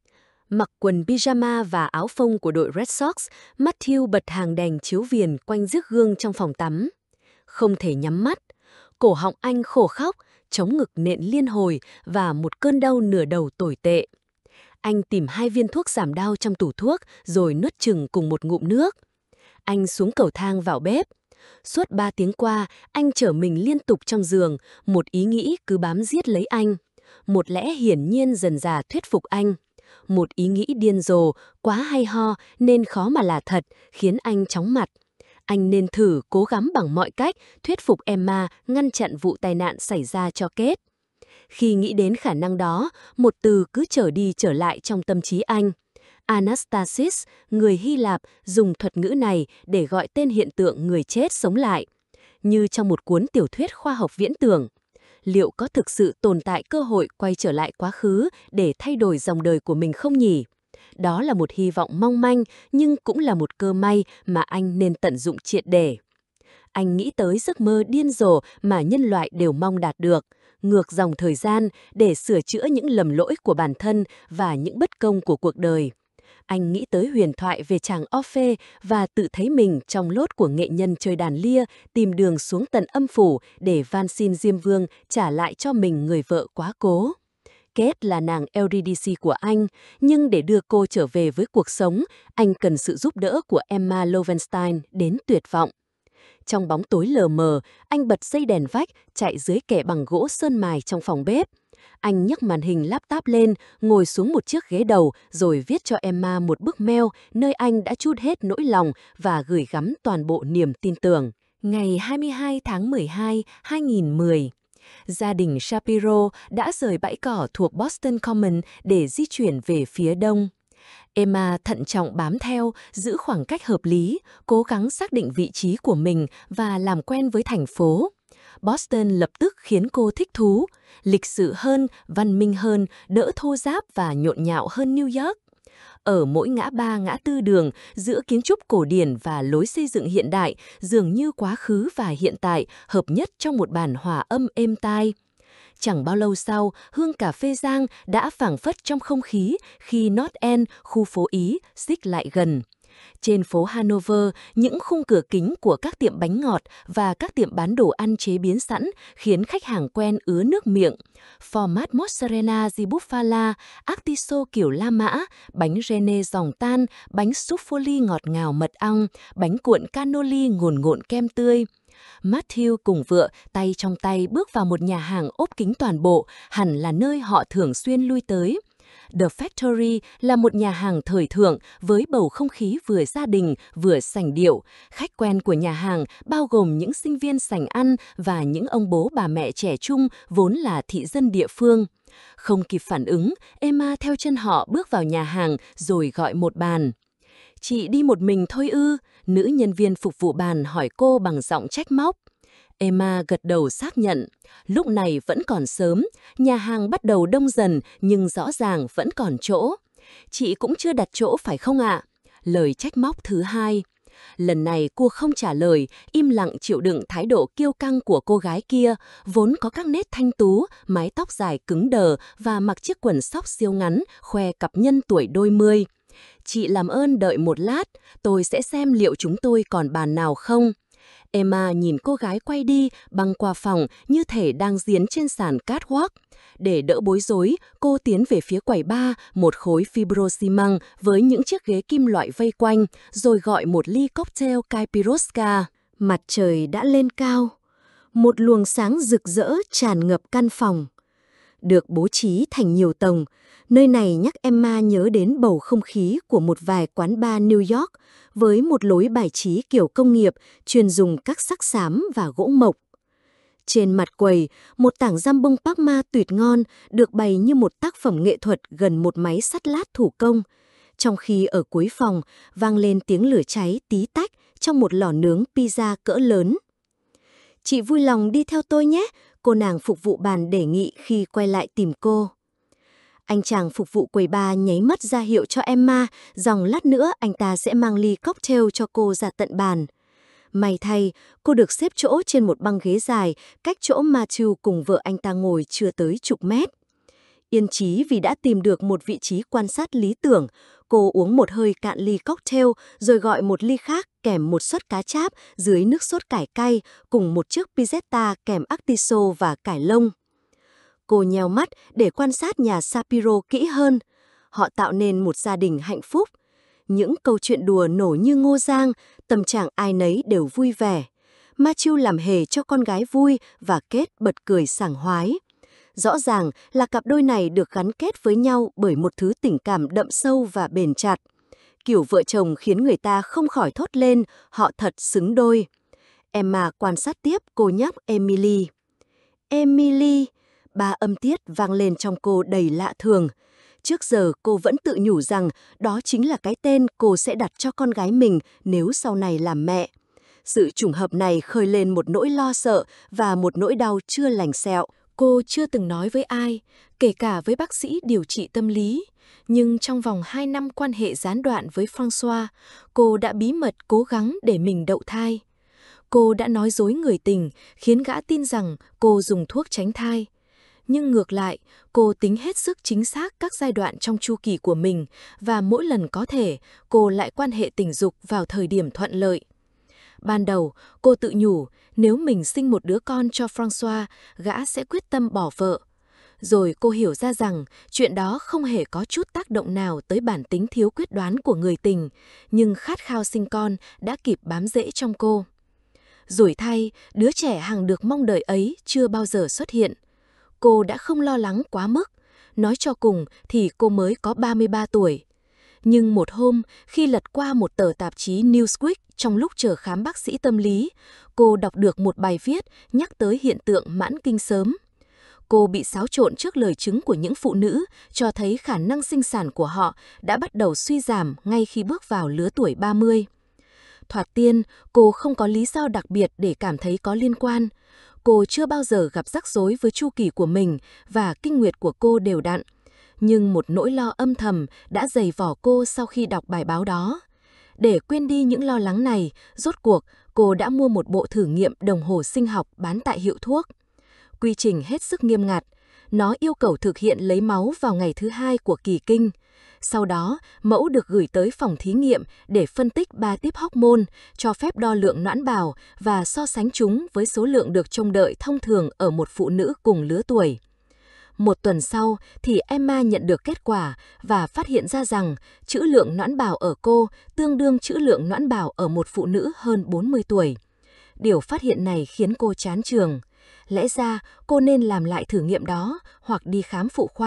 Mặc quần pyjama và áo phông của đội Red Sox, Matthew bật hàng đèn chiếu viền quanh chiếc gương trong phòng tắm. Không thể nhắm mắt. Cổ họng anh khô khóc, chống ngực nện liên hồi và một cơn đau nửa đầu tồi tệ. Anh tìm 2 viên thuốc giảm đau trong tủ thuốc rồi nuốt chừng cùng một ngụm nước. Anh xuống cầu thang vào bếp. Suốt 3 tiếng qua, anh trở mình liên tục trong giường, một ý nghĩ cứ bám giết lấy anh. Một lẽ hiển nhiên dần dà thuyết phục anh. Một ý nghĩ điên rồ, quá hay ho nên khó mà là thật, khiến anh chóng mặt. Anh nên thử cố gắng bằng mọi cách thuyết phục Emma ngăn chặn vụ tai nạn xảy ra cho Kate. Khi nghĩ đến khả năng đó, một từ cứ trở đi trở lại trong tâm trí anh. Anastasis, người Hy Lạp, dùng thuật ngữ này để gọi tên hiện tượng người chết sống lại. Như trong một cuốn tiểu thuyết khoa học viễn tưởng. Liệu có thực sự tồn tại cơ hội quay trở lại quá khứ để thay đổi dòng đời của mình không nhỉ? Đó là một hy vọng mong manh, nhưng cũng là một cơ may mà anh nên tận dụng triệt để. Anh nghĩ tới giấc mơ điên rồ mà nhân loại đều mong đạt được, ngược dòng thời gian để sửa chữa những lầm lỗi của bản thân và những bất công của cuộc đời. Anh nghĩ tới huyền thoại về chàng Orphe và tự thấy mình trong lốt của nghệ nhân chơi đàn lia tìm đường van tận âm phủ để van xin Diêm Vương trả lại cho mình người vợ quá cố. Kate là nàng Eurydice của anh, nhưng để đưa cô trở về với cuộc sống, anh cần sự giúp đỡ của Emma Lovenstein đến tuyệt vọng. Trong bóng tối lờ mờ, anh bật dây đèn vách, chạy dưới kẻ bằng gỗ sơn mài trong phòng bếp. Anh nhấc màn hình laptop lên, ngồi xuống một chiếc ghế đầu rồi viết cho Emma một bức mail nơi anh đã trút hết nỗi lòng và gửi gắm toàn bộ niềm tin tưởng. Ngày 22 tháng 12, 2010. Gia đình Shapiro đã rời bãi cỏ thuộc Boston Common để di chuyển về phía đông. Emma thận trọng bám theo, giữ khoảng cách hợp lý, cố gắng xác định vị trí của mình và làm quen với thành phố. Boston lập tức khiến cô thích thú, lịch sự hơn, văn minh hơn, đỡ thô ráp và nhộn nhạo hơn New York. Ở mỗi ngã ba ngã tư đường, giữa kiến trúc cổ điển và lối xây dựng hiện đại, dường như quá khứ và hiện tại hợp nhất trong một bản hòa âm êm tai. Chẳng bao lâu sau, hương cà phê rang đã phảng phất trong không khí khi North End, khu phố Ý, xích lại gần. Trên phố Hanover, những khung cửa kính của các tiệm bánh ngọt và các tiệm bán đồ ăn chế biến sẵn khiến khách hàng quen ứa nước miệng. Format mozzarella di bufala, artiso kiểu La Mã, bánh rene giòn tan, bánh soufflé ngọt ngào mật ong, bánh cuộn cannoli ngồn ngộn kem tươi. Matthew cùng vợ tay trong tay bước vào một nhà hàng ốp kính toàn bộ, hẳn là nơi họ thường xuyên lui tới. The Factory là một nhà hàng thời thượng với bầu không khí vừa gia đình vừa sành điệu. Khách quen của nhà hàng bao gồm những sinh viên sành ăn và những ông bố bà mẹ trẻ trung vốn là thị dân địa phương. Không kịp phản ứng, Emma theo chân họ bước vào nhà hàng rồi gọi một bàn. "Chị đi một mình thôi ư?" Nữ nhân viên phục vụ bàn hỏi cô bằng giọng trách móc. Emma gật đầu xác nhận. Lúc này vẫn còn sớm, nhà hàng bắt đầu đông dần nhưng rõ ràng vẫn còn chỗ. "Chị cũng chưa đặt chỗ phải không ạ?" Lời trách móc thứ hai. Lần này cô không trả lời, im lặng chịu đựng thái độ kiêu căng của cô gái kia, vốn có các nét thanh tú, mái tóc dài cứng đờ và mặc chiếc quần sóc siêu ngắn, khoe cặp nhân tuổi đôi mươi. "Chị làm ơn đợi một lát, tôi sẽ xem liệu chúng tôi còn bàn nào không." Emma nhìn cô gái quay đi, băng qua phòng như thể đang diễn trên sàn catwalk. Để đỡ bối rối, cô tiến về phía quầy bar, một khối fibro xi măng với những chiếc ghế kim loại vây quanh, rồi gọi một ly cocktail Kaipiroska. Mặt trời đã lên cao. Một luồng sáng rực rỡ tràn ngập căn phòng. Được bố trí thành nhiều tầng, nơi này nhắc Emma nhớ đến bầu không khí của một vài quán bar New York với một lối bài trí kiểu công nghiệp chuyên dùng các sắc xám và gỗ mộc. Trên mặt quầy, một tảng jambon Parma tuyệt ngon được bày như một tác phẩm nghệ thuật gần một máy sắt lát thủ công, trong khi ở cuối phòng vang lên tiếng lửa cháy tí tách trong một lò nướng pizza cỡ lớn. "Chị vui lòng đi theo tôi nhé," cô nàng phục vụ bàn đề nghị khi quay lại tìm cô. Anh chàng phục vụ quầy bar nháy mắt ra hiệu cho Emma rằng lát nữa anh ta sẽ mang ly cocktail cho cô ra tận bàn. May thay, cô được xếp chỗ trên một băng ghế dài, cách chỗ Matthew cùng vợ anh ta ngồi chưa tới chục mét. Yên chí vì đã tìm được một vị trí quan sát lý tưởng, cô uống một hơi cạn ly cocktail rồi gọi một ly khác kèm một suất cá cháp dưới nước sốt cải cay cùng một chiếc pizzetta kèm artiso và cải lông. Cô nheo mắt để quan sát nhà Sapiro kỹ hơn. Họ tạo nên một gia đình hạnh phúc. Những câu chuyện đùa nổ như ngô giang, tâm trạng ai nấy đều vui vẻ. Matthew làm hề cho con gái vui và Kate bật cười sảng khoái. Rõ ràng là cặp đôi này được gắn kết với nhau bởi một thứ tình cảm đậm sâu và bền chặt. Kiểu vợ chồng khiến người ta không khỏi thốt lên, họ thật xứng đôi. Emma quan sát tiếp cô nhóc Emily. Emily, ba âm tiết vang lên trong cô đầy lạ thường. Trước giờ cô vẫn tự nhủ rằng đó chính là cái tên cô sẽ đặt cho con gái mình nếu sau này làm mẹ. Sự trùng hợp này khơi lên một nỗi lo sợ và một nỗi đau chưa lành sẹo. Cô chưa từng nói với ai, kể cả với bác sĩ điều trị tâm lý. Nhưng trong vòng 2 năm quan hệ gián đoạn với François, cô đã bí mật cố gắng để mình đậu thai. Cô đã nói dối người tình, khiến gã tin rằng cô dùng thuốc tránh thai. Nhưng ngược lại, cô tính hết sức chính xác các giai đoạn trong chu kỳ của mình và mỗi lần có thể, cô lại quan hệ tình dục vào thời điểm thuận lợi. Ban đầu, cô tự nhủ, nếu mình sinh một đứa con cho François, gã sẽ quyết tâm bỏ vợ. Rồi cô hiểu ra rằng chuyện đó không hề có chút tác động nào tới bản tính thiếu quyết đoán của người tình, nhưng khát khao sinh con đã kịp bám rễ trong cô. Rủi thay, đứa trẻ hằng được mong đợi ấy chưa bao giờ xuất hiện. Cô đã không lo lắng quá mức, nói cho cùng thì cô mới có 33 tuổi. Nhưng một hôm, khi lật qua một tờ tạp chí Newsweek trong lúc chờ khám bác sĩ tâm lý, cô đọc được một bài viết nhắc tới hiện tượng mãn kinh sớm. Cô bị xáo trộn trước lời chứng của những phụ nữ, cho thấy khả năng sinh sản của họ đã bắt đầu suy giảm ngay khi bước vào lứa tuổi 30. Thoạt tiên, cô không có lý do đặc biệt để cảm thấy có liên quan. Cô chưa bao giờ gặp rắc rối với chu kỳ của mình và kinh nguyệt của cô đều đặn. Nhưng một nỗi lo âm thầm đã dày vò cô sau khi đọc bài báo đó. Để quên đi những lo lắng này, rốt cuộc cô đã mua một bộ thử nghiệm đồng hồ sinh học bán tại hiệu thuốc. Quy trình hết sức nghiêm ngặt. Nó yêu cầu thực hiện lấy máu vào ngày thứ 2 của kỳ kinh. Sau đó, mẫu được gửi tới phòng thí nghiệm để phân tích 3 tiếp hormone, cho phép đo lượng noãn bào và so sánh chúng với số lượng được trông đợi thông thường ở một phụ nữ cùng lứa tuổi. Một tuần sau thì Emma nhận được kết quả và phát hiện ra rằng trữ lượng noãn bào ở cô tương đương trữ lượng noãn bào ở một phụ nữ hơn 40 tuổi. Điều phát hiện này khiến cô chán chường. Lẽ ra cô nên làm lại thử nghiệm đó hoặc đi khám phụ khoa.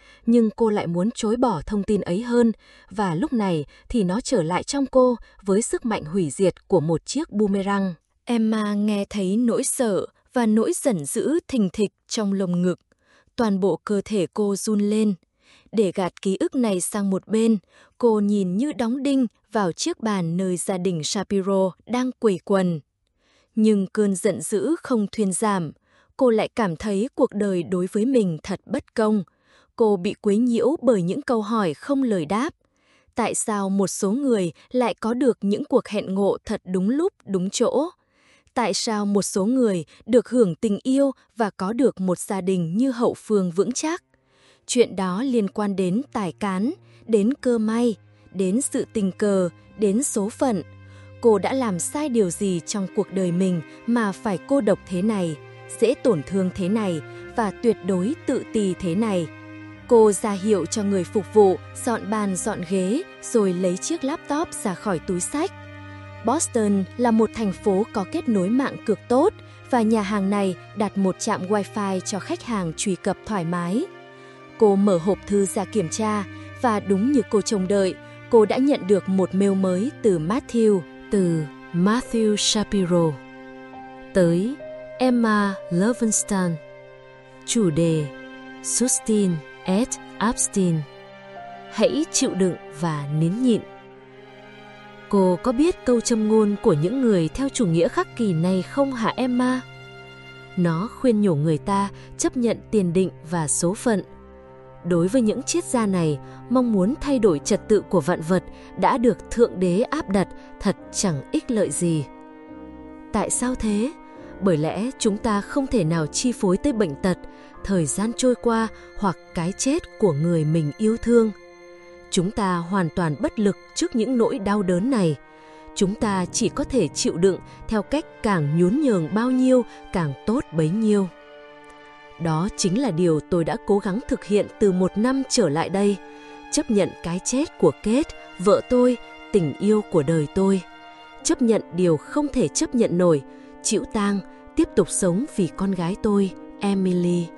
nhưng cô lại muốn chối bỏ thông tin ấy hơn, và lúc này thì nó trở lại trong cô với sức mạnh hủy diệt của một chiếc boomerang. Emma nghe thấy nỗi sợ và nỗi giận dữ thình thịch trong lồng ngực. Toàn bộ cơ thể cô run lên. Để gạt ký ức này sang một bên, cô nhìn như đóng đinh vào chiếc bàn nơi gia đình Shapiro đang quây quần. Nhưng cơn giận dữ không thuyên giảm. Cô lại cảm thấy cuộc đời đối với mình thật bất công. Cô bị quấy nhiễu bởi những câu hỏi không lời đáp. Tại sao một số người lại có được những cuộc hẹn ngộ thật đúng lúc, đúng chỗ? Tại sao một số người được hưởng tình yêu và có được một gia đình như hậu phương vững chắc? Chuyện đó liên quan đến tài cán, đến cơ may, đến sự tình cờ, đến số phận. Cô đã làm sai điều gì trong cuộc đời mình mà phải cô độc thế này, dễ tổn thương thế này và tuyệt đối tự ti thế này? Cô ra hiệu cho người phục vụ dọn bàn dọn ghế rồi lấy chiếc laptop ra khỏi túi xách. Boston là một thành phố có kết nối mạng cực tốt và nhà hàng này đặt một trạm Wi-Fi cho khách hàng truy cập thoải mái. Cô mở hộp thư ra kiểm tra và đúng như cô trông đợi, cô đã nhận được một mail mới từ Matthew Shapiro. Tới Emma Lovenstein. Chủ đề Sustin et Abstin. Hãy chịu đựng và nín nhịn. Cô có biết câu châm ngôn của những người theo chủ nghĩa khắc kỷ này không hả Emma? Nó khuyên nhủ người ta chấp nhận tiền định và số phận. Đối với những triết gia này, mong muốn thay đổi trật tự của vạn vật đã được Thượng Đế áp đặt thật chẳng ích lợi gì. Tại sao thế? Bởi lẽ chúng ta không thể nào chi phối tới bệnh tật, thời gian trôi qua hoặc cái chết của người mình yêu thương. Chúng ta hoàn toàn bất lực trước những nỗi đau đớn này. Chúng ta chỉ có thể chịu đựng theo cách càng nhún nhường bao nhiêu càng tốt bấy nhiêu. Đó chính là điều tôi đã cố gắng thực hiện từ 1 năm trở lại đây. Chấp nhận cái chết của Kate, vợ tôi, tình yêu của đời tôi. Chấp nhận điều không thể chấp nhận nổi, chịu tang, tiếp tục sống vì con gái tôi, Emily.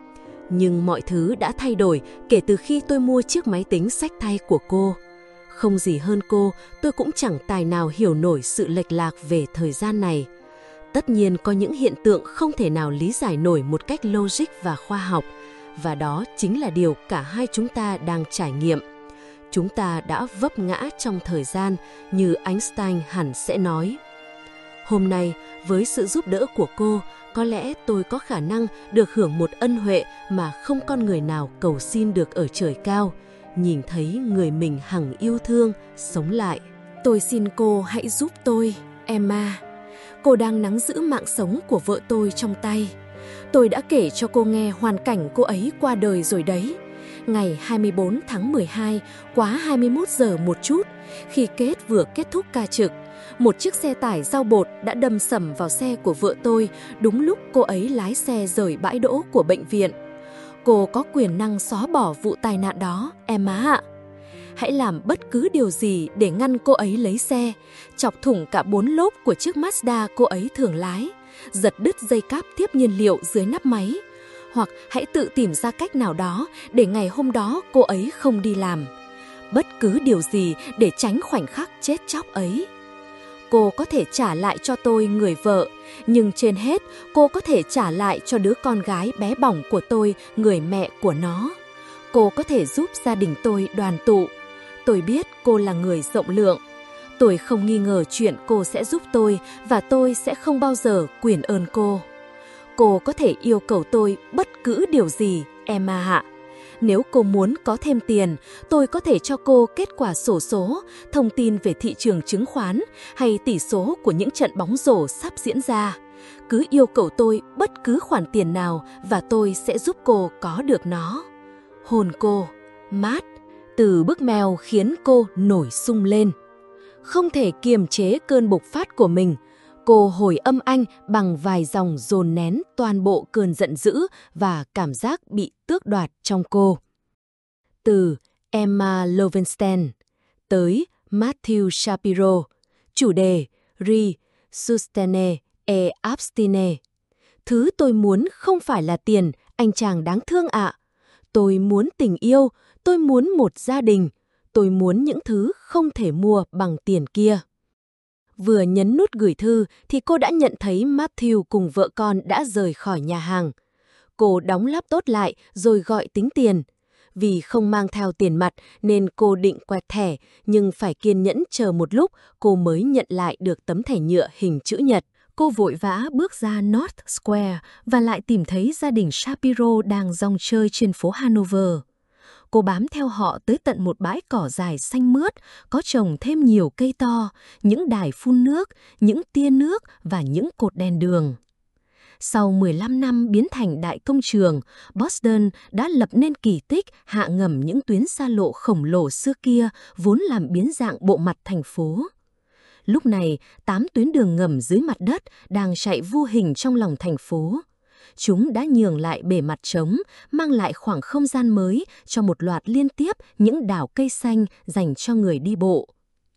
Nhưng mọi thứ đã thay đổi kể từ khi tôi mua chiếc máy tính xách tay của cô. Không gì hơn cô, tôi cũng chẳng tài nào hiểu nổi sự lệch lạc về thời gian này. Tất nhiên có những hiện tượng không thể nào lý giải nổi một cách logic và khoa học, và đó chính là điều cả hai chúng ta đang trải nghiệm. Chúng ta đã vấp ngã trong thời gian, như Einstein hẳn sẽ nói. Hôm nay, với sự giúp đỡ của cô, có lẽ tôi có khả năng được hưởng một ân huệ mà không con người nào cầu xin được ở trời cao, nhìn thấy người mình hằng yêu thương sống lại. Tôi xin cô hãy giúp tôi, Emma. Cô đang nắm giữ mạng sống của vợ tôi trong tay. Tôi đã kể cho cô nghe hoàn cảnh cô ấy qua đời rồi đấy. Ngày 24 tháng 12, quá 21 giờ một chút, khi Kate vừa kết thúc ca trực, một chiếc xe tải rau bột đã đâm sầm vào xe của vợ tôi đúng lúc cô ấy lái xe rời bãi đỗ của bệnh viện. Cô có quyền năng xóa bỏ vụ tai nạn đó, Emma ạ. Hãy làm bất cứ điều gì để ngăn cô ấy lấy xe, chọc thủng cả 4 lốp của chiếc Mazda cô ấy thường lái, giật đứt dây cáp tiếp nhiên liệu dưới nắp máy. Hoặc hãy tự tìm ra cách nào đó để ngày hôm đó cô ấy không đi làm. Bất cứ điều gì để tránh khoảnh khắc chết chóc ấy. Cô có thể trả lại cho tôi người vợ, nhưng trên hết cô có thể trả lại cho đứa con gái bé bỏng của tôi người mẹ của nó. Cô có thể giúp gia đình tôi đoàn tụ. Tôi biết cô là người rộng lượng. Tôi không nghi ngờ chuyện cô sẽ giúp tôi và tôi sẽ không bao giờ quên ơn cô. Cô có thể yêu cầu tôi bất cứ điều gì, Emma ạ. Nếu cô muốn có thêm tiền, tôi có thể cho cô kết quả xổ số, thông tin về thị trường chứng khoán hay tỷ số của những trận bóng rổ sắp diễn ra. Cứ yêu cầu tôi bất cứ khoản tiền nào và tôi sẽ giúp cô có được nó. Hôn cô, Matt. Từ bức mail khiến cô nổi sung lên. Không thể kiềm chế cơn bộc phát của mình, cô hồi âm anh bằng vài dòng dồn nén toàn bộ cơn giận dữ và cảm giác bị tước đoạt trong cô. Từ Emma Lovenstein tới Matthew Shapiro. Chủ đề Sustain et Abstine. Thứ tôi muốn không phải là tiền, anh chàng đáng thương ạ. Tôi muốn tình yêu, tôi muốn một gia đình, tôi muốn những thứ không thể mua bằng tiền kia. Vừa nhấn nút gửi thư thì cô đã nhận thấy Matthew cùng vợ con đã rời khỏi nhà hàng. Cô đóng laptop lại rồi gọi tính tiền. Vì không mang theo tiền mặt nên cô định quẹt thẻ, nhưng phải kiên nhẫn chờ một lúc cô mới nhận lại được tấm thẻ nhựa hình chữ nhật. Cô vội vã bước ra North Square và lại tìm thấy gia đình Shapiro đang rong chơi trên phố Hanover. Cô bám theo họ tới tận một bãi cỏ dài xanh mướt, có trồng thêm nhiều cây to, những đài phun nước, những tia nước và những cột đèn đường. Sau 15 năm biến thành đại công trường, Boston đã lập nên kỳ tích hạ ngầm những tuyến xa lộ khổng lồ xưa kia vốn làm biến dạng bộ mặt thành phố. Lúc này, 8 tuyến đường ngầm dưới mặt đất đang chạy vô hình trong lòng thành phố. Chúng đã nhường lại bề mặt trống, mang lại khoảng không gian mới cho một loạt liên tiếp những đảo cây xanh dành cho người đi bộ.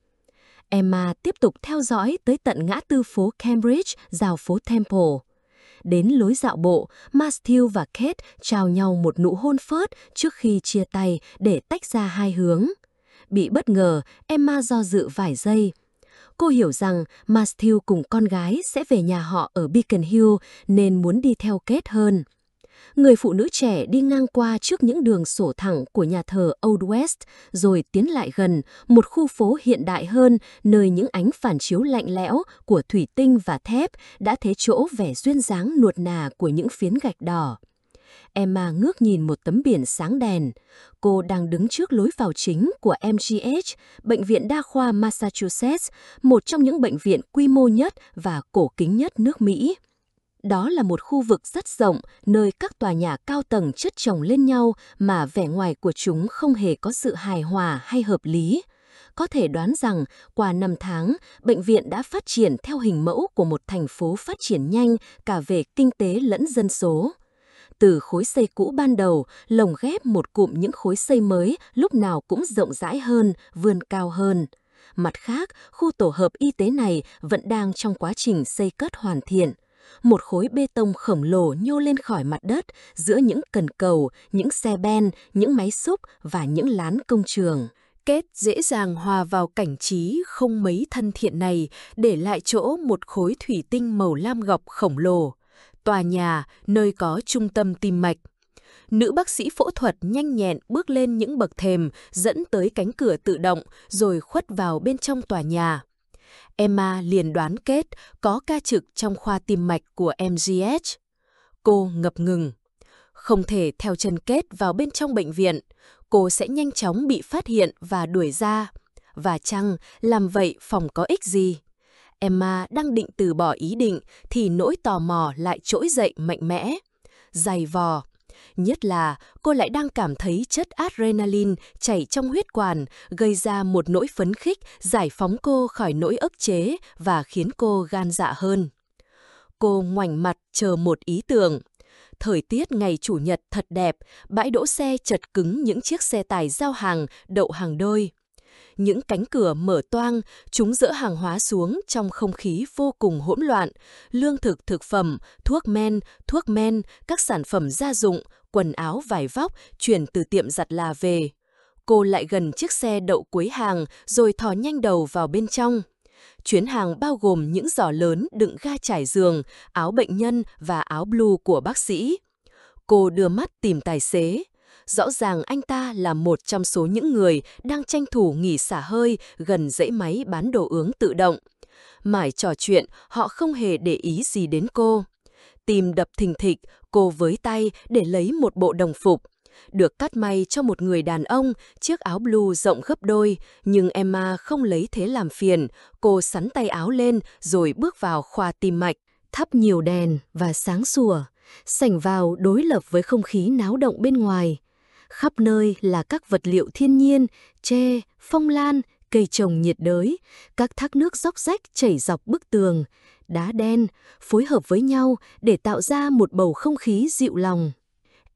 Emma tiếp tục theo dõi tới tận ngã tư phố Cambridge, giao phố Temple. Đến lối dạo bộ, Matthew và Kate trao nhau một nụ hôn phớt trước khi chia tay để tách ra hai hướng. Bị bất ngờ, Emma do dự vài giây. Cô hiểu rằng Matthew cùng con gái sẽ về nhà họ ở Beacon Hill nên muốn đi theo Kate hơn. Người phụ nữ trẻ đi ngang qua trước những đường sổ thẳng của nhà thờ Old West, rồi tiến lại gần một khu phố hiện đại hơn nơi những ánh phản chiếu lạnh lẽo của thủy tinh và thép đã thế chỗ vẻ duyên dáng nuột nà của những phiến gạch đỏ. Emma ngước nhìn một tấm biển sáng đèn. Cô đang đứng trước lối vào chính của MGH, Bệnh viện Đa khoa Massachusetts, một trong những bệnh viện quy mô nhất và cổ kính nhất nước Mỹ. Đó là một khu vực rất rộng, nơi các tòa nhà cao tầng chất chồng lên nhau mà vẻ ngoài của chúng không hề có sự hài hòa hay hợp lý. Có thể đoán rằng, qua 5 tháng, bệnh viện đã phát triển theo hình mẫu của một thành phố phát triển nhanh cả về kinh tế lẫn dân số. Từ khối xây cũ ban đầu, lồng ghép một cụm những khối xây mới lúc nào cũng rộng rãi hơn, vươn cao hơn. Mặt khác, khu tổ hợp y tế này vẫn đang trong quá trình xây cất hoàn thiện. Một khối bê tông khổng lồ nhô lên khỏi mặt đất giữa những cần cầu, những xe ben, những máy xúc và những lán công trường. Kate dễ dàng hòa vào cảnh trí không mấy thân thiện này, để lại chỗ một khối thủy tinh màu lam ngọc khổng lồ. Tòa nhà, nơi có trung tâm tim mạch. Nữ bác sĩ phẫu thuật nhanh nhẹn bước lên những bậc thềm dẫn tới cánh cửa tự động rồi khuất vào bên trong tòa nhà. Emma liền đoán Kate có ca trực trong khoa tim mạch của MGH. Cô ngập ngừng. Không thể theo chân Kate vào bên trong bệnh viện. Cô sẽ nhanh chóng bị phát hiện và đuổi ra. Và chăng làm vậy phòng có ích gì? Emma đang định từ bỏ ý định thì nỗi tò mò lại trỗi dậy mạnh mẽ. Giày vò. Nhất là cô lại đang cảm thấy chất adrenaline chảy trong huyết quản, gây ra một nỗi phấn khích giải phóng cô khỏi nỗi ức chế và khiến cô gan dạ hơn. Cô ngoảnh mặt chờ một ý tưởng. Thời tiết ngày Chủ nhật thật đẹp, bãi đỗ xe chật cứng những chiếc xe tải giao hàng đậu hàng đôi. Những cánh cửa mở toang, chúng dỡ hàng hóa xuống trong không khí vô cùng hỗn loạn. Lương thực, thực phẩm, thuốc men, các sản phẩm gia dụng, quần áo vải vóc chuyển từ tiệm giặt là về. Cô lại gần chiếc xe đậu cuối hàng rồi thò nhanh đầu vào bên trong. Chuyến hàng bao gồm những giỏ lớn đựng ga trải giường, áo bệnh nhân và áo blue của bác sĩ. Cô đưa mắt tìm tài xế. Rõ ràng anh ta là một trong số những người đang tranh thủ nghỉ xả hơi gần dãy máy bán đồ uống tự động. Mãi trò chuyện, họ không hề để ý gì đến cô. Tim đập thình thịch, cô với tay để lấy một bộ đồng phục. Được cắt may cho một người đàn ông, chiếc áo blue rộng gấp đôi, nhưng Emma không lấy thế làm phiền. Cô xắn tay áo lên rồi bước vào khoa tim mạch. Thắp nhiều đèn và sáng sủa, sảnh vào đối lập với không khí náo động bên ngoài. Khắp nơi là các vật liệu thiên nhiên, tre, phong lan, cây trồng nhiệt đới, các thác nước róc rách chảy dọc bức tường, đá đen, phối hợp với nhau để tạo ra một bầu không khí dịu lòng.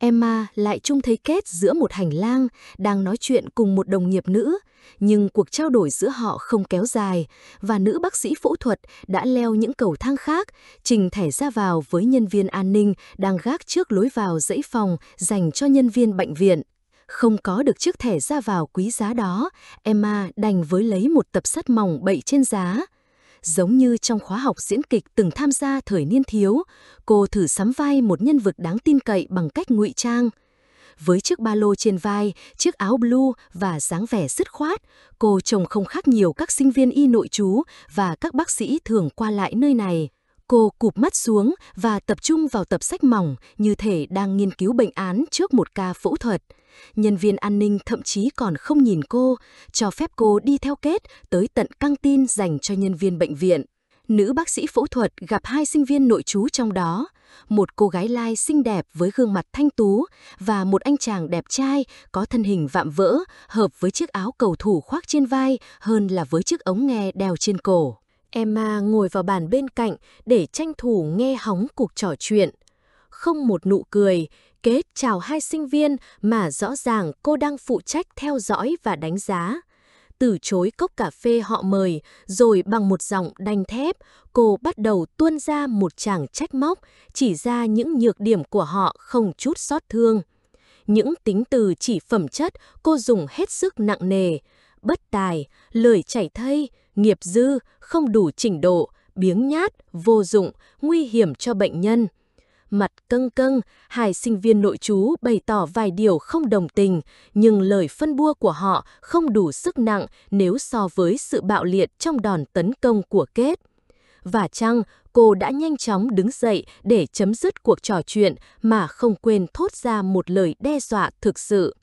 Emma lại trông thấy Kate giữa một hành lang, đang nói chuyện cùng một đồng nghiệp nữ. Nhưng cuộc trao đổi giữa họ không kéo dài, và nữ bác sĩ phẫu thuật đã leo những cầu thang khác, trình thẻ ra vào với nhân viên an ninh đang gác trước lối vào dãy phòng dành cho nhân viên bệnh viện. Không có được chiếc thẻ ra vào quý giá đó, Emma đành với lấy một tập sắt mỏng bậy trên giá. Giống như trong khóa học diễn kịch từng tham gia thời niên thiếu, cô thử sắm vai một nhân vật đáng tin cậy bằng cách ngụy trang. Với chiếc ba lô trên vai, chiếc áo blue và dáng vẻ dứt khoát, cô trông không khác nhiều các sinh viên y nội trú và các bác sĩ thường qua lại nơi này. Cô cụp mắt xuống và tập trung vào tập sách mỏng như thể đang nghiên cứu bệnh án trước một ca phẫu thuật. Nhân viên an ninh thậm chí còn không nhìn cô, cho phép cô đi theo Kate tới tận căng tin dành cho nhân viên bệnh viện. Nữ bác sĩ phẫu thuật gặp hai sinh viên nội trú trong đó, một cô gái lai xinh đẹp với gương mặt thanh tú và một anh chàng đẹp trai có thân hình vạm vỡ, hợp với chiếc áo cầu thủ khoác trên vai hơn là với chiếc ống nghe đeo trên cổ. Emma ngồi vào bàn bên cạnh để tranh thủ nghe hóng cuộc trò chuyện. Không một nụ cười, Kate chào hai sinh viên mà rõ ràng cô đang phụ trách theo dõi và đánh giá. Từ chối cốc cà phê họ mời, rồi bằng một giọng đanh thép, cô bắt đầu tuôn ra một tràng trách móc, chỉ ra những nhược điểm của họ không chút xót thương. Những tính từ chỉ phẩm chất cô dùng hết sức nặng nề: bất tài, lời chảy thây, nghiệp dư, không đủ trình độ, biếng nhác, vô dụng, nguy hiểm cho bệnh nhân. Mặt căng căng, hai sinh viên nội trú bày tỏ vài điều không đồng tình, nhưng lời phân bua của họ không đủ sức nặng nếu so với sự bạo liệt trong đòn tấn công của Kate. Và chăng, cô đã nhanh chóng đứng dậy để chấm dứt cuộc trò chuyện mà không quên thốt ra một lời đe dọa thực sự.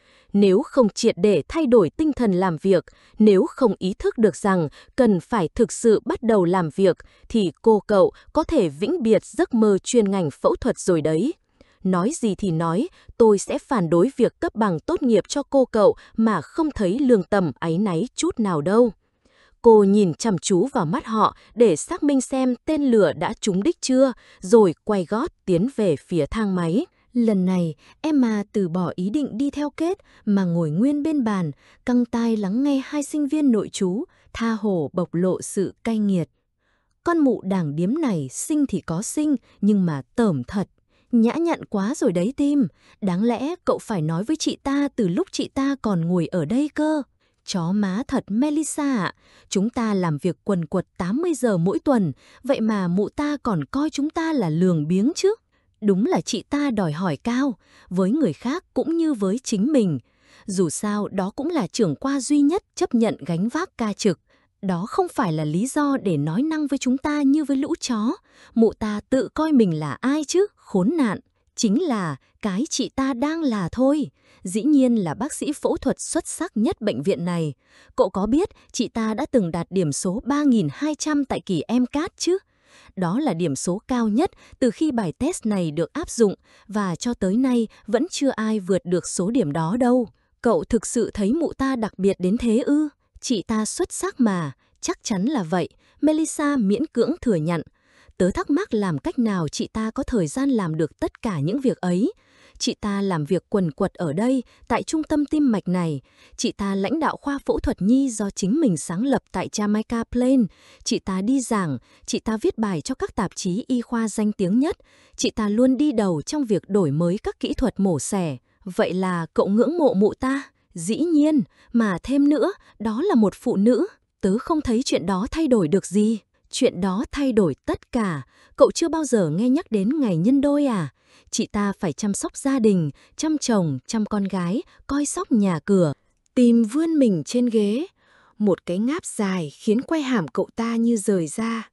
Nếu không triệt để thay đổi tinh thần làm việc, nếu không ý thức được rằng cần phải thực sự bắt đầu làm việc, thì cô cậu có thể vĩnh biệt giấc mơ chuyên ngành phẫu thuật rồi đấy. Nói gì thì nói, tôi sẽ phản đối việc cấp bằng tốt nghiệp cho cô cậu mà không thấy lương tâm áy náy chút nào đâu. Cô nhìn chăm chú vào mắt họ để xác minh xem tên lửa đã trúng đích chưa, rồi quay gót tiến về phía thang máy. Lần này, Emma từ bỏ ý định đi theo Kate mà ngồi nguyên bên bàn, căng tai lắng nghe hai sinh viên nội trú, tha hồ bộc lộ sự cay nghiệt. Con mụ đảng điếm này xinh thì có xinh, nhưng mà tởm thật. Nhã nhặn quá rồi đấy Tim, đáng lẽ cậu phải nói với chị ta từ lúc chị ta còn ngồi ở đây cơ. Chó má thật Melissa ạ, chúng ta làm việc quần quật 80 giờ mỗi tuần, vậy mà mụ ta còn coi chúng ta là lường biếng chứ. Đúng là chị ta đòi hỏi cao, với người khác cũng như với chính mình. Dù sao đó cũng là trưởng khoa duy nhất chấp nhận gánh vác ca trực. Đó không phải là lý do để nói năng với chúng ta như với lũ chó. Mụ ta tự coi mình là ai chứ, khốn nạn. Chính là cái chị ta đang là thôi. Dĩ nhiên là bác sĩ phẫu thuật xuất sắc nhất bệnh viện này. Cậu có biết chị ta đã từng đạt điểm số 3.200 tại kỳ MCAT chứ? Đó là điểm số cao nhất từ khi bài test này được áp dụng, và cho tới nay vẫn chưa ai vượt được số điểm đó đâu. Cậu thực sự thấy mụ ta đặc biệt đến thế ư? Chị ta xuất sắc mà, chắc chắn là vậy, Melissa miễn cưỡng thừa nhận. Tớ thắc mắc làm cách nào chị ta có thời gian làm được tất cả những việc ấy. Chị ta làm việc quần quật ở đây, tại trung tâm tim mạch này. Chị ta lãnh đạo khoa phẫu thuật nhi do chính mình sáng lập tại Jamaica Plain. Chị ta đi giảng, chị ta viết bài cho các tạp chí y khoa danh tiếng nhất. Chị ta luôn đi đầu trong việc đổi mới các kỹ thuật mổ xẻ. Vậy là cậu ngưỡng mộ mụ ta? Dĩ nhiên, mà thêm nữa, đó là một phụ nữ. Tớ không thấy chuyện đó thay đổi được gì. Chuyện đó thay đổi tất cả. Cậu chưa bao giờ nghe nhắc đến ngày nhân đôi à? Chị ta phải chăm sóc gia đình, chăm chồng, chăm con gái, coi sóc nhà cửa. Tim vươn mình trên ghế. Một cái ngáp dài khiến quai hàm cậu ta như rời ra.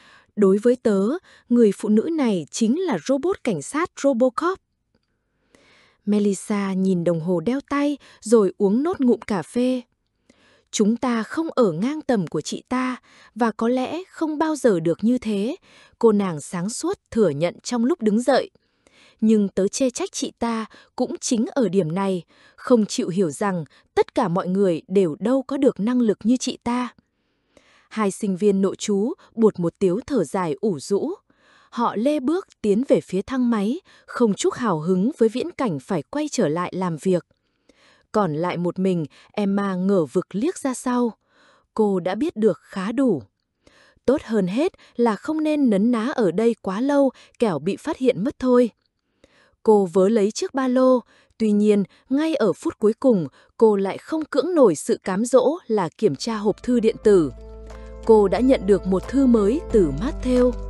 Đối với tớ, người phụ nữ này chính là robot cảnh sát Robocop. Melissa nhìn đồng hồ đeo tay rồi uống nốt ngụm cà phê. Chúng ta không ở ngang tầm của chị ta, và có lẽ không bao giờ được như thế, cô nàng sáng suốt thừa nhận trong lúc đứng dậy. Nhưng tớ chê trách chị ta cũng chính ở điểm này, không chịu hiểu rằng tất cả mọi người đều đâu có được năng lực như chị ta. Hai sinh viên nội trú buột một tiếng thở dài ủ rũ. họ lê bước tiến về phía thang máy, không chút hào hứng với viễn cảnh phải quay trở lại làm việc. Còn lại một mình, Emma ngờ vực liếc ra sau. Cô đã biết được khá đủ. Tốt hơn hết là không nên nấn ná ở đây quá lâu, kẻo bị phát hiện mất thôi. Cô vớ lấy chiếc ba lô, tuy nhiên, ngay ở phút cuối cùng, cô lại không cưỡng nổi sự cám dỗ là kiểm tra hộp thư điện tử. Cô đã nhận được một thư mới từ Matthew.